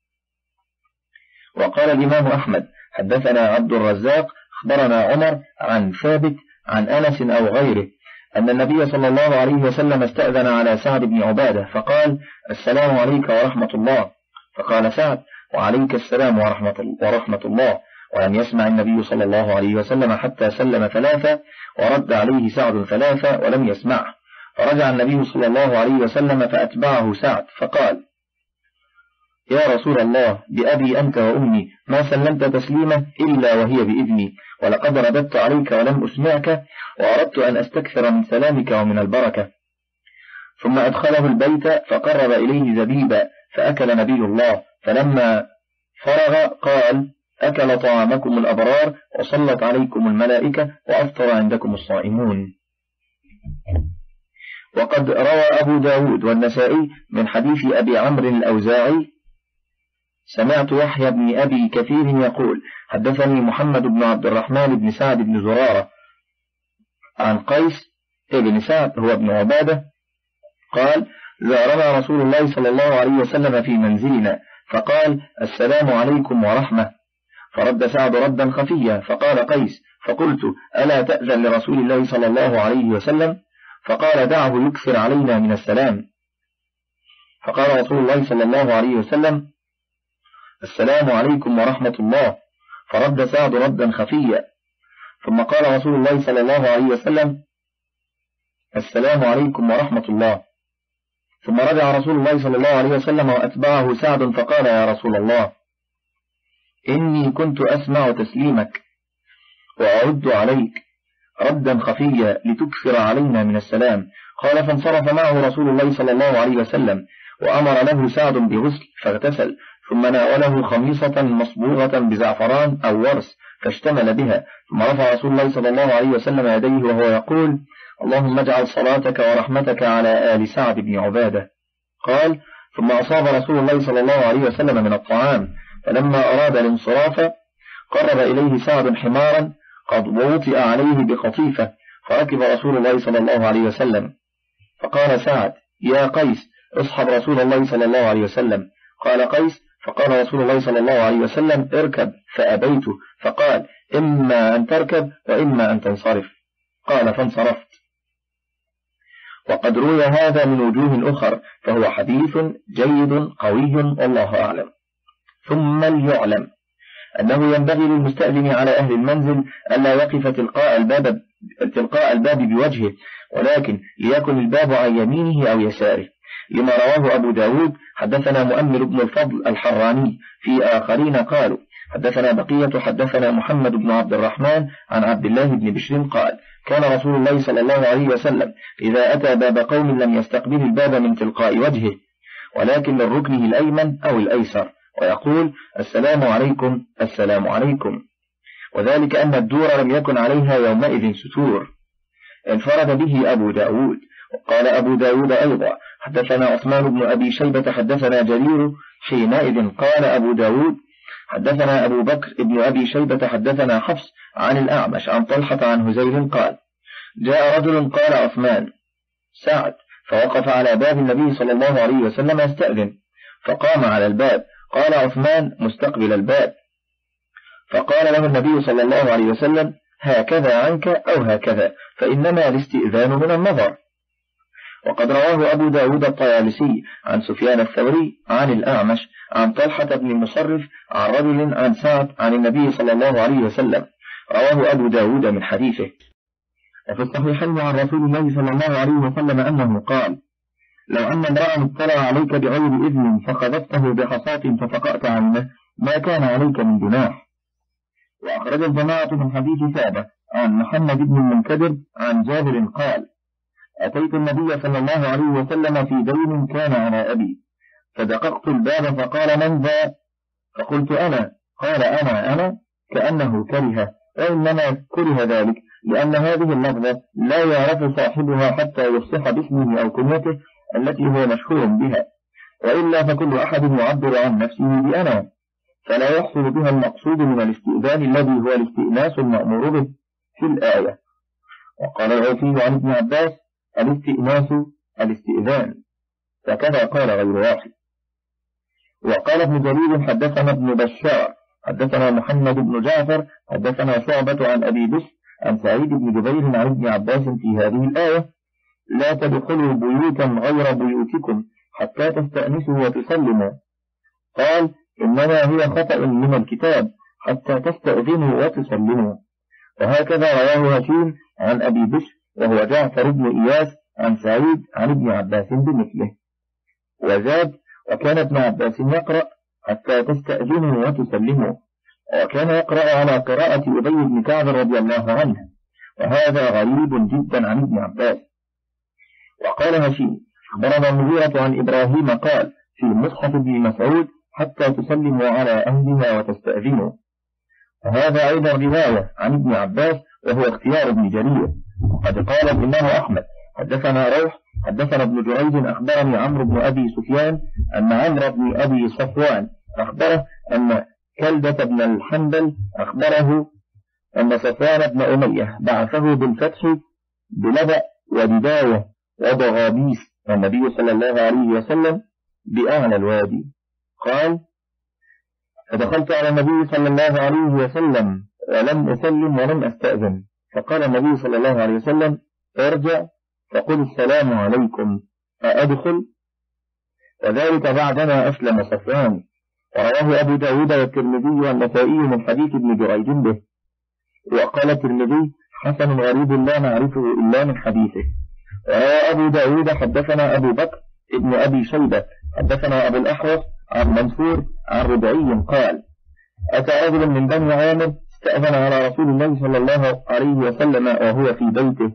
وقال الإمام أحمد: حدثنا عبد الرزاق أخبرنا عمر عن ثابت عن أنس أو غيره أن النبي صلى الله عليه وسلم استأذن على سعد بن عبادة فقال: السلام عليك ورحمة الله. فقال سعد: وعليك السلام ورحمة الله، ولم يسمع النبي صلى الله عليه وسلم حتى سلم ثلاثة، ورد عليه سعد ثلاثة ولم يسمعه، فرجع النبي صلى الله عليه وسلم فأتبعه سعد فقال: يا رسول الله، بأبي أنت وأمي ما سلمت تسليمة إلا وهي بإذني، ولقد رددت عليك ولم أسمعك، وأردت أن أستكثر من سلامك ومن البركة. ثم أدخله البيت فقرب إليه زبيبا فأكل نبي الله، فلما فرغ قال: أكل طعامكم الأبرار وصلت عليكم الملائكة وأفطر عندكم الصائمون. وقد روى أبو داود والنسائي من حديث أبي عمرو الأوزاعي: سمعت يحيى بن أبي كثير يقول: حدثني محمد بن عبد الرحمن بن سعد بن زرارة عن قيس ابن سعد هو ابن عبادة قال: زارنا رسول الله صلى الله عليه وسلم في منزلنا فقال: السلام عليكم ورحمة. فرد سعد ردا خفيا، فقال قيس: فقلت: ألا تأذن لرسول الله صلى الله عليه وسلم؟ فقال: دعه يكثر علينا من السلام. فقال رسول الله صلى الله عليه وسلم: السلام عليكم ورحمة الله. فرد سعد ردا خفيا، ثم قال رسول الله صلى الله عليه وسلم: السلام عليكم ورحمة الله. ثم رجع رسول الله صلى الله عليه وسلم وأتبعه سعد فقال: يا رسول الله، إني كنت أسمع تسليمك وأرد عليك ردا خفيا لتكثر علينا من السلام. قال: فانصرف معه رسول الله صلى الله عليه وسلم، وأمر له سعد بغسل فاغتسل، ثم ناوله خميصة مصبوغة بزعفران أو ورس فاشتمل بها، ثم رفع رسول الله صلى الله عليه وسلم يديه وهو يقول: اللهم اجعل صلاتك ورحمتك على آل سعد بن عبادة. قال: ثم أصاب رسول الله صلى الله عليه وسلم من الطعام، فلما أراد الانصراف قرب إليه سعد حمارا قد وطئ عليه بقطيفة، فركب رسول الله صلى الله عليه وسلم، فقال سعد: يا قيس، اصحب رسول الله صلى الله عليه وسلم. قال قيس: فقال رسول الله صلى الله عليه وسلم: اركب، فأبيت، فقال: إما أن تركب وإما أن تنصرف. قال: فانصرفت. وقد روي هذا من وجوه أخر، فهو حديث جيد قوي والله أعلم. ثم ليعلم أنه ينبغي للمستأذن على أهل المنزل ألا يقف تلقاء الباب, تلقاء الباب بوجهه، ولكن ليكن الباب عن يمينه أو يساره، لما رواه أبو داود: حدثنا مؤمل بن الفضل الحراني، في آخرين قالوا: حدثنا بقية حدثنا محمد بن عبد الرحمن عن عبد الله بن بشر قال: كان رسول الله صلى الله عليه وسلم إذا أتى باب قوم لم يستقبل الباب من تلقاء وجهه، ولكن من ركنه الأيمن أو الأيسر، ويقول: السلام عليكم السلام عليكم، وذلك أن الدور لم يكن عليها يومئذ ستور. انفرد به أبو داود. وقال أبو داود أيضا: حدثنا عثمان بن أبي شيبة حدثنا جرير. حينئذ قال أبو داود: حدثنا أبو بكر بن أبي شيبة حدثنا حفص عن الأعمش عن طلحة عن هزيل قال: جاء رجل قال عثمان سعد، فوقف على باب النبي صلى الله عليه وسلم يستأذن، فقام على الباب، قال عثمان مستقبل الباب، فقال له النبي صلى الله عليه وسلم هكذا عنك أو هكذا، فإنما الاستئذان من النظر. وقد رواه أبو داود الطيالسي عن سفيان الثوري عن الأعمش عن طلحة بن مصرف عن رجل عن سعد عن النبي صلى الله عليه وسلم، رواه أبو داود من حديثه. وفي الصحيحين عن رسول الله صلى الله عليه وسلم أنه قال لو أن امرأ اطلع عليك بغير إذن فخذفته بحصاة ففقأت عنه ما كان عليك من جناح. وأخرج الجماعة من حديث ثابت عن محمد بن المنكدر عن جابر قال أتيت النبي صلى الله عليه وسلم في دين كان على أبي، فدققت الباب فقال من ذا؟ فقلت أنا، قال أنا أنا، كأنه كره، وإنما كره ذلك لأن هذه اللفظة لا يعرف صاحبها حتى يفصح باسمه أو كنيته التي هو مشهور بها، وإلا فكل أحد يعبر عن نفسه بأنا، فلا يحصل بها المقصود من الاستئذان الذي هو الاستئناس المأمور به في الآية. وقال العوفي عن ابن عباس الاستئناس الاستئذان، فكذا قال غير واحد. وقال ابن جرير حدثنا ابن بشار حدثنا محمد بن جعفر حدثنا شعبة عن أبي بشر عن سعيد بن جبير عن ابن عباس في هذه الآية لا تدخلوا بيوتا غير بيوتكم حتى تستأنسوا وتسلموا، قال إنما هي خطأ من الكتاب حتى تستأذنوا وتسلموا. وهكذا رواه هشيم عن أبي بشر وهو جعفر بن إياس عن سعيد عن ابن عباس بمثله. وزاد وكان ابن عباس يقرأ حتى تستأذنوا وتسلموا، وكان يقرأ على قراءة أبي بن كعب رضي الله عنه، وهذا غريب جدا عن ابن عباس. وقال هشيم أخبرنا المغيرة عن إبراهيم قال في مصحف ابن مسعود حتى تسلموا على أهلها وتستأذنوا، وهذا أيضا رواية عن ابن عباس وهو اختيار ابن جرير. وقد قال الإمام أحمد حدثنا روح حدثنا ابن جريج أخبرني عمرو بن أبي سفيان أن عمرو بن أبي صفوان أخبره أن كلدة بن الحنبل أخبره أن صفوان بن أمية بعثه بالفتح بلبأ وبداية وضغابيس، والنبي صلى الله عليه وسلم بأعلى الوادي. قال فدخلت على النبي صلى الله عليه وسلم ولم أسلم ولم أستأذن، فقال النبي صلى الله عليه وسلم ارجع فقل السلام عليكم أأدخل؟ وذلك بعدما أسلم صفوان. ورواه أبو داود والترمذي والنسائي من حديث ابن جريج به. وقال الترمذي حسن غريب لا نعرفه إلا من حديثه. وروى أبو داود حدثنا أبو بكر ابن أبي شيبة حدثنا أبو الأحوص عن منصور عن ربعي قال أتى رجل من بني عامر استأذن على رسول الله صلى الله عليه وسلم وهو في بيته،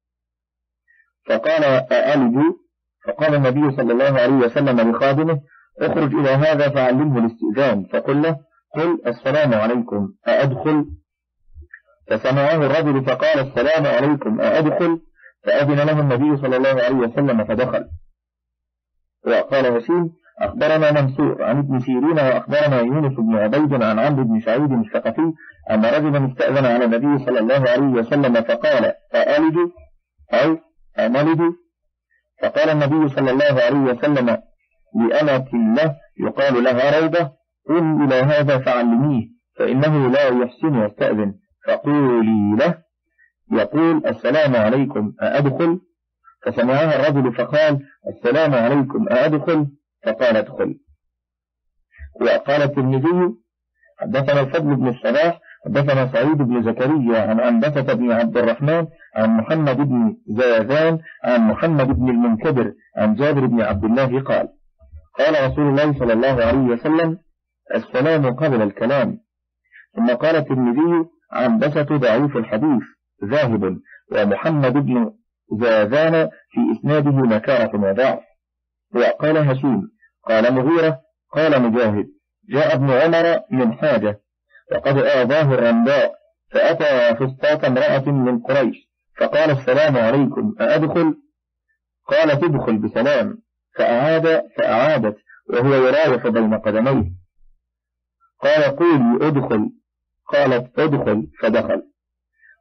فقال أألج؟ فقال النبي صلى الله عليه وسلم لخادمه اخرج إلى هذا فعلمه الاستئذان، فقل له قل السلام عليكم أأدخل؟ فسمعه الرجل فقال السلام عليكم أأدخل؟ فأذن له النبي صلى الله عليه وسلم فدخل. وقال هشيم أخبرنا منصور عن ابن سيرين وأخبرنا يونس بن عبيد عن عمرو بن سعيد الثقفي أن رجلا استأذن على النبي صلى الله عليه وسلم فقال أألد أو أملد؟ فقال النبي صلى الله عليه وسلم لأمة له يقال لها روضة قل إلى هذا فعلميه فإنه لا يحسن يستأذن، فقولي له يقول السلام عليكم أأدخل؟ فسمعها الرجل فقال السلام عليكم أأدخل؟ فقال ادخل. وقال الترمذي حدثنا الفضل بن الصلاح حدثنا سعيد بن زكريا عن أنبتة بن عبد الرحمن عن محمد بن زاذان عن محمد بن المنكدر عن جابر بن عبد الله قال قال رسول الله صلى الله عليه وسلم السلام قبل الكلام. ثم قال الترمذي عنبسة ضعيف الحديث ذاهب، ومحمد بن زاذان في إسناده نكارة وضعف. وقال هشيم قال مغيرة قال مجاهد جاء ابن عمر من حاجة وقد آذاه الرمضاء فأتى فسطاط امرأة من قريش فقال السلام عليكم أأدخل؟ قال تدخل بسلام، فأعاد فأعادت وهو يراوح بين قدميه. قال قولي أدخل، قالت أدخل فدخل.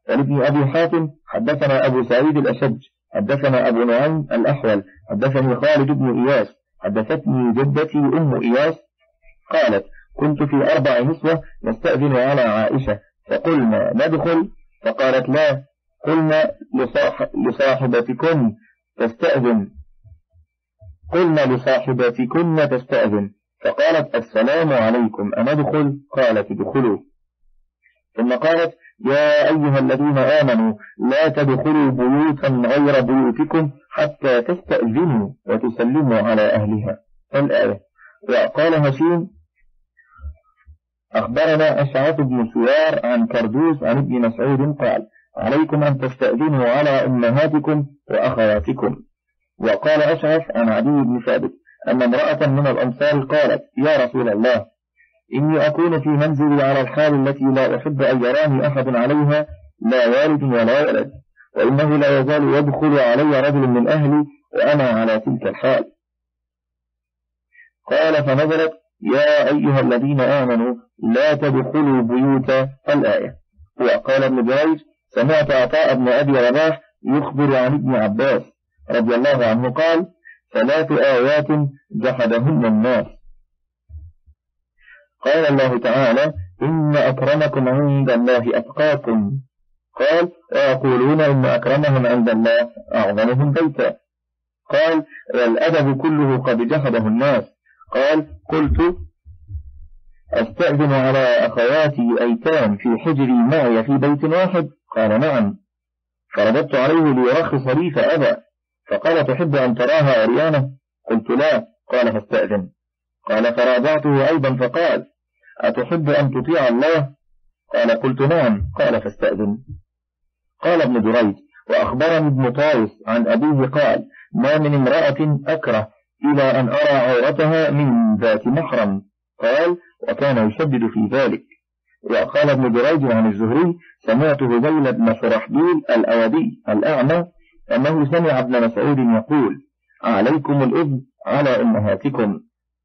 ولابن أبي حاتم حدثنا أبو سعيد الأشج حدثنا أبو نعيم الأحول حدثني خالد بن إياس حدثتني جدتي أم إياس قالت كنت في أربع نسوة نستأذن على عائشة فقلنا ندخل فقالت لا، قلنا لصاح لصاحبتكن تستأذن قلنا لصاحبتكن تستأذن فقالت السلام عليكم أندخل؟ قالت ادخلوا. ثم قالت يا أيها الذين آمنوا لا تدخلوا بيوتا غير بيوتكم حتى تستأذنوا وتسلموا على أهلها الآية. وقال هشيم أخبرنا أشعث بن سوار عن كردوس عن ابن مسعود قال عليكم أن تستأذنوا على أمهاتكم وأخواتكم. وقال أشعث عن عدي بن ثابت أن امرأة من الأنصار قالت يا رسول الله إني أكون في منزلي على الحال التي لا أحب أن يراني أحد عليها لا والد ولا ولد، وإنه لا يزال يدخل علي رجل من أهلي وأنا على تلك الحال. قال فنزلت يا أيها الذين آمنوا لا تدخلوا بيوت الآية. وقال ابن جريج سمعت عطاء بن أبي رباح يخبر عن ابن عباس رضي الله عنه قال ثلاث آيات جحدهن الناس. قال الله تعالى إن أكرمكم عند الله أتقاكم، قال ويقولون إن أكرمهم عند الله أعظمهم بيتا، قال والأدب كله قد جحده الناس، قال قلت أستأذن على أخواتي أيتام في حجري معي في بيت واحد؟ قال نعم، فرددت عليه ليرخص لي فأبى، فقال تحب أن تراها عريانة؟ قلت لا، قال فاستأذن، قال فراجعته أيضا فقال أتحب أن تطيع الله؟ قال قلت نعم، قال فاستأذن. قال ابن جريج وأخبرني ابن طاووس عن أبيه قال ما من امرأة أكره إلى أن أرى عورتها من ذات محرم، قال وكان يشدد في ذلك. وقال ابن جريج عن الزهري سمعت هذيل بن شرحبيل الأودي الأعمى أنه سمع ابن مسعود يقول عليكم الإذن على أمهاتكم.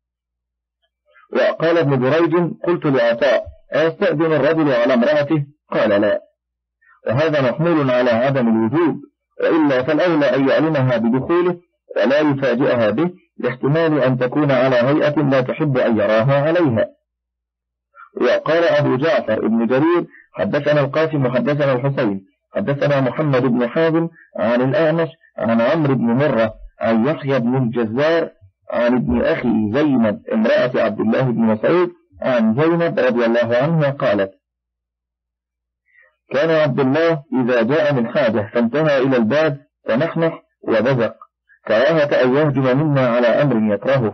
وقال ابن جريج قلت لعطاء أستأذن الرجل على امرأته؟ قال لا، وهذا محمول على عدم الوجوب، وإلا فالأولى أن يعلمها بدخوله ولا يفاجئها به لاحتمال أن تكون على هيئة لا تحب أن يراها عليها. وقال أبو جعفر ابن جرير حدثنا القاسم حدثنا الحسين حدثنا محمد بن حازم عن الأعمش عن عمرو بن مرة عن يحيى بن الجزار عن ابن أخي زينب امرأة عبد الله بن مسعود عن زينب رضي الله عنها قالت كان عبد الله إذا جاء من حاجة فانتهى إلى الباب فنحنح وبزق كراهة أن يهجم منا على أمر يكرهه.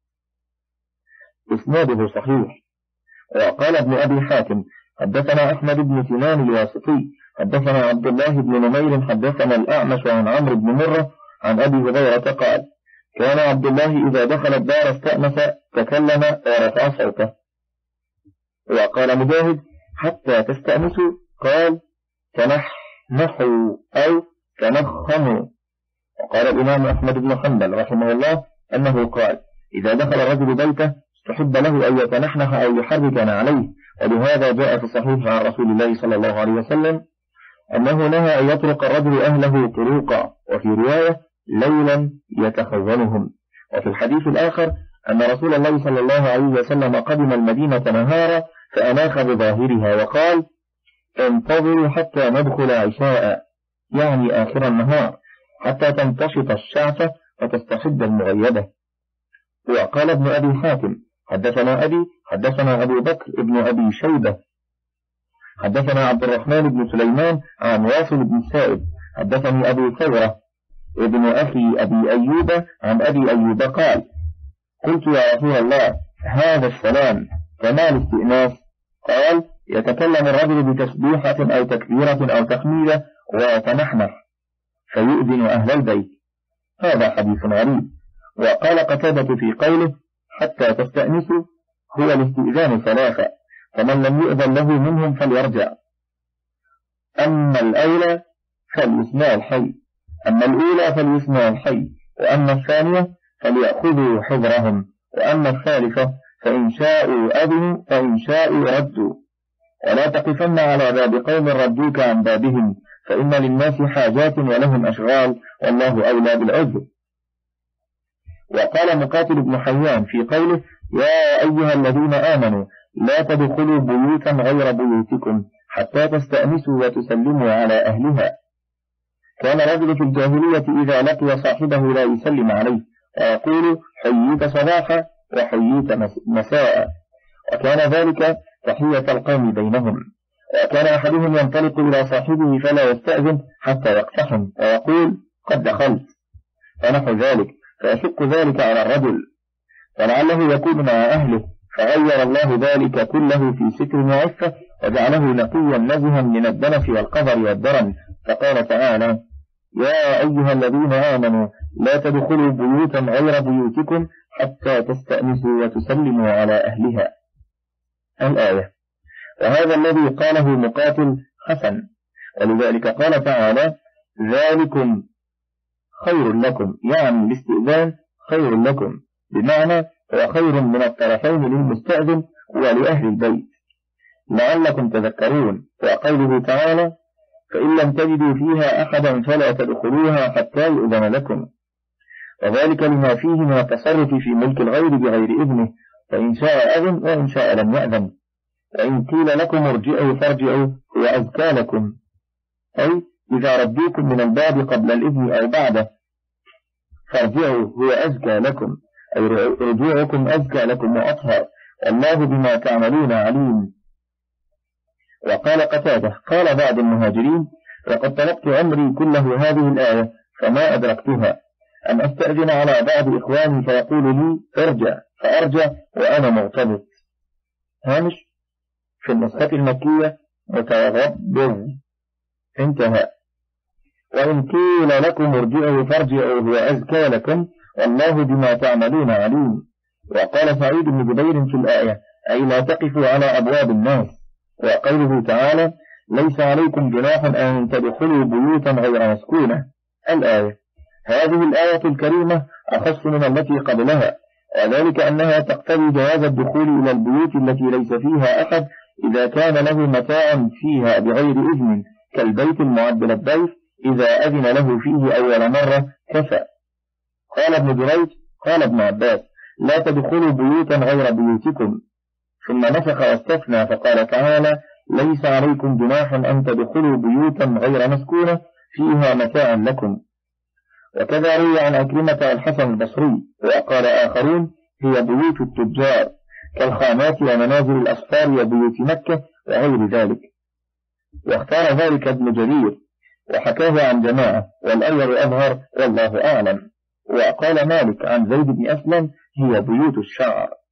إسناده صحيح. وقال ابن أبي حاتم حدثنا أحمد بن سنان الواسطي حدثنا عبد الله بن نمير حدثنا الأعمش عن عمرو بن مرة عن أبي هريرة قال كان عبد الله إذا دخل الدار استأنس تكلم ورفع صوته. وقال مجاهد حتى تستأنسوا؟ قال تنحنحوا أو تنخموا. وقال الإمام أحمد بن حنبل رحمه الله أنه قال إذا دخل الرجل بيته استحب له أن يتنحنح أو يحرك عليه، ولهذا جاء في الصحيح عن رسول الله صلى الله عليه وسلم أنه نهى أن يطرق الرجل أهله طروقا، وفي رواية ليلا يتخزنهم. وفي الحديث الآخر أن رسول الله صلى الله عليه وسلم قدم المدينة نهارا فأناخ بظاهرها وقال انتظروا حتى ندخل عشاء، يعني آخر النهار، حتى تنتشط الشعثة وتستحد المغيبة. وقال ابن أبي حاتم حدثنا أبي حدثنا أبو بكر ابن أبي شيبة حدثنا عبد الرحمن بن سليمان عن واصل بن سائب حدثني أبو ثورة ابن أخي أبي أيوب عن أبي أيوب قال قلت يا رسول الله هذا السلام كما الاستئناس؟ قال يتكلم الرجل بتسبيحة أو تكبيرة أو تحميدة ويتنحنح فيؤذن أهل البيت. هذا حديث غريب. وقال قتادة في قوله حتى تستأنسوا هو الاستئذان ثلاثة، فمن لم يؤذن له منهم فليرجع. أما الأولى فليسمع الحي أما الأولى فليسمع الحي وأما الثانية فليأخذوا حذرهم، وأما الثالثة فإن شاءوا أذنوا فإن شاءوا ردوا. ولا تقفن على باب قوم ردوك عن بابهم، فإن للناس حاجات ولهم أشغال، والله أولى بالعذر. وقال مقاتل بن حيان في قوله: يا أيها الذين آمنوا لا تدخلوا بيوتا غير بيوتكم حتى تستأنسوا وتسلموا على أهلها. كان رجل في الجاهلية إذا لقي صاحبه لا يسلم عليه ويقول: حييت صباحا وحييت مساء، وكان ذلك تحية القوم بينهم. وكان أحدهم ينطلق إلى صاحبه فلا يستأذن حتى يقتحم ويقول: قد دخلت، فنحو ذلك، فيشق ذلك على الرجل، فلعله يكون مع أهله، فغير الله ذلك كله في ستر وعفة، وجعله نقيا نزها من الدنس والقذر والدرن. فقال تعالى: يا أيها الذين آمنوا لا تدخلوا بيوتا غير بيوتكم حتى تستأنسوا وتسلموا على أهلها. الآية. وهذا الذي قاله مقاتل حسن، ولذلك قال تعالى: ذلكم خير لكم، يعني الاستئذان خير لكم، بمعنى هو خير من الطرفين للمستأذن ولأهل البيت، لعلكم تذكرون. وقوله تعالى: فإن لم تجدوا فيها أحدا فلا تدخلوها حتى يؤذن لكم، وذلك لما فيه من التصرف في ملك الغير بغير إذنه، فإن شاء أذن وإن شاء لم يأذن. وإن قيل لكم ارجعوا فارجعوا هو أزكى لكم، أي إذا ردوكم من الباب قبل الإذن أو بعده فارجعوا هو أزكى لكم، أي رجوعكم أزكى لكم وأطهر، والله بما تعملون عليم. وقال قتادة: قال بعض المهاجرين: وقد طلبت أمري كله هذه الآية فما أدركتها، أن أستأذن على بعض إخواني فيقول لي: ارجع، فأرجع وأنا مرتبط. هامش في النسخة المكية: متغبر، انتهى. وإن قيل لكم ارجعوا فارجعوا هو أزكى لكم، والله بما تعملون عليم. وقال سعيد بن جبير في الآية: أي لا تقفوا على أبواب الناس. وقوله تعالى: ليس عليكم جناح أن تدخلوا بيوتا غير مسكونة. الآية. هذه الآية الكريمة أخص من التي قبلها، وذلك أنها تقتضي جواز الدخول إلى البيوت التي ليس فيها أحد إذا كان له متاع فيها بغير إذن، كالبيت المعد للضيف إذا أذن له فيه أول مرة كفى. قال ابن جريج: قال ابن عباس: لا تدخلوا بيوتا غير بيوتكم، ثم نسخ واستثنى فقال تعالى: ليس عليكم جناح أن تدخلوا بيوتا غير مسكونة فيها متاع لكم. وكذا روي عن عكرمة الحسن البصري. وقال آخرون: هي بيوت التجار كالخامات ومنازل الأسفار وبيوت مكة وغير ذلك. واختار ذلك ابن جرير وحكاه عن جماعة، والأول أظهر والله أعلم. وقال مالك عن زيد بن أسلم: هي بيوت الشعر.